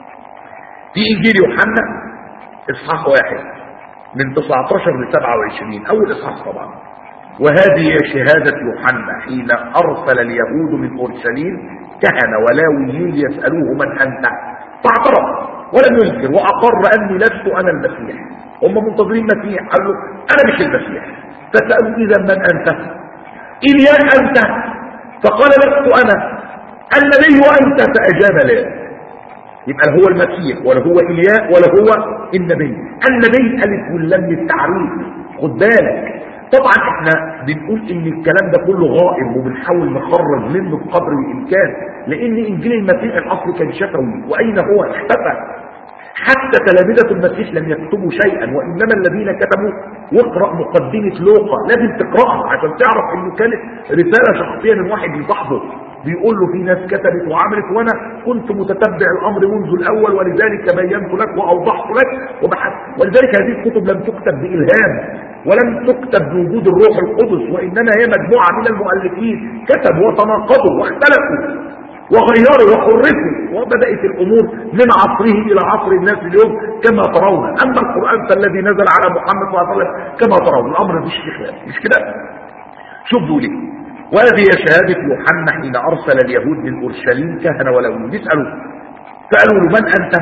S1: في انجيل يوحنا اصحاح واحد من تسعتاشر ل سبعة وعشرين اول اصحاح طبعا. وهذه هي شهاده يوحنا حين ارسل اليهود من اورشليم كهنه ولاويين يسالوه من انت، فاعترف ولم ينكر واقر اني لست انا المسيح. هم منتظرين مسيح، قال له انا مش المسيح. فسالوا اذا من انت؟ إيليا انت؟ فقال لست انا. النبي انت؟ فاجاب لا. يبقى هو المسيح ولا هو إيليا ولا هو النبي. النبي الف واللام للتعريف، خد بالك. طبعا احنا بنقول ان الكلام ده كله غائب وبنحاول نخرج منه بقدر الامكان، لان انجيل المسيح الاصل كان شفوي، واين هو؟ اختفى. حتى تلامذة المسيح لم يكتبوا شيئا، وانما الذين كتبوا، واقرأ مقدمة لوقا لازم تقرأها عشان تعرف انه كانت رسالة شخصية من واحد لصاحبه بيقول له في ناس كتبت وعملت وانا كنت متتبع الامر منذ الاول، ولذلك بينت لك واوضحت لك وبحثت. ولذلك هذه الكتب لم تكتب بإلهام ولم تكتب بوجود الروح القدس، وانما هي مجموعة من المؤلفين كتبوا وتناقضوا واختلفوا. وغيروا وحرفوا، وبدأت الأمور من عصره إلى عصر الناس اليوم كما ترون. أما القرآن فالذي نزل على محمد صلى الله عليه وسلم كما ترون، الأمر مش خلاف، مش كده. شوف دول ايه، وهذه شهادة يوحنا حين أرسل اليهود من أورشليم كهنة ولويين يسألوا، سألوا له من أنت؟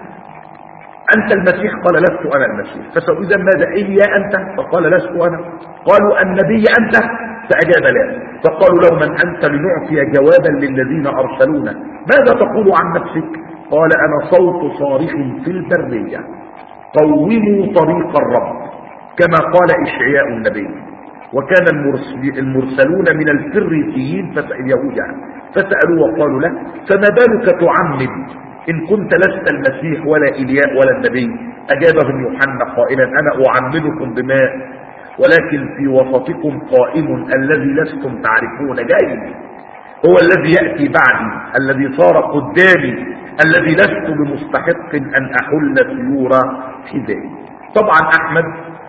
S1: أنت المسيح؟ قال لست أنا المسيح. فسألوا إذا ماذا إيا أنت؟ فقال لست أنا. قالوا النبي أنت؟ فأجاب لا. فقالوا له من أنت لنعطي جوابا للذين أرسلونا، ماذا تقول عن نفسك؟ قال أنا صوت صارخ في البرية قوموا طريق الرب، كما قال إشعياء النبي. وكان المرسلون من الفريسيين اليهود فسألوا وقالوا له فما بالك تعمد إن كنت لست المسيح ولا إلياء ولا النبي؟ أجابهم يوحنا قائلا أنا أعمدكم بماء ولكن في وسطكم قائم الذي لستم تعرفون جاي، هو الذي يأتي بعدي الذي صار قدامي الذي لست بمستحق أن أحل سيور حذائي. طبعا أحمد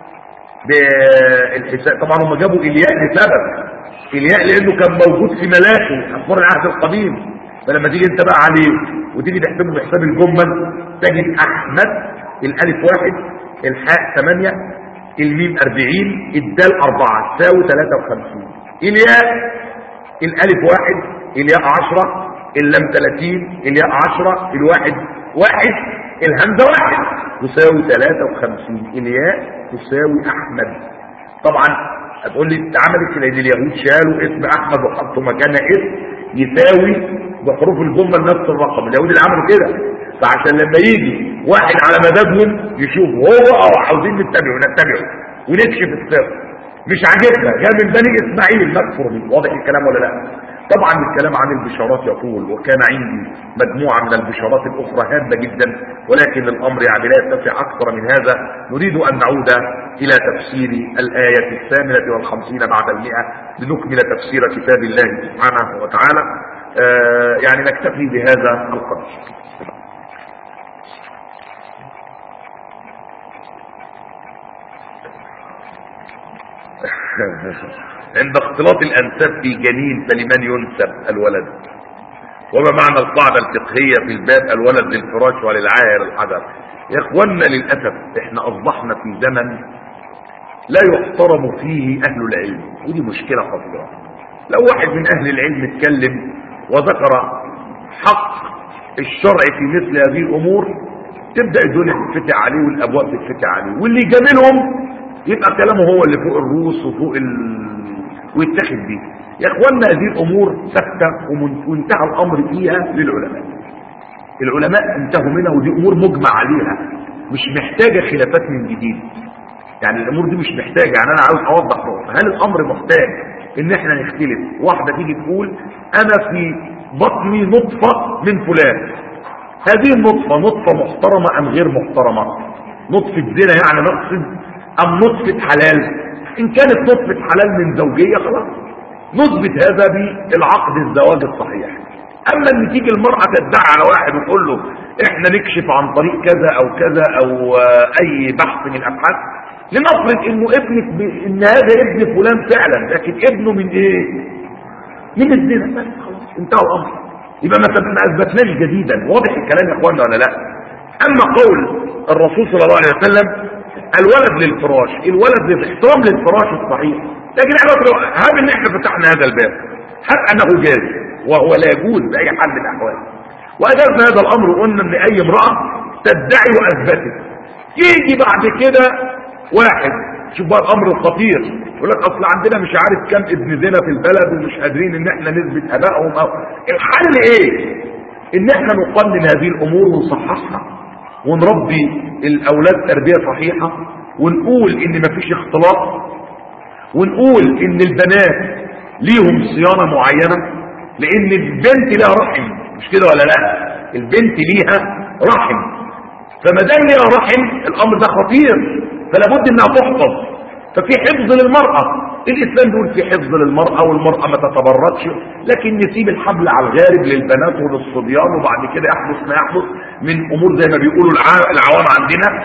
S1: بالحساب، طبعا هم جابوا إلياء لسبب، إلياء لأنه كان موجود في ملاكي أخبار العهد القديم، فلما تيجي انت بقى عليه وتيجي تحسبه بحساب الجمل تجد أحمد الألف واحد الحاء ثمانية الميم أربعين الدال أربعة تساوي ثلاثة وخمسين. إلياء الألف واحد الياء عشرة اللام ثلاثين الياء عشرة الواحد واحد الهمزة واحد تساوي ثلاثة وخمسين. إلياء تساوي أحمد. طبعا هتقول لي اتعملت لأن اليهود شالوا اسم أحمد وحطوا مكانها اسم يساوي بحروف الجمل نفس الرقم، اليهود اللي عملوا كده، فعشان لما يجي واحد على مزاجهم يشوف هو او عاوزين نتبعه نتبعه ونكشف السر، مش عاجبنا جاء من بني اسماعيل مكفر به. واضح الكلام ولا لا؟ طبعا الكلام عن البشارات يطول، وكان عندي مجموعه من البشارات الاخرى هامه جدا، ولكن الامر يعني لا يتسع اكثر من هذا. نريد ان نعود الى تفسير الايه الثامنه والخمسين بعد المئه لنكمل تفسير كتاب الله سبحانه وتعالى. آه يعني نكتفي بهذا القدر. عند اختلاط الانساب في جنين فلمن ينسب الولد؟ وما معنى القاعده الفقهيه في الباب الولد للفراش وللعاهر الحجر؟ يا اخوانا للاسف احنا اصبحنا في زمن لا يحترم فيه اهل العلم، ودي مشكله خطيره. لو واحد من اهل العلم اتكلم وذكر حق الشرع في مثل هذه الامور تبدا الدنيا تتفتح عليه والابواب تتفتح عليه، واللي يجاملهم يبقى كلامه هو اللي فوق الروس وفوق ال... ويتخذ بيه. يا اخوانا هذه الامور ثابته وانتهى الامر فيها للعلماء. العلماء انتهوا منها ودي امور مجمع عليها، مش محتاجه خلافات من جديد. يعني الامور دي مش محتاجه، يعني انا عاوز اوضح نقطه، هل الامر محتاج ان احنا نختلف؟ واحده تيجي تقول انا في بطني نطفه من فلان، هذه النطفه نطفه محترمه ام غير محترمه؟ نطفه زنا يعني نقصد ام نطفه حلال؟ ان كانت نطفه حلال من زوجيه خلاص نثبت هذا بالعقد الزواج الصحيح. اما ان تيجي المراه تدعي على واحد وتقول له احنا نكشف عن طريق كذا او كذا او اي بحث من الابحاث، لنفرض انه ابنك ب... ان هذا ابن فلان فعلا، لكن ابنه من ايه؟ من الزنا، بس خلاص انتهى الامر، يبقى ما اثبتناش جديدا. واضح الكلام يا اخوانا ولا لا؟ اما قول الرسول صلى الله عليه وسلم الولد للفراش، الولد للاحترام للفراش الصحيح، لكن هذا ان احنا فتحنا هذا الباب، هل انه جاز وهو لا يجوز باي حال من الاحوال، واجازنا هذا الامر وقلنا ان اي امراه تدعي واثبتت يجي بعد كده واحد، شوف بقى الامر الخطير، يقول لك اصل عندنا مش عارف كم ابن زنا في البلد ومش قادرين ان احنا نثبت ابائهم، او الحل ايه؟ ان احنا نقنن هذه الامور ونصححها ونربي الاولاد تربيه صحيحه، ونقول ان مفيش اختلاط، ونقول ان البنات ليهم صيانه معينه، لان البنت لها رحم، مش كده ولا لا؟ البنت ليها رحم، فما دام ليها رحم الامر ده خطير، فلا بد انها تحفظ، ففي حفظ للمراه. الاسلام بيقول في حفظ للمراه والمراه ما تتبرجش، لكن نسيب الحبل على الغارب للبنات وللصبيان، وبعد كده يحدث ما يحدث من امور زي ما بيقولوا العوام عندنا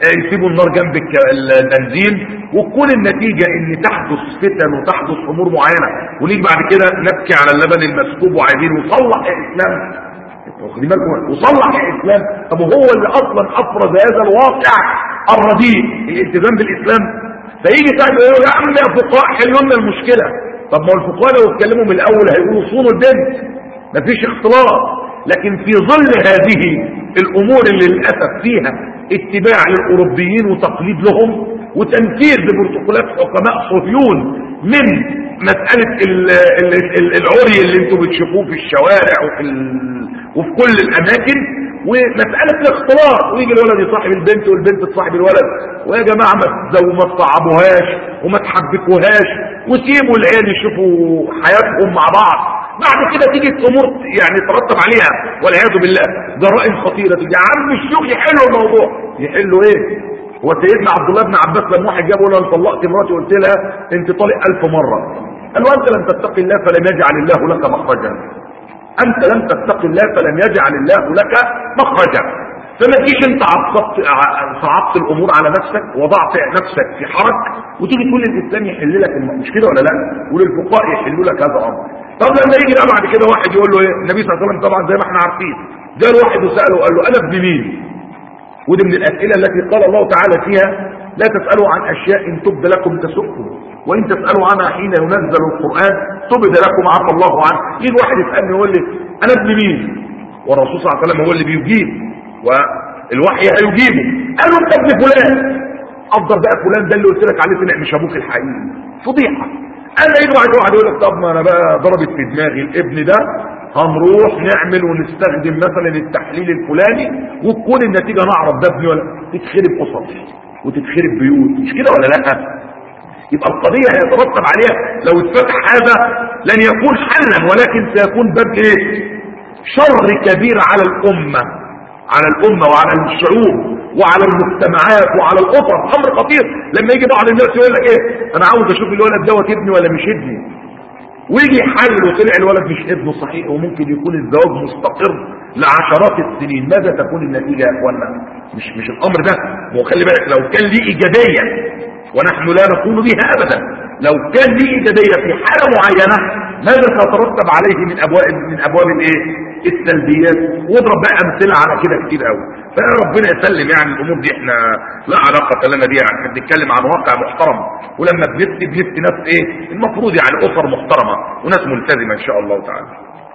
S1: يسيبوا النار جنب البنزين، وتكون النتيجة ان تحدث فتن وتحدث امور معينة، ونيجي بعد كده نبكي على اللبن المسكوب وعايزين وصلح يا اسلام. واخدين بالكم؟ وصلح يا اسلام. طب هو اللي اصلا افرز هذا الواقع الرديء الالتزام بالاسلام. فيجي صاحب يقول يا عم يا فقهاء حلوا لنا المشكلة. طب ما الفقهاء لو اتكلموا من الاول هيقولوا صونوا البنت مفيش اختلاط. لكن في ظل هذه الامور اللي للاسف فيها اتباع للاوروبيين وتقليد لهم وتنفيذ ببروتوكولات حكماء صهيون من مسألة ال ال ال العري اللي انتم بتشوفوه في الشوارع وفي, وفي كل الاماكن، ومسألة الاختلاط، ويجي الولد يصاحب البنت والبنت تصاحب الولد. ويا جماعة ما تصعبوهاش وما تحبكوهاش وسيبوا العيال يشوفوا حياتهم مع بعض. بعد كده تيجي الامور يعني ترتب عليها والعياذ بالله جرائم خطيره. يا عم الشيوخ يحلوا الموضوع. يحلوا ايه؟ هو سيدنا عبد الله بن عباس لما واحد جابه له انا طلقت مراتي قلت لها انت طالق ألف مره، قال له انت لم تتقي الله فلم يجعل الله لك مخرجا. انت لم تتقي الله فلم يجعل الله لك مخرجا. فما تجيش انت عصبت صعبت الامور على نفسك وضعت نفسك في حرج وتيجي تقول الاسلام يحل لك مش كده ولا لا؟ وللفقهاء يحلوا لك هذا الامر. طب لما يجي بقى بعد كده واحد يقول له ايه؟ النبي صلى الله عليه وسلم طبعا زي ما احنا عارفين جاء واحد وساله وقال له انا ابن مين؟ ودي من الاسئله التي قال الله تعالى فيها لا تسالوا عن اشياء ان تبد لكم تسؤكم وان تسالوا عنها حين ينزل القران تبد لكم عفى الله عنه. يجي واحد يسالني يقول لي انا ابن مين؟ والرسول صلى الله عليه وسلم هو اللي بيجيب والوحي هيجيبه. قال له انت ابن فلان. افضل بقى فلان ده اللي قلت لك عليه طلع مش ابوك الحقيقي. فضيحه. انا يجي واحد واحد يقول لك طب ما انا بقى ضربت في دماغي الابن ده هنروح نعمل ونستخدم مثلا التحليل الفلاني وتكون النتيجه نعرف ده ابني ولا تتخرب قصص وتتخرب بيوت مش كده ولا لا؟ يبقى القضيه هيترتب عليها لو اتفتح هذا لن يكون حلا ولكن سيكون باب ايه؟ شر كبير على الامه على الامه وعلى الشعوب وعلى المجتمعات وعلى الاسر. امر خطير لما يجي بعض الناس يقول لك ايه انا عاوز اشوف الولد دوت ابني ولا مش ابني، ويجي يحلل وطلع الولد مش ابنه صحيح وممكن يكون الزواج مستقر لعشرات السنين. ماذا تكون النتيجه يا اخوانا؟ مش مش الامر ده. وخلي بالك لو كان ليه ايجابيه ونحن لا نقول بها ابدا، لو كان ليه ايجابيه في حاله معينه ماذا سيترتب عليه من ابواب من ابواب الايه؟ السلبيات. واضرب بقى امثله على كده كتير قوي. فربنا يسلم يعني الامور دي احنا لا علاقه لنا بيها، احنا بنتكلم عن واقع محترم ولما بنفتي بنفتي ناس ايه المفروض يعني اسر محترمه وناس ملتزمه ان شاء الله تعالى.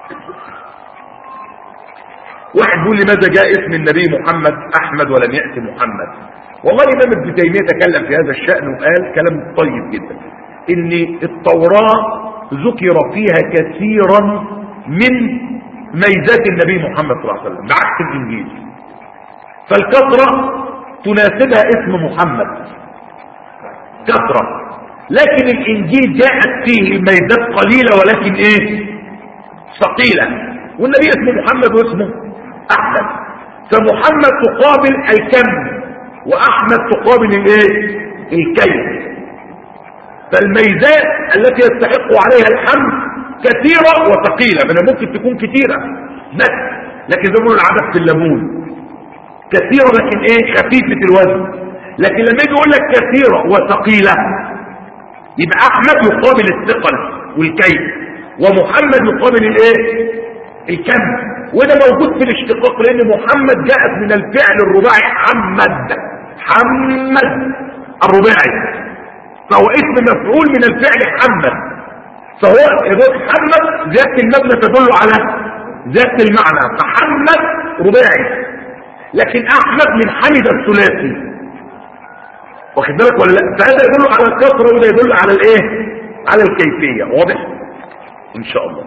S1: واحد بيقول لماذا جاء اسم النبي محمد احمد ولم ياتي محمد؟ والله الامام ابن تيميه تكلم في هذا الشان وقال كلام طيب جدا ان التوراه ذكر فيها كثيرا من ميزات النبي محمد صلى الله عليه وسلم بعكس الانجيل. فالكثرة تناسبها اسم محمد كثرة، لكن الانجيل جاءت فيه ميزات قليلة ولكن ايه ثقيلة. والنبي اسمه محمد واسمه احمد، فمحمد تقابل الكم واحمد تقابل الايه الكيف. فالميزات التي يستحق عليها الحمد كثيرة وثقيلة. من ممكن تكون كثيرة بس لكن زي ما بيقولوا العدد في الليمون كثيرة لكن ايه خفيفة الوزن. لكن لما يجي يقول لك كثيرة وثقيلة يبقى احمد يقابل الثقل والكيف ومحمد يقابل الايه الكم. وده موجود في الاشتقاق لان محمد جاءت من الفعل الرباعي حمد حمد الرباعي، فهو اسم مفعول من الفعل حمد. فهو محمد ذات المبنى تدل على ذات المعنى، فحمد رباعي. لكن احمد من حمد الثلاثي، واخد بالك ولا لا؟ فهذا يدل على الكثره وده يدل على الايه على الكيفيه. واضح ان شاء الله.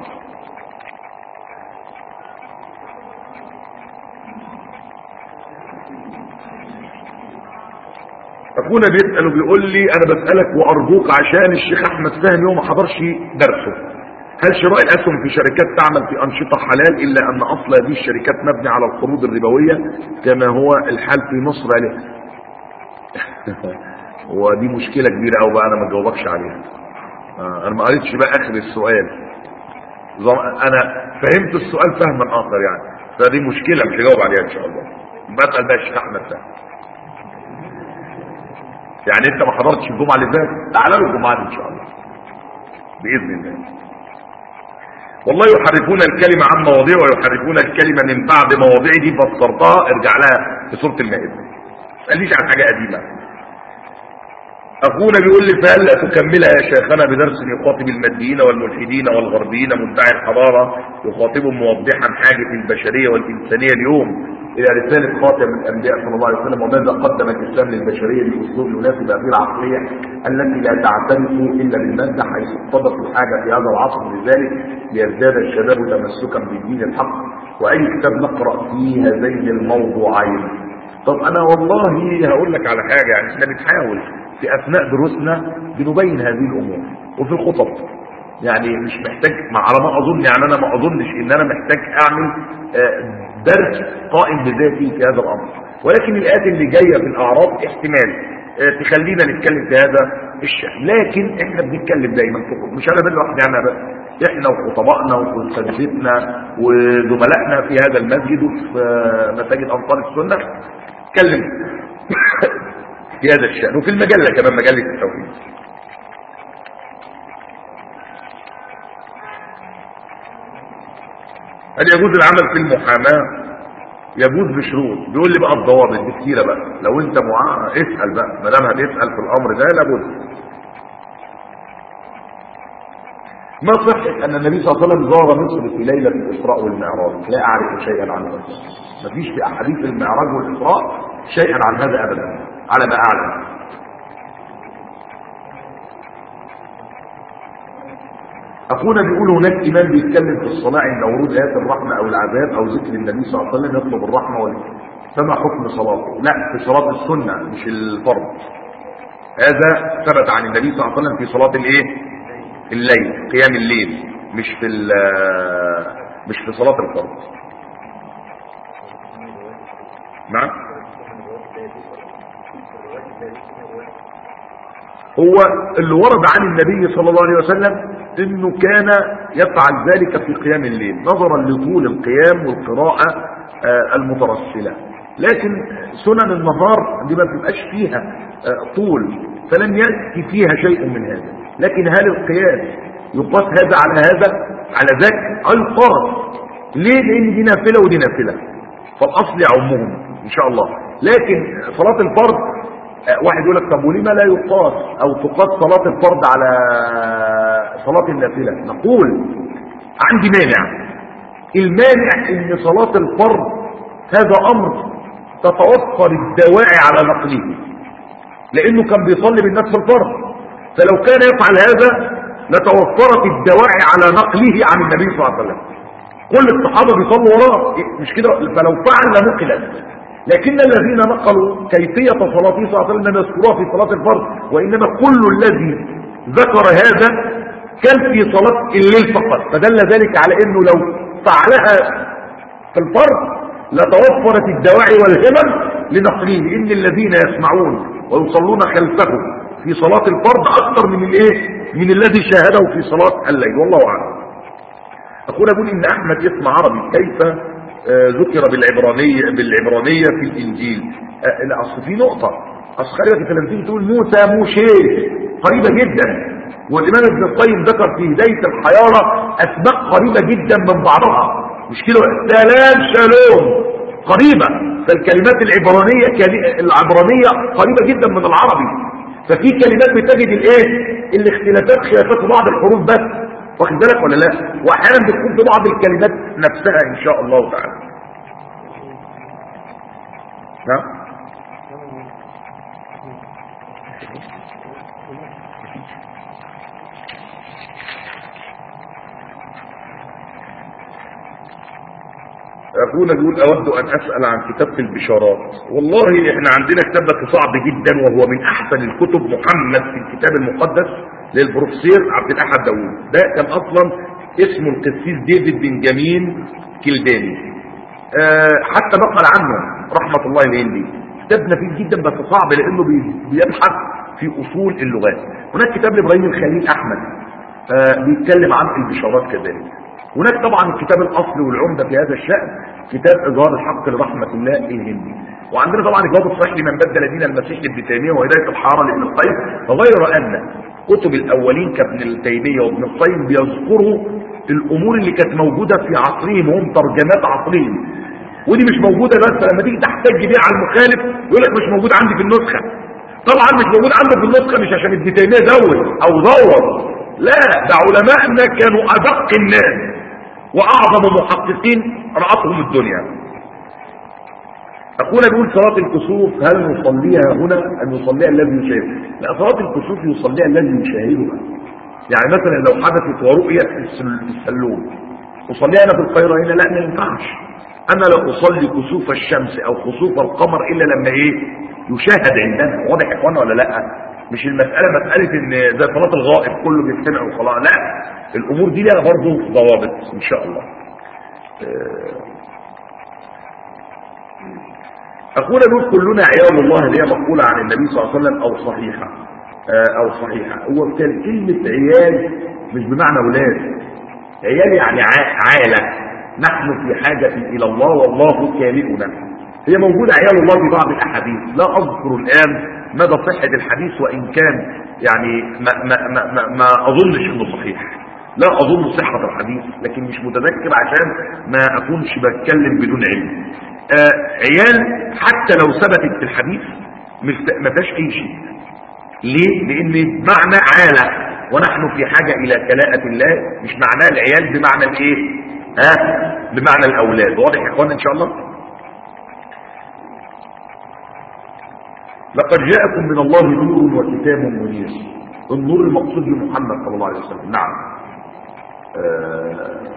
S1: اخونا بيسال وبيقول لي انا بسالك وارجوك عشان الشيخ احمد فهمي وما حضرش درسه، هل شراء الاسهم في شركات تعمل في انشطه حلال الا ان اصل هذه الشركات مبني على القروض الربويه كما هو الحال في مصر عليه؟ ودي مشكله كبيره قوي بقى انا ما جاوبكش عليها. آه انا ما قريتش بقى اخر السؤال، انا فهمت السؤال فهما اخر يعني، فدي مشكله مش هجاوب عليها ان شاء الله. بسال بقى الشيخ احمد فهمي. يعني انت ما حضرتش الجمعه اللي فاتت، تعال له الجمعه دي ان شاء الله باذن الله. والله يحرفون الكلمه عن مواضيع ويحرفون الكلمه من بعد مواضعه، دي فسرتها ارجع لها في سوره المائده، ما تسالنيش عن حاجه قديمه. اخونا بيقول لي فهل تكملها يا شيخنا بدرس يخاطب الماديين والملحدين والغربيين مدعي الحضاره، يخاطبهم موضحا حاجه البشريه والانسانيه اليوم الى رساله خاتم الانبياء صلى الله عليه وسلم، وماذا قدم الاسلام للبشريه باسلوب يناسب هذه العقليه التي لا تعترف الا بالماده، حيث اقتضت الحاجه في هذا العصر لذلك ليزداد الشباب تمسكا بالدين الحق، واي كتاب نقرا فيه هذين الموضوعين. طب انا والله هقول لك على حاجه، يعني احنا بنحاول في اثناء دروسنا بنبين هذه الامور وفي الخطب، يعني مش محتاج على ما اظن، يعني انا ما اظنش ان انا محتاج اعمل درس قائم بذاتي في هذا الامر، ولكن الايات اللي جايه في الاعراض احتمال تخلينا نتكلم في هذا الشأن، لكن احنا بنتكلم دايما مش انا بس لوحدي، انا بس احنا وخطبائنا واساتذتنا وزملائنا في هذا المسجد وفي مساجد انصار السنه نتكلم في هذا الشأن، وفي المجله كمان مجله التوحيد. هل يجوز العمل في المحاماه؟ يجوز بشروط، بيقول لي بقى الضوابط دي كتيره بقى، لو انت معاه اسال بقى، ما دام هتسال في الامر ده لابد. ما صحة ان النبي صلى الله عليه وسلم زار مصر في ليله الاسراء والمعراج؟ لا اعرف شيئا عن هذا، مفيش في احاديث المعراج والاسراء شيئا عن هذا ابدا على ما اعلم. اخونا بيقول هناك امام بيتكلم في الصلاه عند ورود ايات الرحمه او العذاب او ذكر النبي صلى الله عليه وسلم يطلب الرحمه وال... فما حكم صلاته؟ لا، في صلاه السنه مش الفرض، هذا ثبت عن النبي صلى الله عليه وسلم في صلاه الايه؟ الليل، قيام الليل، مش في مش في صلاه الفرض. نعم، هو اللي ورد عن النبي صلى الله عليه وسلم انه كان يفعل ذلك في قيام الليل نظرا لطول القيام والقراءة المترسلة، لكن سنن النهار دي ما بتبقاش فيها طول، فلم يأتي فيها شيء من هذا. لكن هل القياس يقاس هذا على هذا على ذاك؟ يقاس. ليه؟ لان دي نافلة ودي نافلة، فالاصل يعمهم ان شاء الله. لكن صلاة الفرض واحد يقول لك طب ولما لا يقاس او تقاس صلاة الفرض على صلاة النافلة؟ نقول عندي مانع. المانع ان صلاة الفرض هذا امر تتوفر الدواعي على نقله، لانه كان بيصلي بالناس في الفرض، فلو كان يفعل هذا لتوفرت الدواعي على نقله عن النبي صلى الله عليه وسلم، كل الصحابة بيصلوا وراه مش كده، فلو فعل لنقلت. لكن الذين نقلوا كيفية صلاته صلى الله عليه وسلم لم يذكروها في صلاة الفرض، وإنما كل الذي ذكر هذا كان في صلاة الليل فقط، فدل ذلك على أنه لو فعلها في الفرض لتوفرت الدواعي والهمم لنقله، إن الذين يسمعون ويصلون خلفه في صلاة الفرض أكثر من الإيه؟ من الذي شاهده في صلاة الليل، والله أعلم. أقول أقول إن أحمد اسم عربي، كيف آه ذكر بالعبرانية بالعبرانية في الإنجيل؟ آه الأصل في نقطة، أصل خليك في لما تيجي تقول موسى موشي قريبة جدا، والإمام ابن القيم ذكر في هداية الحيارة أسماء قريبة جدا من بعضها، مش كده؟ سلام شالوم قريبة، فالكلمات العبرانية العبرانية قريبة جدا من العربي، ففي كلمات بتجد الايه؟ الاختلافات خلافات بعض الحروف بس، واخد بالك ولا لا؟ واحيانا بتكون في بعض الكلمات نفسها ان شاء الله تعالى. نعم. اخونا بيقول اود ان اسال عن كتاب في البشارات. والله احنا عندنا كتاب ده صعب جدا، وهو من احسن الكتب محمد في الكتاب المقدس للبروفيسور عبد الاحد داوود، ده كان اصلا اسمه القسيس ديفيد بنجامين كيلداني، أه حتى نقل عنه رحمه الله الهندي. كتاب نفيس جدا بس صعب لانه بيبحث في اصول اللغات. هناك كتاب لابراهيم الخليل احمد أه بيتكلم عن البشارات كذلك. هناك طبعا الكتاب الاصلي والعمده في هذا الشأن كتاب اظهار الحق لرحمه الله الهندي. وعندنا طبعا الجواب الصحيح لمن بدل دين المسيح لابن تيميه وهدايه الحاره لابن القيم، غير ان كتب الاولين كابن تيميه وابن القيم بيذكروا الامور اللي كانت موجوده في عصرهم وهم ترجمات عصرهم، ودي مش موجوده. بس لما تيجي تحتج بيها على المخالف يقول لك مش موجود عندي في النسخه. طبعا مش موجود عنده في النسخه مش عشان ابن تيميه زود او دور، لا، ده علماءنا كانوا ادق الناس واعظم محققين رأتهم الدنيا. اخونا بيقول صلاه الكسوف هل نصليها هنا ام يصليها الذي يشاهد؟ لا، صلاه الكسوف يصليها الذي يشاهدها. يعني مثلا لو حدثت ورؤيه في السلوم اصليها انا في القاهره هنا؟ لا، ما ينفعش. انا لا اصلي كسوف الشمس او خسوف القمر الا لما ايه يشاهد عندنا. واضح يا اخوانا ولا لا؟ مش المساله مساله ان زي صلاه الغائب كله بيستمع وخلاص، لا، الامور دي لها برضه ضوابط ان شاء الله. اقول نقول كلنا عيال الله، هي مقوله عن النبي صلى الله عليه وسلم او صحيحه او صحيحه. هو كلمه عيال مش بمعنى اولاد، عيال يعني عاله، نحن في حاجه الى الله والله كاملنا. هي موجوده عيال الله في بعض الاحاديث، لا اذكر الان مدى صحه الحديث وان كان يعني ما ما ما, ما, ما اظنش انه صحيح، لا اظن صحه الحديث، لكن مش متذكر عشان ما اكونش بتكلم بدون علم. آه عيال حتى لو ثبتت في الحديث ما فيهاش اي شيء. ليه؟ لان معنى عاله ونحن في حاجه الى كلاءه الله، مش معناه العيال بمعنى الايه؟ ها آه بمعنى الاولاد. واضح يا اخوانا ان شاء الله؟ لقد جاءكم من الله نور وكتاب منير. النور المقصود بمحمد صلى الله عليه وسلم. نعم. آه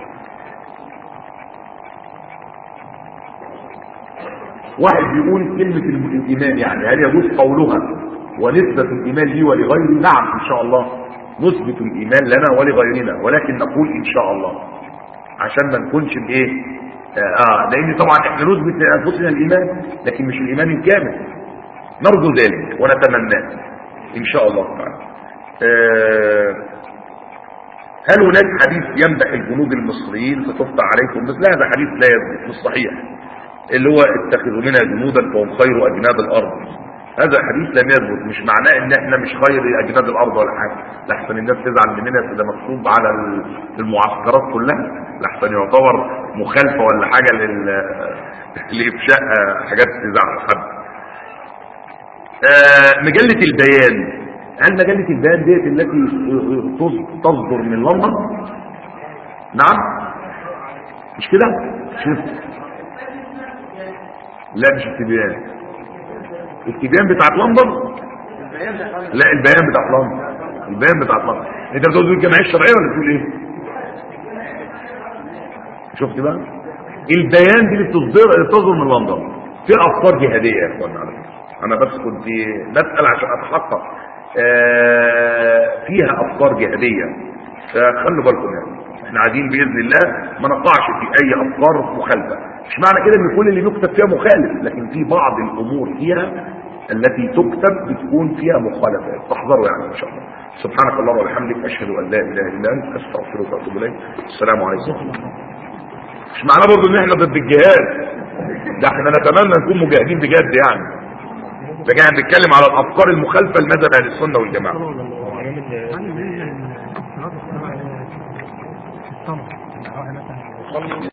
S1: واحد بيقول كلمة الإيمان يعني هل يجوز قولها ونسبة الإيمان لي ولغيري؟ نعم إن شاء الله نثبت الإيمان لنا ولغيرنا، ولكن نقول إن شاء الله عشان ما نكونش بإيه آه لأن طبعا إحنا نثبت لأنفسنا الإيمان لكن مش الإيمان الكامل، نرجو ذلك ونتمناه إن شاء الله تعالى. آه هل هناك حديث يمدح الجنود المصريين فتفتح عليكم مثل هذا؟ حديث لا يثبت، مش صحيح، اللي هو اتخذوا منها جنودا فهم خير اجناد الارض. هذا حديث لم يثبت، مش معناه ان احنا مش خير اجناد الارض ولا حاجه، لحسن الناس تزعل مننا ده مكتوب على المعسكرات كلها، لحسن يعتبر مخالفه ولا حاجه لل لافشاء حاجات تزعل حد. آه مجله البيان، هل مجله البيان ديت التي تصدر من لندن؟ نعم مش كده؟ شوف لا مش التبيان، التبيان بتاعت لندن، لا البيان بتاعت لندن، البيان بتاعت لندن. انت بتقول الجمعيه الشرعيه ولا بتقول ايه؟ شفت بقى البيان دي اللي بتصدر اللي بتصدر من لندن في افكار جهاديه يا اخوانا. على فكره انا بس كنت بسال عشان اتحقق آه فيها افكار جهاديه، فخلوا بالكم يعني احنا قاعدين باذن الله ما نقعش في اي افكار مخالفه. مش معنى كده ان كل اللي بيكتب فيها مخالف، لكن في بعض الامور فيها التي تكتب بتكون فيها مخالفات، تحذروا يعني ان شاء الله. سبحانك اللهم وبحمدك اشهد ان لا اله الا انت استغفرك واتوب اليك. السلام عليكم. مش معناه برضه ان احنا ضد الجهاد، ده احنا نتمنى نكون مجاهدين بجد يعني، لكن احنا بنتكلم على الافكار المخالفه لمذهب اهل السنه والجماعه.